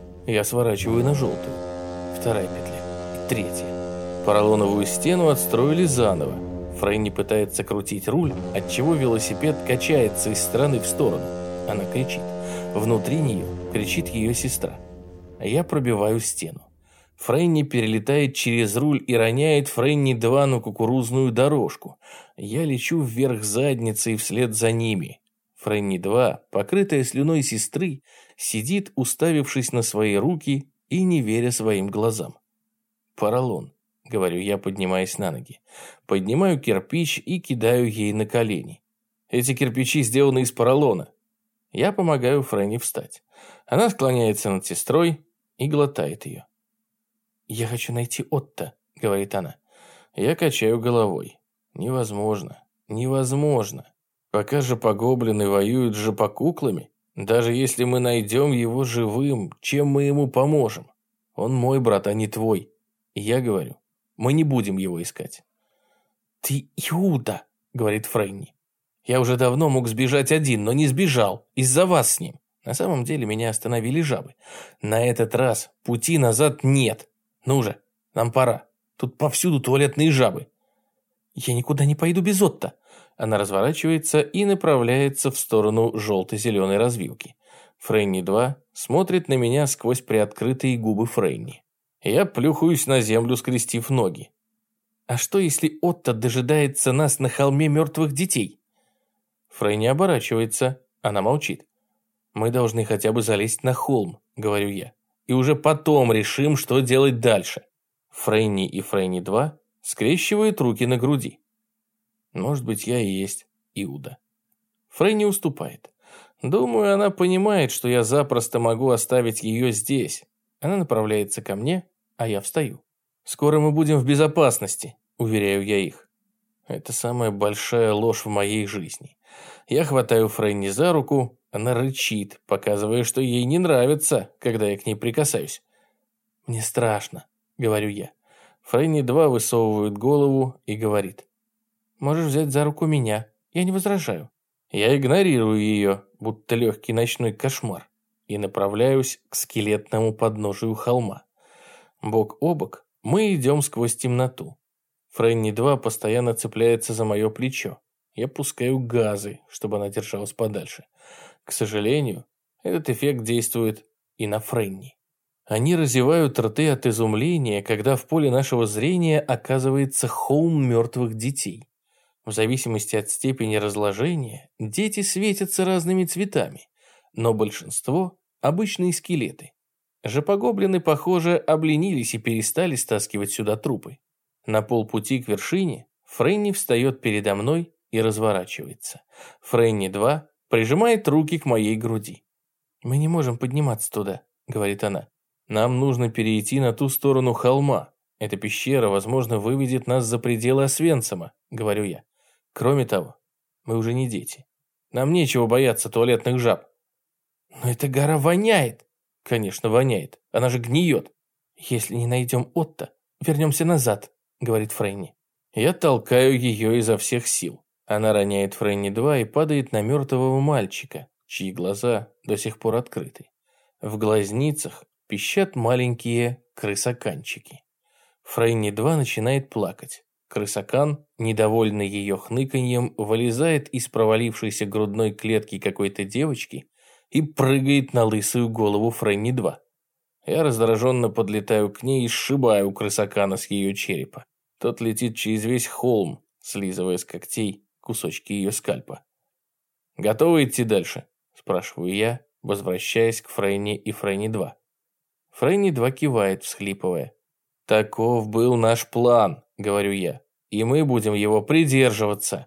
Я сворачиваю на желтую. Вторая петля. И третья. Поролоновую стену отстроили заново. Фрэнни пытается крутить руль, отчего велосипед качается из стороны в сторону. Она кричит. Внутри нее кричит ее сестра. Я пробиваю стену. Фрэнни перелетает через руль и роняет Фрэнни 2 на кукурузную дорожку. Я лечу вверх задницей вслед за ними. Фрэнни 2, покрытая слюной сестры, сидит, уставившись на свои руки и не веря своим глазам. «Поролон», — говорю я, поднимаясь на ноги. Поднимаю кирпич и кидаю ей на колени. «Эти кирпичи сделаны из поролона». Я помогаю Фрэнни встать. Она склоняется над сестрой и глотает ее. «Я хочу найти Отто», — говорит она. Я качаю головой. Невозможно. Невозможно. Пока жопогоблины воюют с жопокуклами, даже если мы найдем его живым, чем мы ему поможем? Он мой брат, а не твой. И я говорю, мы не будем его искать. «Ты Иуда», — говорит Фрэнни. «Я уже давно мог сбежать один, но не сбежал. Из-за вас с ним. На самом деле меня остановили жабы. На этот раз пути назад нет. Ну же, нам пора. Тут повсюду туалетные жабы». «Я никуда не пойду без Отто». Она разворачивается и направляется в сторону желто-зеленой развилки. Фрэнни 2 смотрит на меня сквозь приоткрытые губы Фрэнни. Я плюхаюсь на землю, скрестив ноги. «А что, если Отто дожидается нас на холме мертвых детей?» Фрэнни оборачивается. Она молчит. «Мы должны хотя бы залезть на холм», — говорю я. «И уже потом решим, что делать дальше». Фрэнни и Фрэнни 2 скрещивают руки на груди. Может быть, я и есть Иуда. Фрэнни уступает. Думаю, она понимает, что я запросто могу оставить ее здесь. Она направляется ко мне, а я встаю. «Скоро мы будем в безопасности», — уверяю я их. Это самая большая ложь в моей жизни. Я хватаю Фрэнни за руку, она рычит, показывая, что ей не нравится, когда я к ней прикасаюсь. «Мне страшно», — говорю я. Фрэнни 2 высовывает голову и говорит. «Можешь взять за руку меня, я не возражаю». Я игнорирую ее, будто легкий ночной кошмар, и направляюсь к скелетному подножию холма. Бок о бок мы идем сквозь темноту. Фрэнни 2 постоянно цепляется за мое плечо. Я пускаю газы, чтобы она держалась подальше. К сожалению, этот эффект действует и на Фрэнни. Они разевают рты от изумления, когда в поле нашего зрения оказывается холм мертвых детей. В зависимости от степени разложения, дети светятся разными цветами, но большинство – обычные скелеты. Жопогоблины, похоже, обленились и перестали стаскивать сюда трупы. На полпути к вершине Фрэнни встает передо мной и разворачивается. Фрэнни 2 прижимает руки к моей груди. «Мы не можем подниматься туда», — говорит она. «Нам нужно перейти на ту сторону холма. Эта пещера, возможно, выведет нас за пределы Освенцима», — говорю я. «Кроме того, мы уже не дети. Нам нечего бояться туалетных жаб». «Но эта гора воняет». «Конечно, воняет. Она же гниет». «Если не найдем Отто, вернемся назад», — говорит Фрэнни. Я толкаю ее изо всех сил. Она роняет Фрэнни-2 и падает на мертвого мальчика, чьи глаза до сих пор открыты. В глазницах пищат маленькие крысаканчики. Фрэнни-2 начинает плакать. Крысакан, недовольный ее хныканьем, вылезает из провалившейся грудной клетки какой-то девочки и прыгает на лысую голову Фрэнни-2. Я раздраженно подлетаю к ней и сшибаю крысакана с ее черепа. Тот летит через весь холм, слизывая с когтей кусочки ее скальпа. «Готовы идти дальше?» – спрашиваю я, возвращаясь к Фрэнни и Фрэнни-2. Фрэнни-2 кивает, всхлипывая. «Таков был наш план», – говорю я, – «и мы будем его придерживаться».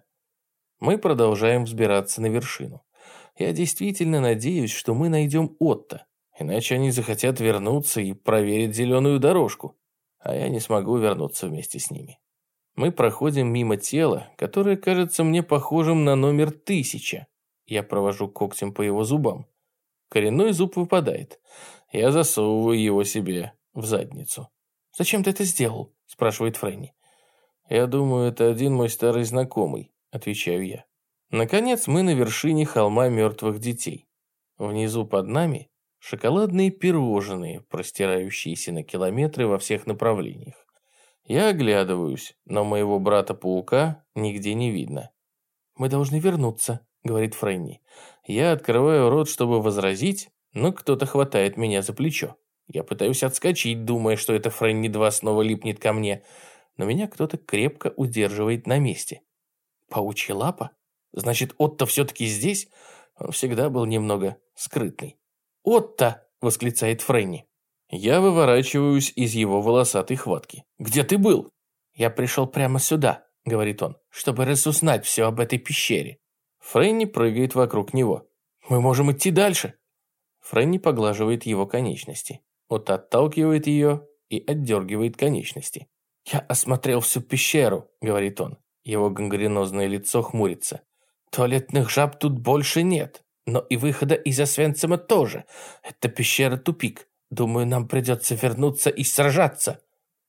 Мы продолжаем взбираться на вершину. Я действительно надеюсь, что мы найдем Отто, иначе они захотят вернуться и проверить зеленую дорожку, а я не смогу вернуться вместе с ними. Мы проходим мимо тела, которое кажется мне похожим на номер 1000. Я провожу когтем по его зубам. Коренной зуб выпадает. Я засовываю его себе в задницу. «Зачем ты это сделал?» – спрашивает Фрэнни. «Я думаю, это один мой старый знакомый», – отвечаю я. Наконец мы на вершине холма мертвых детей. Внизу под нами шоколадные пирожные, простирающиеся на километры во всех направлениях. Я оглядываюсь, но моего брата-паука нигде не видно. «Мы должны вернуться», — говорит Фрэнни. Я открываю рот, чтобы возразить, но кто-то хватает меня за плечо. Я пытаюсь отскочить, думая, что это Фрэнни-2 снова липнет ко мне, но меня кто-то крепко удерживает на месте. «Паучья лапа? Значит, Отто все-таки здесь?» Он всегда был немного скрытный. «Отто!» — восклицает Фрэнни. Я выворачиваюсь из его волосатой хватки. «Где ты был?» «Я пришел прямо сюда», — говорит он, «чтобы разузнать все об этой пещере». Фрэнни прыгает вокруг него. «Мы можем идти дальше». Фрэнни поглаживает его конечности. Отто отталкивает ее и отдергивает конечности. «Я осмотрел всю пещеру», — говорит он. Его гангренозное лицо хмурится. «Туалетных жаб тут больше нет, но и выхода из Освенцима тоже. Это пещера-тупик. Думаю, нам придется вернуться и сражаться».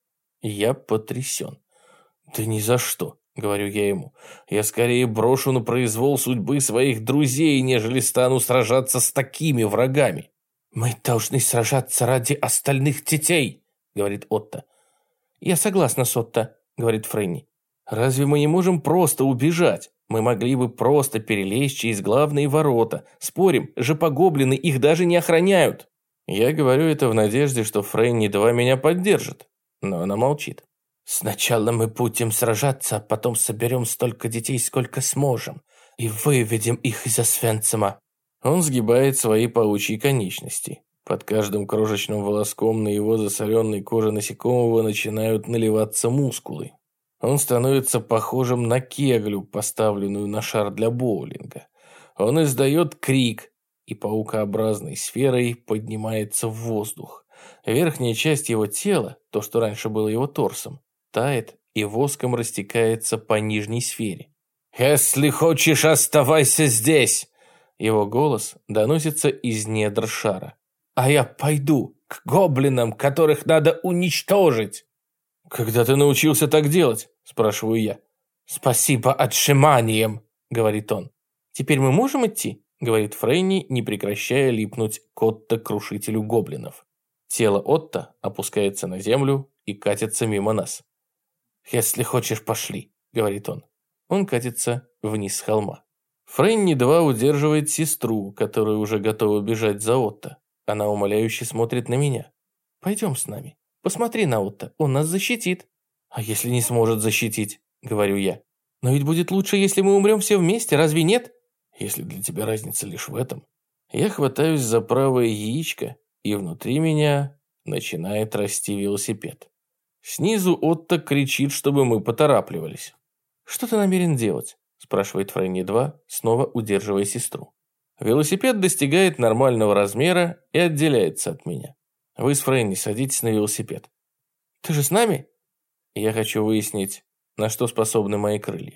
Я потрясен. «Да ни за что», — говорю я ему. «Я скорее брошу на произвол судьбы своих друзей, нежели стану сражаться с такими врагами». «Мы должны сражаться ради остальных детей», — говорит Отто. «Я согласна с Отто», — говорит Фрэнни. «Разве мы не можем просто убежать? Мы могли бы просто перелезть через главные ворота. Спорим, жопогоблины их даже не охраняют». Я говорю это в надежде, что Фрэнни-2 меня поддержит, но она молчит. «Сначала мы будем сражаться, а потом соберем столько детей, сколько сможем, и выведем их из Освенцима». Он сгибает свои паучьи конечности. Под каждым крошечным волоском на его засоленной коже насекомого начинают наливаться мускулы. Он становится похожим на кеглю, поставленную на шар для боулинга. Он издает крик, и паукообразной сферой поднимается в воздух. Верхняя часть его тела, то, что раньше было его торсом, тает и воском растекается по нижней сфере. «Если хочешь, оставайся здесь!» Его голос доносится из недр шара. «А я пойду к гоблинам, которых надо уничтожить!» «Когда ты научился так делать?» – спрашиваю я. «Спасибо отжиманиям», – говорит он. «Теперь мы можем идти?» – говорит Фрэнни, не прекращая липнуть к Отто-крушителю гоблинов. Тело Отто опускается на землю и катится мимо нас. «Если хочешь, пошли», – говорит он. Он катится вниз с холма. Фрэнни-2 удерживает сестру, которая уже готова бежать за Отто. Она умоляюще смотрит на меня. «Пойдем с нами. Посмотри на Отто, он нас защитит». «А если не сможет защитить?» – говорю я. «Но ведь будет лучше, если мы умрем все вместе, разве нет?» «Если для тебя разница лишь в этом». Я хватаюсь за правое яичко, и внутри меня начинает расти велосипед. Снизу Отто кричит, чтобы мы поторапливались. «Что ты намерен делать?» – спрашивает Фрэнни-2, снова удерживая сестру. Велосипед достигает нормального размера и отделяется от меня. Вы с Фрэнни садитесь на велосипед. «Ты же с нами?» Я хочу выяснить, на что способны мои крылья.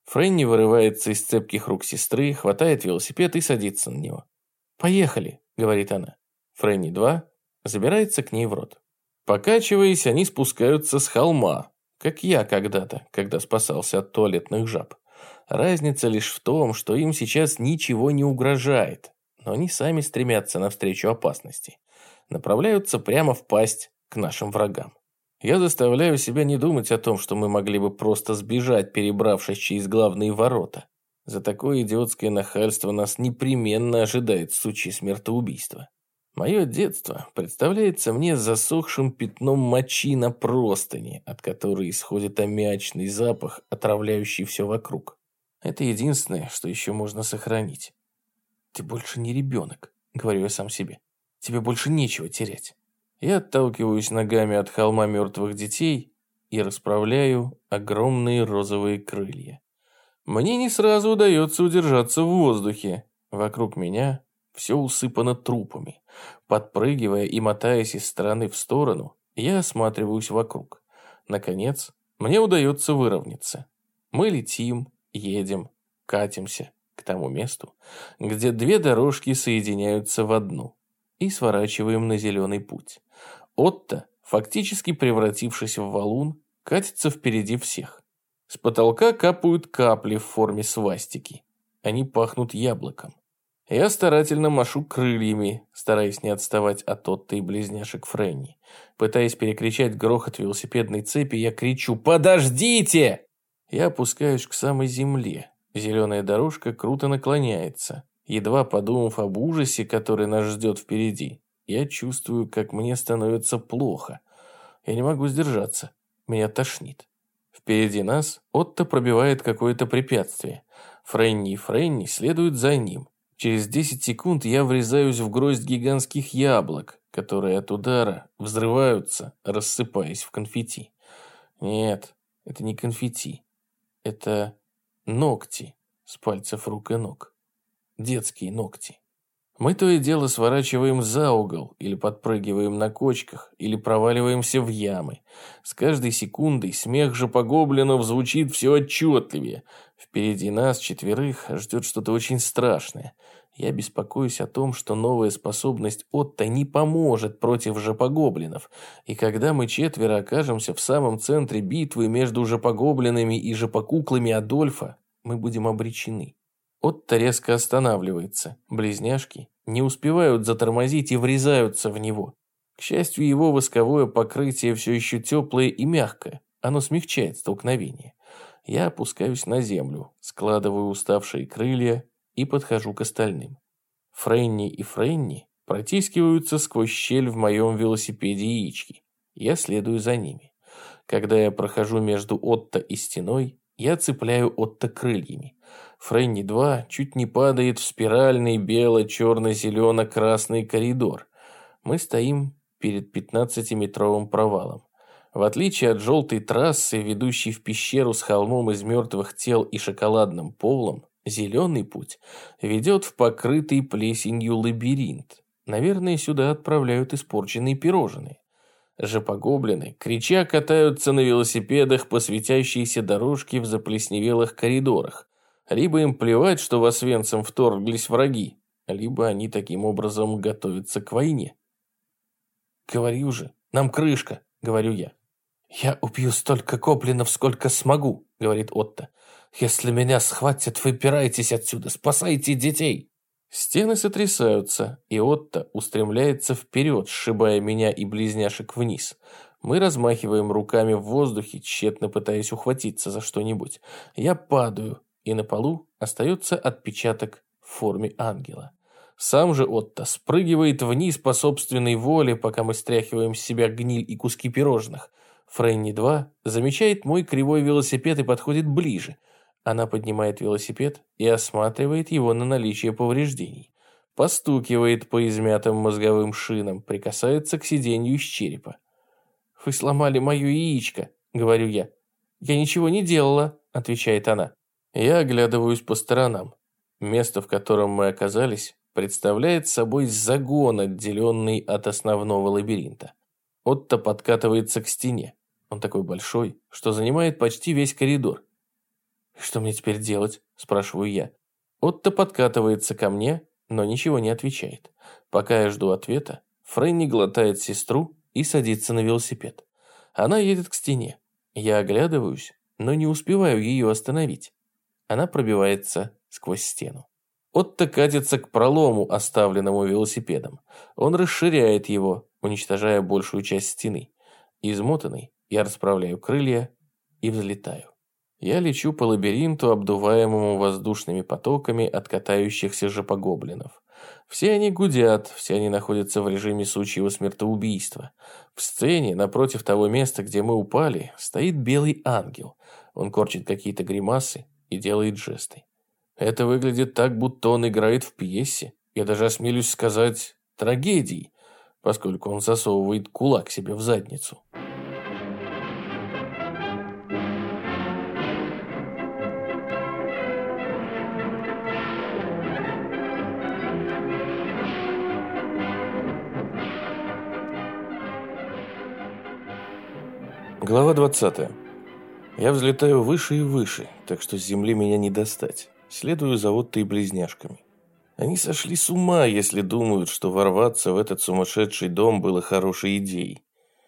Фрэнни вырывается из цепких рук сестры, хватает велосипед и садится на него. «Поехали», — говорит она. Фрэнни 2 забирается к ней в рот. Покачиваясь, они спускаются с холма, как я когда-то, когда спасался от туалетных жаб. Разница лишь в том, что им сейчас ничего не угрожает, но они сами стремятся навстречу опасности. Направляются прямо в пасть к нашим врагам. Я заставляю себя не думать о том, что мы могли бы просто сбежать, перебравшись через главные ворота. За такое идиотское нахальство нас непременно ожидает сучье смертоубийство. Мое детство представляется мне засохшим пятном мочи на простыни, от которой исходит аммиачный запах, отравляющий все вокруг. Это единственное, что еще можно сохранить. «Ты больше не ребенок», — говорю я сам себе. «Тебе больше нечего терять». Я отталкиваюсь ногами от холма мертвых детей и расправляю огромные розовые крылья. Мне не сразу удается удержаться в воздухе. Вокруг меня все усыпано трупами. Подпрыгивая и мотаясь из стороны в сторону, я осматриваюсь вокруг. Наконец, мне удается выровняться. Мы летим, едем, катимся к тому месту, где две дорожки соединяются в одну, и сворачиваем на зеленый путь. Отто, фактически превратившись в валун, катится впереди всех. С потолка капают капли в форме свастики. Они пахнут яблоком. Я старательно машу крыльями, стараясь не отставать от Отто и близняшек Фрэнни. Пытаясь перекричать грохот велосипедной цепи, я кричу «Подождите!». Я опускаюсь к самой земле. Зеленая дорожка круто наклоняется. Едва подумав об ужасе, который нас ждет впереди, я чувствую, как мне становится плохо. Я не могу сдержаться. Меня тошнит. Впереди нас Отто пробивает какое-то препятствие. Фрэнни и Фрэнни следуют за ним. Через 10 секунд я врезаюсь в гроздь гигантских яблок, которые от удара взрываются, рассыпаясь в конфетти. Нет, это не конфетти. Это ногти с пальцев рук и ног. Детские ногти. Мы то и дело сворачиваем за угол, или подпрыгиваем на кочках, или проваливаемся в ямы. С каждой секундой смех жопогоблинов звучит все отчетливее. Впереди нас, четверых, ждет что-то очень страшное. Я беспокоюсь о том, что новая способность Отто не поможет против жопогоблинов, и когда мы четверо окажемся в самом центре битвы между жопогоблинами и жопокуклами Адольфа, мы будем обречены. Отто резко останавливается. Близняшки не успевают затормозить и врезаются в него. К счастью, его восковое покрытие все еще теплое и мягкое. Оно смягчает столкновение. Я опускаюсь на землю, складываю уставшие крылья и подхожу к остальным. Фрэнни и Фрэнни протискиваются сквозь щель в моем велосипеде яички. Я следую за ними. Когда я прохожу между Отто и стеной, я цепляю Отто крыльями. Фрэнни 2 чуть не падает в спиральный бело-черно-зелено-красный коридор. Мы стоим перед 15-метровым провалом. В отличие от желтой трассы, ведущей в пещеру с холмом из мертвых тел и шоколадным полом, зеленый путь ведет в покрытый плесенью лабиринт. Наверное, сюда отправляют испорченные пирожные. Жопогоблины, крича, катаются на велосипедах по светящейся дорожке в заплесневелых коридорах. Либо им плевать, что в Освенцим вторглись враги, либо они таким образом готовятся к войне. «Говорю же, нам крышка», — говорю я. «Я убью столько гоблинов, сколько смогу», — говорит Отто. «Если меня схватят, выбирайтесь отсюда, спасайте детей». Стены сотрясаются, и Отто устремляется вперед, сшибая меня и близняшек вниз. Мы размахиваем руками в воздухе, тщетно пытаясь ухватиться за что-нибудь. Я падаю, и на полу остается отпечаток в форме ангела. Сам же Отто спрыгивает вниз по собственной воле, пока мы стряхиваем с себя гниль и куски пирожных. Фрэнни 2 замечает мой кривой велосипед и подходит ближе. Она поднимает велосипед и осматривает его на наличие повреждений. Постукивает по измятым мозговым шинам, прикасается к сиденью из черепа. «Вы сломали мое яичко», — говорю я. «Я ничего не делала», — отвечает она. Я оглядываюсь по сторонам. Место, в котором мы оказались, представляет собой загон, отделенный от основного лабиринта. Отто подкатывается к стене. Он такой большой, что занимает почти весь коридор. «Что мне теперь делать?» – спрашиваю я. Отто подкатывается ко мне, но ничего не отвечает. Пока я жду ответа, Фрэнни глотает сестру и садится на велосипед. Она едет к стене. Я оглядываюсь, но не успеваю ее остановить. Она пробивается сквозь стену. Отто катится к пролому, оставленному велосипедом. Он расширяет его, уничтожая большую часть стены. Измотанный, я расправляю крылья и взлетаю. Я лечу по лабиринту, обдуваемому воздушными потоками от катающихся жопогоблинов. Все они гудят, все они находятся в режиме сучьего смертоубийства. В сцене, напротив того места, где мы упали, стоит белый ангел. Он корчит какие-то гримасы и делает жесты. Это выглядит так, будто он играет в пьесе. Я даже осмелюсь сказать трагедии, поскольку он засовывает кулак себе в задницу. Глава 20. Я взлетаю выше и выше, так что с земли меня не достать. Следую за Отто и близняшками. Они сошли с ума, если думают, что ворваться в этот сумасшедший дом было хорошей идеей.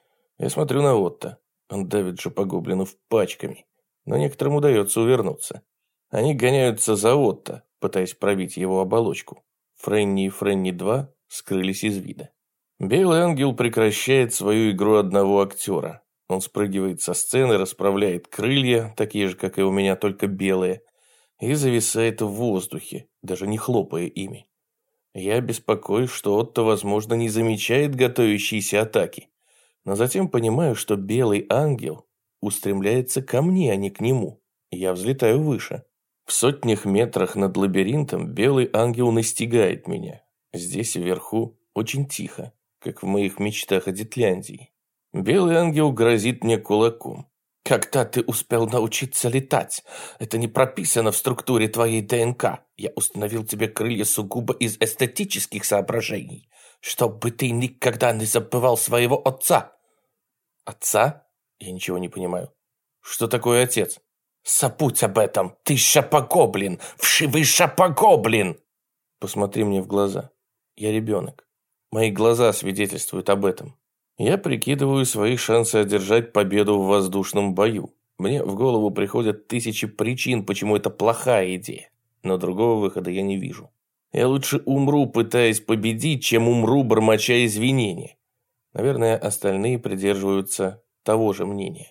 Я смотрю на Отто. Он давит жопогоблинов пачками, но некоторым удается увернуться. Они гоняются за Отто, пытаясь пробить его оболочку. Фрэнни и Фрэнни 2 скрылись из вида. Белый ангел прекращает свою игру одного актера. Он спрыгивает со сцены, расправляет крылья, такие же, как и у меня, только белые, и зависает в воздухе, даже не хлопая ими. Я беспокоюсь, что Отто, возможно, не замечает готовящиеся атаки, но затем понимаю, что белый ангел устремляется ко мне, а не к нему. Я взлетаю выше. В сотнях метрах над лабиринтом белый ангел настигает меня. Здесь вверху очень тихо, как в моих мечтах о Детляндии. Белый ангел грозит мне кулаком. «Когда ты успел научиться летать? Это не прописано в структуре твоей ДНК. Я установил тебе крылья сугубо из эстетических соображений, чтобы ты никогда не забывал своего отца». «Отца?» Я ничего не понимаю. «Что такое отец?» «Забудь об этом! Ты шапогоблин! Вшивый шапогоблин!» Посмотри мне в глаза. Я ребенок. Мои глаза свидетельствуют об этом. Я прикидываю свои шансы одержать победу в воздушном бою. Мне в голову приходят тысячи причин, почему это плохая идея. Но другого выхода я не вижу. Я лучше умру, пытаясь победить, чем умру, бормоча извинения. Наверное, остальные придерживаются того же мнения.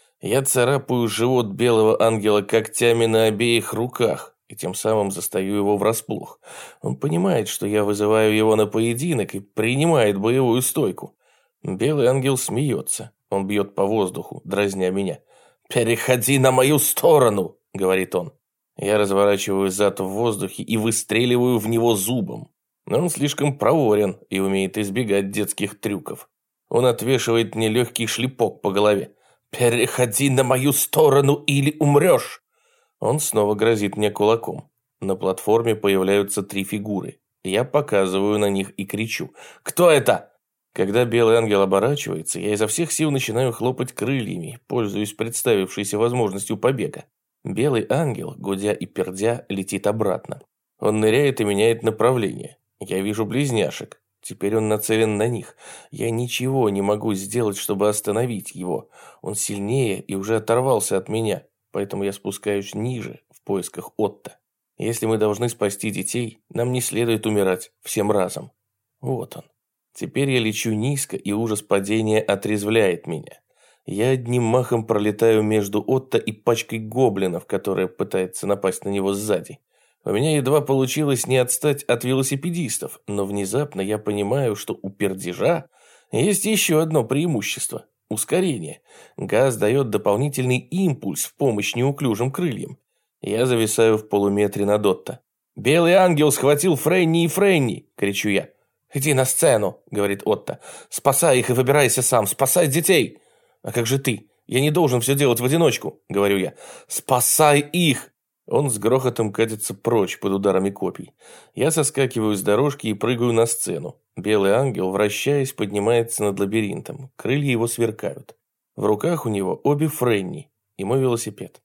Я царапаю живот белого ангела когтями на обеих руках и тем самым застаю его врасплох. Он понимает, что я вызываю его на поединок и принимает боевую стойку. Белый ангел смеется. Он бьет по воздуху, дразня меня. «Переходи на мою сторону!» — говорит он. Я разворачиваю зад в воздухе и выстреливаю в него зубом. Но он слишком проворен и умеет избегать детских трюков. Он отвешивает мне легкий шлепок по голове. «Переходи на мою сторону или умрешь!» Он снова грозит мне кулаком. На платформе появляются 3 фигуры. Я показываю на них и кричу. «Кто это?» Когда белый ангел оборачивается, я изо всех сил начинаю хлопать крыльями, пользуясь представившейся возможностью побега. Белый ангел, гудя и пердя, летит обратно. Он ныряет и меняет направление. Я вижу близняшек. Теперь он нацелен на них. Я ничего не могу сделать, чтобы остановить его. Он сильнее и уже оторвался от меня, поэтому я спускаюсь ниже в поисках Отто. Если мы должны спасти детей, нам не следует умирать всем разом. Вот он. Теперь я лечу низко, и ужас падения отрезвляет меня. Я одним махом пролетаю между Отто и пачкой гоблинов, которая пытается напасть на него сзади. У меня едва получилось не отстать от велосипедистов, но внезапно я понимаю, что у пердежа есть еще одно преимущество – ускорение. Газ дает дополнительный импульс в помощь неуклюжим крыльям. Я зависаю в полуметре над Отто. «Белый ангел схватил Фрэнни и Фрэнни!» – кричу я. «Иди на сцену», — говорит Отто. «Спасай их и выбирайся сам, спасай детей!» «А как же ты? Я не должен все делать в одиночку», — говорю я. «Спасай их!» Он с грохотом катится прочь под ударами копий. Я соскакиваю с дорожки и прыгаю на сцену. Белый ангел, вращаясь, поднимается над лабиринтом. Крылья его сверкают. В руках у него обе Фрэнни и мой велосипед.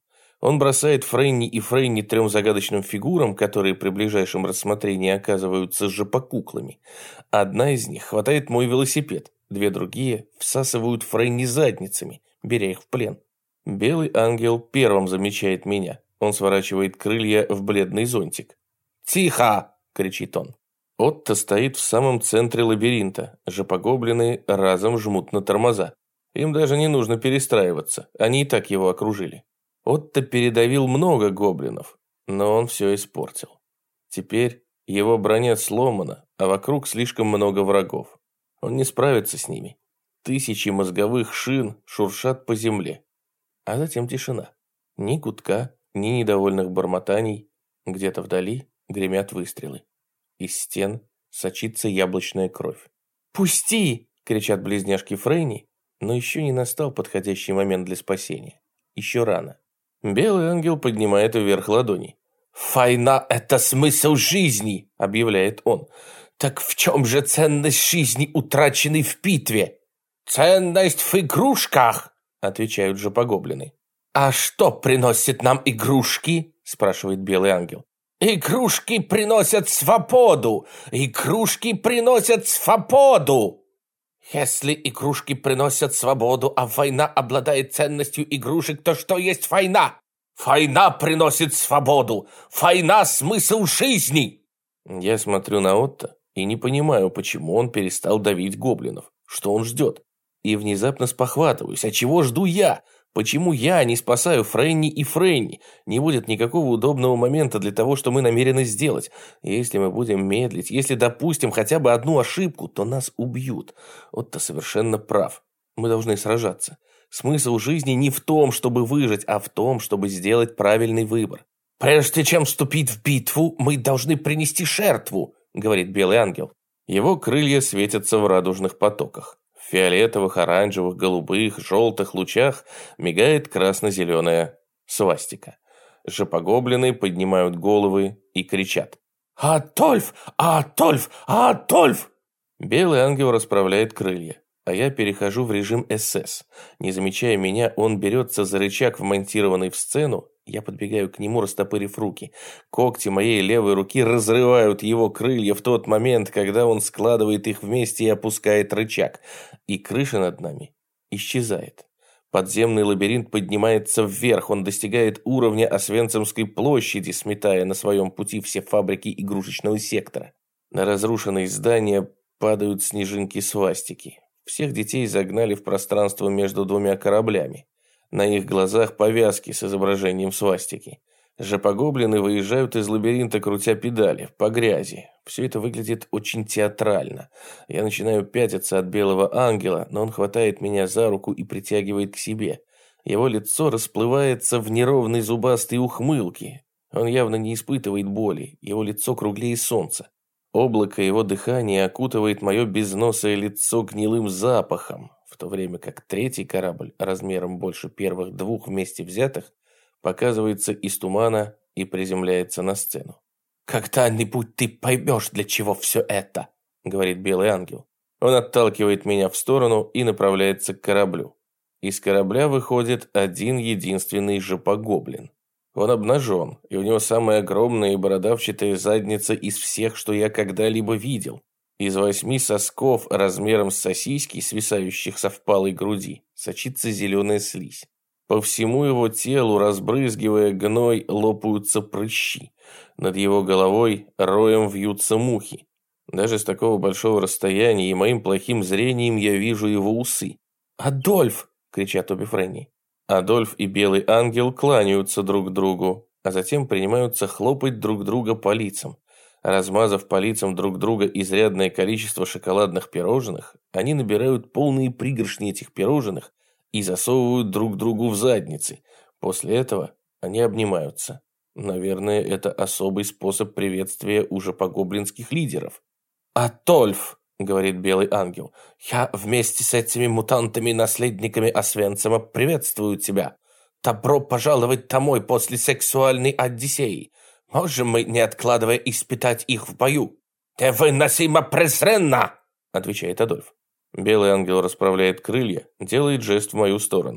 Он бросает Фрэнни и Фрэнни 3 загадочным фигурам, которые при ближайшем рассмотрении оказываются жопокуклами. Одна из них хватает мой велосипед, 2 другие всасывают Фрэнни задницами, беря их в плен. Белый ангел первым замечает меня. Он сворачивает крылья в бледный зонтик. «Тихо!» – кричит он. Отто стоит в самом центре лабиринта. Жопогоблины разом жмут на тормоза. Им даже не нужно перестраиваться, они и так его окружили. Отто передавил много гоблинов, но он все испортил. Теперь его броня сломана, а вокруг слишком много врагов. Он не справится с ними. 1000 мозговых шин шуршат по земле. А затем тишина. Ни гудка, ни недовольных бормотаний. Где-то вдали гремят выстрелы. Из стен сочится яблочная кровь. «Пусти!» – кричат близняшки Фрэнни, но еще не настал подходящий момент для спасения. Еще рано. Белый ангел поднимает вверх ладони. «Война – это смысл жизни!» – объявляет он. «Так в чем же ценность жизни, утраченной в битве?» «Ценность в игрушках!» – отвечают жопогоблины. «А что приносят нам игрушки?» – спрашивает белый ангел. «Игрушки приносят свободу! Игрушки приносят свободу!» «Если игрушки приносят свободу, а война обладает ценностью игрушек, то что есть война? Война приносит свободу! Война – смысл жизни!» Я смотрю на Отто и не понимаю, почему он перестал давить гоблинов. Что он ждет? И внезапно спохватываюсь. А чего жду я? Почему я не спасаю Фрэнни и Фрэнни? Не будет никакого удобного момента для того, что мы намерены сделать. Если мы будем медлить, если допустим хотя бы одну ошибку, то нас убьют. Отто совершенно прав. Мы должны сражаться. Смысл жизни не в том, чтобы выжить, а в том, чтобы сделать правильный выбор. «Прежде чем вступить в битву, мы должны принести жертву», — говорит белый ангел. Его крылья светятся в радужных потоках. В фиолетовых, оранжевых, голубых, желтых лучах мигает красно-зеленая свастика. Жопогоблины поднимают головы и кричат. «Адольф! Адольф! Адольф!» Белый ангел расправляет крылья, а я перехожу в режим СС. Не замечая меня, он берется за рычаг, вмонтированный в сцену. Я подбегаю к нему, растопырив руки. Когти моей левой руки разрывают его крылья в тот момент, когда он складывает их вместе и опускает рычаг. И крыша над нами исчезает. Подземный лабиринт поднимается вверх, он достигает уровня Освенцимской площади, сметая на своем пути все фабрики игрушечного сектора. На разрушенные здания падают снежинки свастики. Всех детей загнали в пространство между 2 кораблями. На их глазах повязки с изображением свастики. Жопогоблины выезжают из лабиринта, крутя педали, по грязи. Все это выглядит очень театрально. Я начинаю пятиться от белого ангела, но он хватает меня за руку и притягивает к себе. Его лицо расплывается в неровной зубастой ухмылке. Он явно не испытывает боли, его лицо круглее солнца. Облако его дыхания окутывает мое безносое лицо гнилым запахом, в то время как 3-й корабль, размером больше первых 2 вместе взятых, показывается из тумана и приземляется на сцену. «Когда-нибудь ты поймешь, для чего все это», — говорит белый ангел. Он отталкивает меня в сторону и направляется к кораблю. Из корабля выходит один единственный жопогоблин. Он обнажен, и у него самая огромная и бородавчатая задница из всех, что я когда-либо видел. Из 8 сосков размером с сосиски, свисающих со впалой груди, сочится зеленая слизь. По всему его телу, разбрызгивая гной, лопаются прыщи. Над его головой роем вьются мухи. Даже с такого большого расстояния и моим плохим зрением я вижу его усы. «Адольф!» — кричат обе Фрэнни. Адольф и белый ангел кланяются друг другу, а затем принимаются хлопать друг друга по лицам. Размазав по лицам друг друга изрядное количество шоколадных пирожных, они набирают полные пригоршни этих пирожных и засовывают друг другу в задницы. После этого они обнимаются. Наверное, это особый способ приветствия у жопогоблинских лидеров. «Адольф!» — говорит белый ангел. «Я вместе с этими мутантами-наследниками Освенцима приветствую тебя. Добро пожаловать домой после сексуальной одиссеи. Можем мы, не откладывая, испытать их в бою?» «Невыносимо презренно!» — отвечает Адольф. Белый ангел расправляет крылья, делает жест в мою сторону.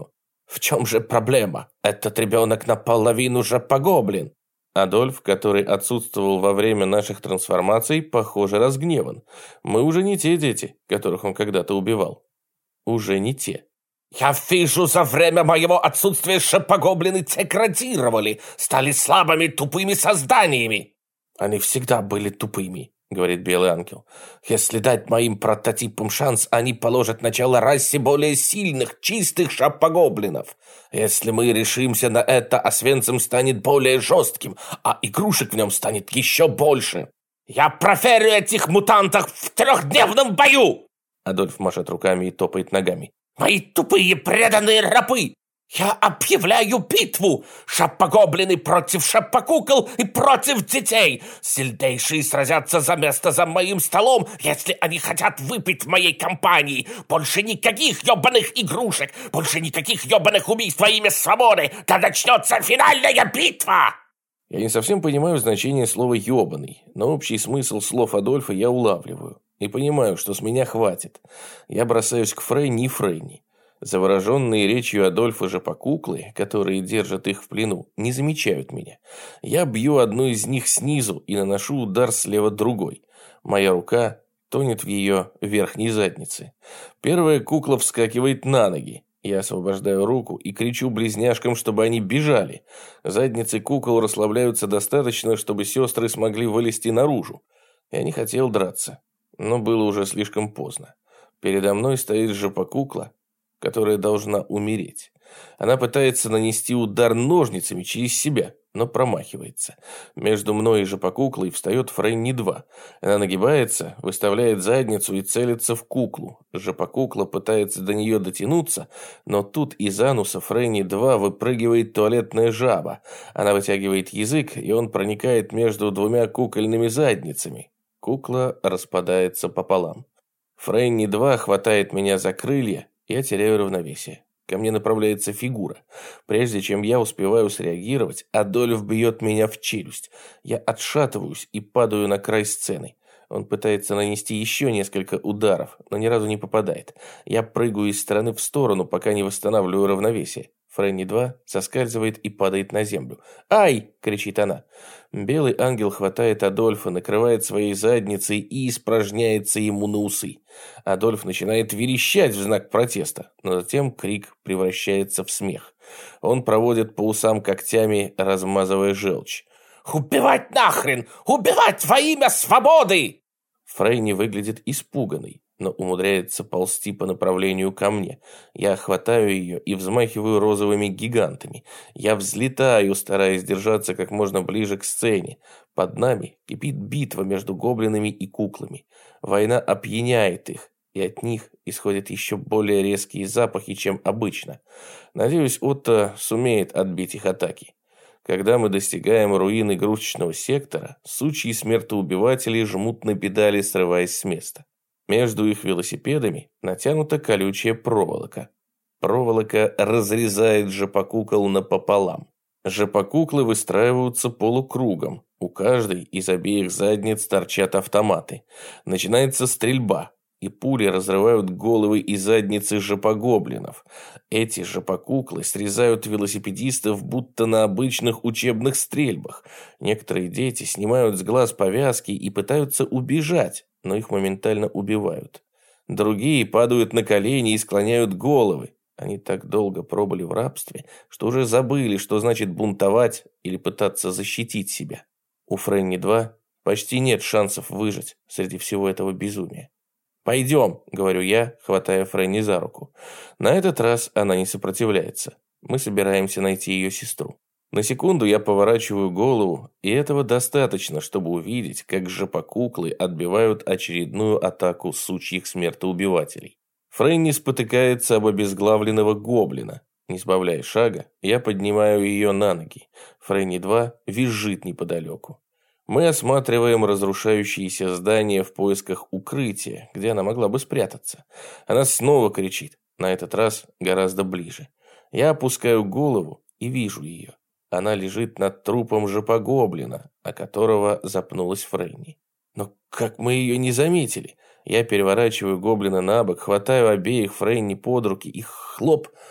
В чем же проблема? Этот ребенок наполовину жопогоблин. Адольф, который отсутствовал во время наших трансформаций, похоже, разгневан. Мы уже не те дети, которых он когда-то убивал. Уже не те. Я вижу, за время моего отсутствия шопогоблины деградировали, стали слабыми, тупыми созданиями. Они всегда были тупыми, говорит Белый Ангел. Если дать моим прототипам шанс, они положат начало расе более сильных, чистых шопогоблинов. Если мы решимся на это, Освенцим станет более жестким, а игрушек в нем станет еще больше. Я проверю этих мутантов в 3-дневном бою! Адольф машет руками и топает ногами. Мои тупые преданные рабы! Я объявляю битву! Шапогоблины против шапокукол и против детей! Сильнейшие сразятся за место за моим столом, если они хотят выпить в моей компании! Больше никаких ебаных игрушек! Больше никаких ебаных убийств во имя свободы! Да начнется финальная битва! Я не совсем понимаю значение слова «ебаный», но общий смысл слов Адольфа я улавливаю. И понимаю, что с меня хватит. Я бросаюсь к Фрейни и Фрейни. Завороженные речью Адольфа жопокуклы, которые держат их в плену, не замечают меня. Я бью одну из них снизу и наношу удар слева другой. Моя рука тонет в ее верхней заднице. Первая кукла вскакивает на ноги. Я освобождаю руку и кричу близняшкам, чтобы они бежали. Задницы кукол расслабляются достаточно, чтобы сестры смогли вылезти наружу. Я не хотел драться, но было уже слишком поздно. Передо мной стоит жопокукла, которая должна умереть. Она пытается нанести удар ножницами через себя, но промахивается. Между мной и жопокуклой встает Фрейни-2. Она нагибается, выставляет задницу и целится в куклу. Жопокукла пытается до нее дотянуться, но тут из ануса Фрейни-2 выпрыгивает туалетная жаба. Она вытягивает язык, и он проникает между двумя кукольными задницами. Кукла распадается пополам. Фрейни-2 хватает меня за крылья, я теряю равновесие. Ко мне направляется фигура. Прежде чем я успеваю среагировать, Адольф бьет меня в челюсть. Я отшатываюсь и падаю на край сцены. Он пытается нанести еще несколько ударов, но ни разу не попадает. Я прыгаю из стороны в сторону, пока не восстанавливаю равновесие. Фрейни-2 соскальзывает и падает на землю. «Ай!» – кричит она. Белый ангел хватает Адольфа, накрывает своей задницей и испражняется ему на усы. Адольф начинает верещать в знак протеста, но затем крик превращается в смех. Он проводит по усам когтями, размазывая желчь. «Убивать нахрен! Убивать во имя свободы!» Фрейни выглядит испуганной, но умудряется ползти по направлению ко мне. Я хватаю ее и взмахиваю розовыми гигантами. Я взлетаю, стараясь держаться как можно ближе к сцене. Под нами кипит битва между гоблинами и куклами. Война опьяняет их, и от них исходят еще более резкие запахи, чем обычно. Надеюсь, Отто сумеет отбить их атаки. Когда мы достигаем руин игрушечного сектора, сучьи смертоубиватели жмут на педали, срываясь с места. Между их велосипедами натянута колючая проволока. Проволока разрезает жопокукол напополам. Жопокуклы выстраиваются полукругом. У каждой из обеих задниц торчат автоматы. Начинается стрельба, и пули разрывают головы и задницы жопогоблинов. Эти жопокуклы срезают велосипедистов будто на обычных учебных стрельбах. Некоторые дети снимают с глаз повязки и пытаются убежать, но их моментально убивают. Другие падают на колени и склоняют головы. Они так долго пробыли в рабстве, что уже забыли, что значит бунтовать или пытаться защитить себя. У Фрейни-2 почти нет шансов выжить среди всего этого безумия. «Пойдем», — говорю я, хватая Фрейни за руку. На этот раз она не сопротивляется. Мы собираемся найти ее сестру. На секунду я поворачиваю голову, и этого достаточно, чтобы увидеть, как жопокуклы отбивают очередную атаку сучьих смертоубивателей. Фрейни спотыкается об обезглавленного гоблина. Не сбавляя шага, я поднимаю ее на ноги. Фрейни-2 визжит неподалеку. Мы осматриваем разрушающиеся здания в поисках укрытия, где она могла бы спрятаться. Она снова кричит, на этот раз гораздо ближе. Я опускаю голову и вижу ее. Она лежит над трупом жопогоблина, о которого запнулась Фрейни. Но как мы ее не заметили? Я переворачиваю гоблина на бок, хватаю обеих Фрейни под руки и хлоп.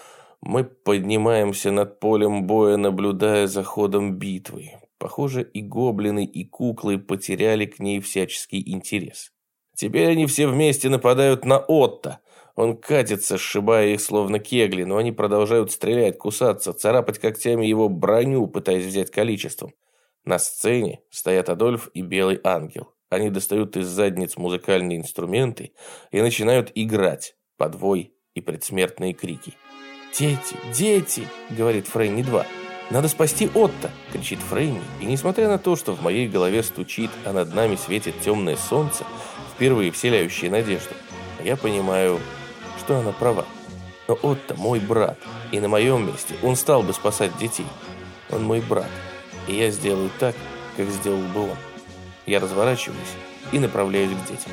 Мы поднимаемся над полем боя, наблюдая за ходом битвы. Похоже, и гоблины, и куклы потеряли к ней всяческий интерес. Теперь они все вместе нападают на Отто. Он катится, сшибая их словно кегли, но они продолжают стрелять, кусаться, царапать когтями его броню, пытаясь взять количеством. На сцене стоят Адольф и Белый Ангел. Они достают из задниц музыкальные инструменты и начинают играть под вой и предсмертные крики. «Дети, дети!» — говорит Фрейни-2. «Надо спасти Отто!» — кричит Фрейни. И несмотря на то, что в моей голове стучит, а над нами светит темное солнце, впервые вселяющее надежду, я понимаю, что она права. Но Отто мой брат, и на моем месте он стал бы спасать детей. Он мой брат, и я сделаю так, как сделал бы он. Я разворачиваюсь и направляюсь к детям.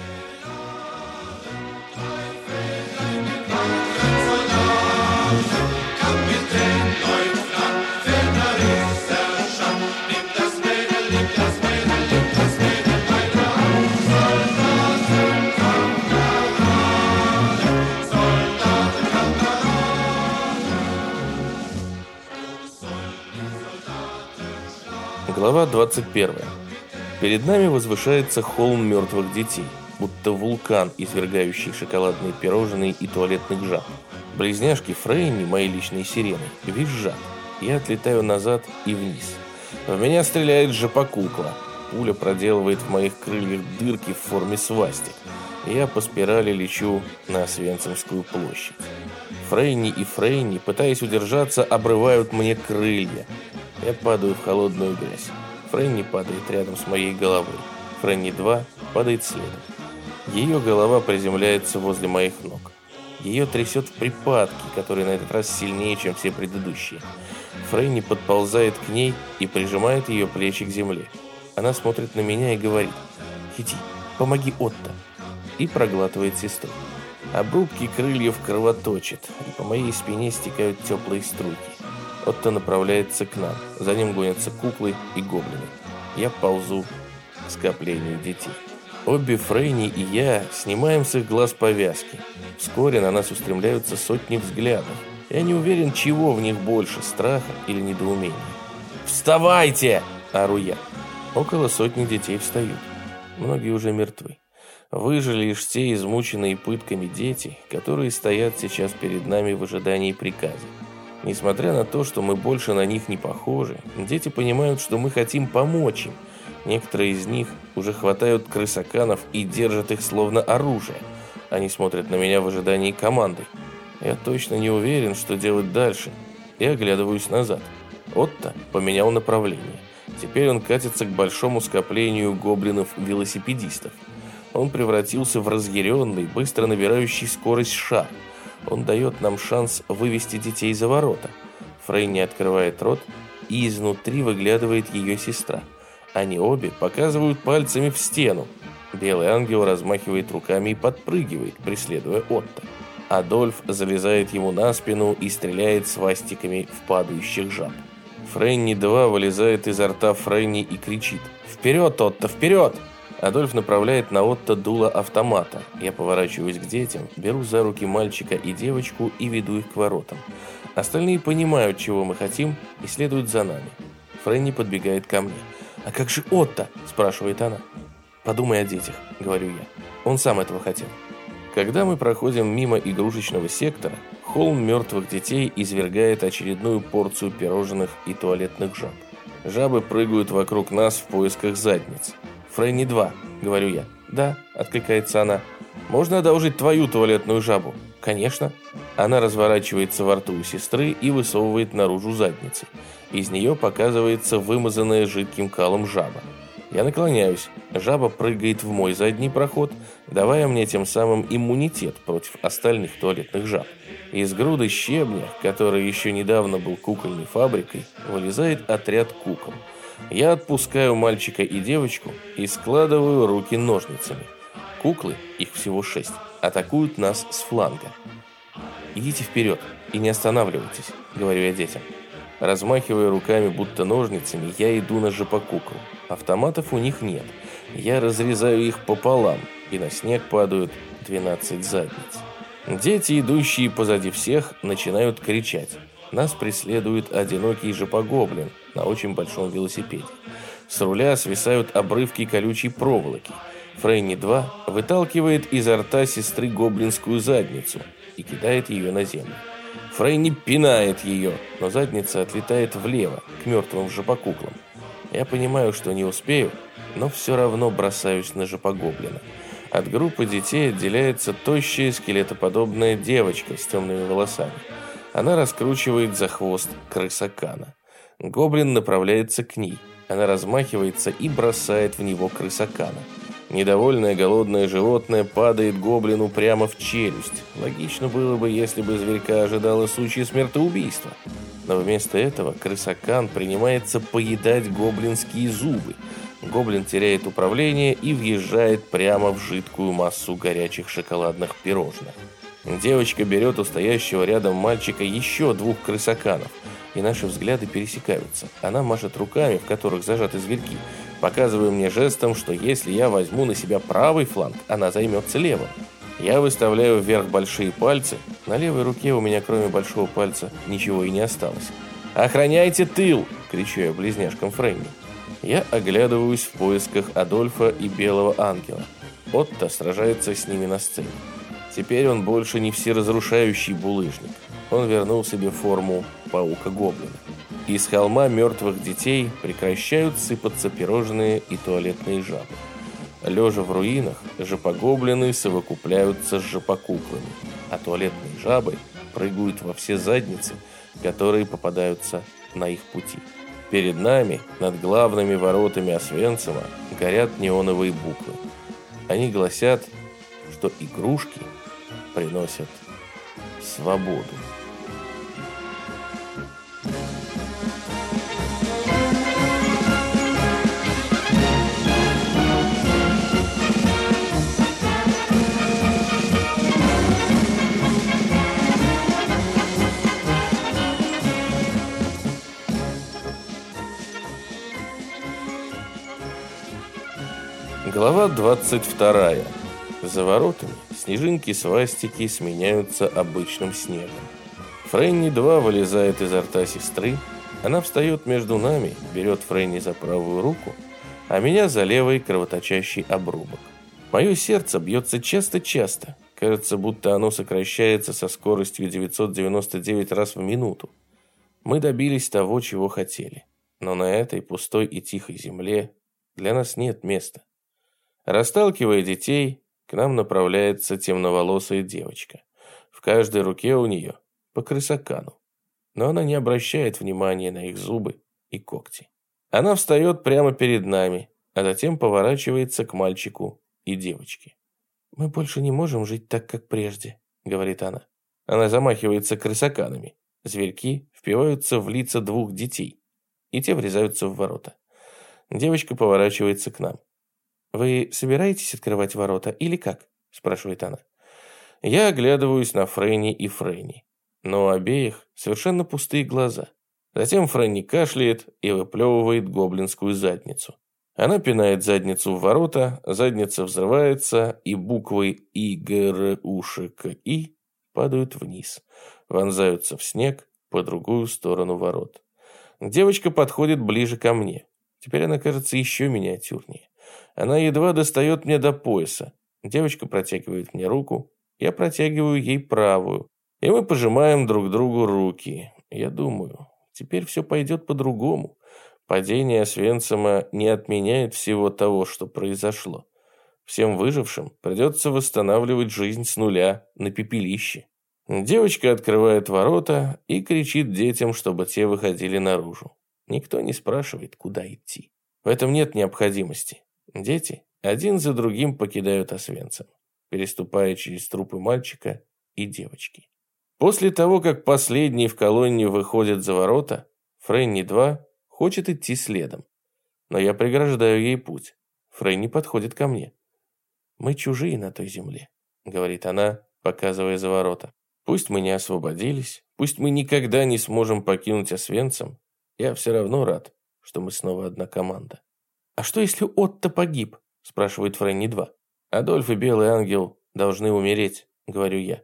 Глава 21. Перед нами возвышается холм мертвых детей, будто вулкан, извергающий шоколадные пирожные и туалетных жаб. Близняшки Фрейни, мои личные сирены, визжат. Я отлетаю назад и вниз. В меня стреляет жопа-кукла. Пуля проделывает в моих крыльях дырки в форме свастик. Я по спирали лечу на Освенцимскую площадь. Фрейни и Фрейни, пытаясь удержаться, обрывают мне крылья. Я падаю в холодную грязь. Фрейни падает рядом с моей головой. Фрейни-2 падает следом. Ее голова приземляется возле моих ног. Ее трясет в припадке, который на этот раз сильнее, чем все предыдущие. Фрейни подползает к ней и прижимает ее плечи к земле. Она смотрит на меня и говорит: «Иди, помоги Отто», и проглатывает сестру. Обрубки крыльев кровоточат, и по моей спине стекают теплые струйки. Отто направляется к нам, за ним гонятся куклы и гоблины. Я ползу к скоплению детей. Обе Фрейни и я снимаем с их глаз повязки. Вскоре на нас устремляются сотни взглядов. Я не уверен, чего в них больше, страха или недоумения. «Вставайте!» – ору я. Около сотни детей встают. Многие уже мертвы. Выжили лишь те измученные пытками дети, которые стоят сейчас перед нами в ожидании приказа. Несмотря на то, что мы больше на них не похожи, дети понимают, что мы хотим помочь им. Некоторые из них уже хватают крысаканов и держат их словно оружие. Они смотрят на меня в ожидании команды. Я точно не уверен, что делать дальше. И оглядываюсь назад. Отто поменял направление. Теперь он катится к большому скоплению гоблинов-велосипедистов. Он превратился в разъяренный, быстро набирающий скорость шар. Он дает нам шанс вывести детей за ворота. Фрейни открывает рот, и изнутри выглядывает ее сестра. Они обе показывают пальцами в стену. Белый ангел размахивает руками и подпрыгивает, преследуя Отто. Адольф залезает ему на спину и стреляет свастиками в падающих жаб. Фрейни-2 вылезает изо рта Фрейни и кричит: «Вперед, Отто, вперед!» Адольф направляет на Отто дуло автомата. Я поворачиваюсь к детям, беру за руки мальчика и девочку и веду их к воротам. Остальные понимают, чего мы хотим, и следуют за нами. Фрейни подбегает ко мне. «А как же Отто?» – спрашивает она. «Подумай о детях», – говорю я. «Он сам этого хотел». Когда мы проходим мимо игрушечного сектора, холм мертвых детей извергает очередную порцию пирожных и туалетных жаб. Жабы прыгают вокруг нас в поисках задниц. «Фрейни-2», — говорю я. «Да», — откликается она. «Можно одолжить твою туалетную жабу?» «Конечно». Она разворачивается во рту у сестры и высовывает наружу задницы. Из нее показывается вымазанная жидким калом жаба. Я наклоняюсь. Жаба прыгает в мой задний проход, давая мне тем самым иммунитет против остальных туалетных жаб. Из груды щебня, который еще недавно был кукольной фабрикой, вылезает отряд кукол. Я отпускаю мальчика и девочку и складываю руки ножницами. Куклы, их всего 6, атакуют нас с фланга. «Идите вперед и не останавливайтесь», — говорю я детям. Размахивая руками, будто ножницами, я иду на жопокукол. Автоматов у них нет. Я разрезаю их пополам, и на снег падают 12 задниц. Дети, идущие позади всех, начинают кричать. Нас преследует одинокий жопогоблин на очень большом велосипеде. С руля свисают обрывки колючей проволоки. Фрэнни 2 выталкивает изо рта сестры гоблинскую задницу и кидает ее на землю. Фрэнни пинает ее, но задница отлетает влево, к мертвым жопокуклам. Я понимаю, что не успею, но все равно бросаюсь на жопогоблина. От группы детей отделяется тощая скелетоподобная девочка с темными волосами. Она раскручивает за хвост крысакана. Гоблин направляется к ней. Она размахивается и бросает в него крысакана. Недовольное голодное животное падает гоблину прямо в челюсть. Логично было бы, если бы зверька ожидало сучье смертоубийство. Но вместо этого крысакан принимается поедать гоблинские зубы. Гоблин теряет управление и въезжает прямо в жидкую массу горячих шоколадных пирожных. Девочка берет у стоящего рядом мальчика еще 2 крысаканов, и наши взгляды пересекаются. Она машет руками, в которых зажаты зверьки, показывая мне жестом, что если я возьму на себя правый фланг, она займется левым. Я выставляю вверх большие пальцы. На левой руке у меня, кроме большого пальца, ничего и не осталось. «Охраняйте тыл!» – кричу я близняшкам Фрэнни. Я оглядываюсь в поисках Адольфа и Белого Ангела. Отто сражается с ними на сцене. Теперь он больше не всеразрушающий булыжник. Он вернул себе форму паука-гоблина. Из холма мертвых детей прекращают сыпаться пирожные и туалетные жабы. Лежа в руинах, жопогоблины совокупляются с жопокуклами, а туалетные жабы прыгают во все задницы, которые попадаются на их пути. Перед нами, над главными воротами Освенцима, горят неоновые буквы. Они гласят, что игрушки приносят свободу. Глава 22. За воротами снежинки-свастики сменяются обычным снегом. Фрэнни 2 вылезает изо рта сестры. Она встает между нами, берет Фрэнни за правую руку, а меня за левый кровоточащий обрубок. Мое сердце бьется часто-часто. Кажется, будто оно сокращается со скоростью 999 раз в минуту. Мы добились того, чего хотели. Но на этой пустой и тихой земле для нас нет места. Расталкивая детей, к нам направляется темноволосая девочка. В каждой руке у нее по крысакану. Но она не обращает внимания на их зубы и когти. Она встает прямо перед нами, а затем поворачивается к мальчику и девочке. «Мы больше не можем жить так, как прежде», — говорит она. Она замахивается крысаканами. Зверьки впиваются в лица 2 детей, и те врезаются в ворота. Девочка поворачивается к нам. «Вы собираетесь открывать ворота или как?» – спрашивает она. Я оглядываюсь на Фрэнни и Фрэнни, но у обеих совершенно пустые глаза. Затем Фрэнни кашляет и выплевывает гоблинскую задницу. Она пинает задницу в ворота, задница взрывается, и буквы И, Г, Р, У, Ш, К, И падают вниз, вонзаются в снег по другую сторону ворот. Девочка подходит ближе ко мне. Теперь она кажется еще миниатюрнее. Она едва достает мне до пояса. Девочка протягивает мне руку, я протягиваю ей правую, и мы пожимаем друг другу руки. Я думаю, теперь все пойдет по-другому. Падение Освенцима не отменяет всего того, что произошло. Всем выжившим придется восстанавливать жизнь с нуля на пепелище. Девочка открывает ворота и кричит детям, чтобы те выходили наружу. Никто не спрашивает, куда идти. В этом нет необходимости. Дети один за другим покидают Освенцим, переступая через трупы мальчика и девочки. После того, как последний в колонне выходит за ворота, Фрэнни 2 хочет идти следом. Но я преграждаю ей путь. Фрэнни подходит ко мне. «Мы чужие на той земле», — говорит она, показывая за ворота. «Пусть мы не освободились, пусть мы никогда не сможем покинуть Освенцим, я все равно рад, что мы снова одна команда». «А что, если Отто погиб?» – спрашивает Фрэнни 2. «Адольф и Белый Ангел должны умереть», – говорю я.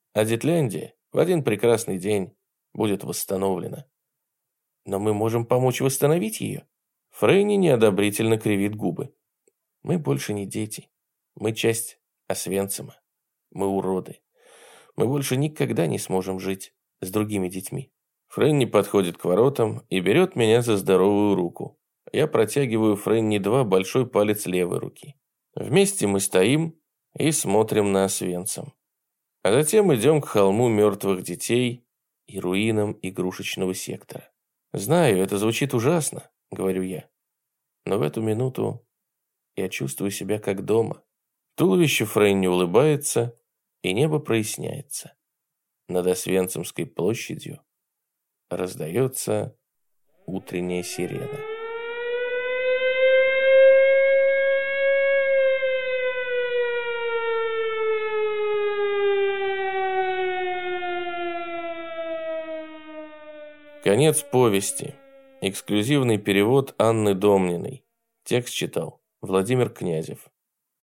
А Детляндия в один прекрасный день будет восстановлена. Но мы можем помочь восстановить ее. Фрейни неодобрительно кривит губы. Мы больше не дети. Мы часть Освенцима. Мы уроды. Мы больше никогда не сможем жить с другими детьми. Фрэнни подходит к воротам и берет меня за здоровую руку. Я протягиваю Фрэнни 2 большой палец левой руки. Вместе мы стоим и смотрим на Освенцим. А затем идем к холму мертвых детей и руинам игрушечного сектора. Знаю, это звучит ужасно, говорю я. Но в эту минуту я чувствую себя как дома. Туловище Фрэнни улыбается, и небо проясняется. Над Освенцимской площадью раздается утренняя сирена. Конец повести. Эксклюзивный перевод Анны Домниной. Текст читал Владимир Князев.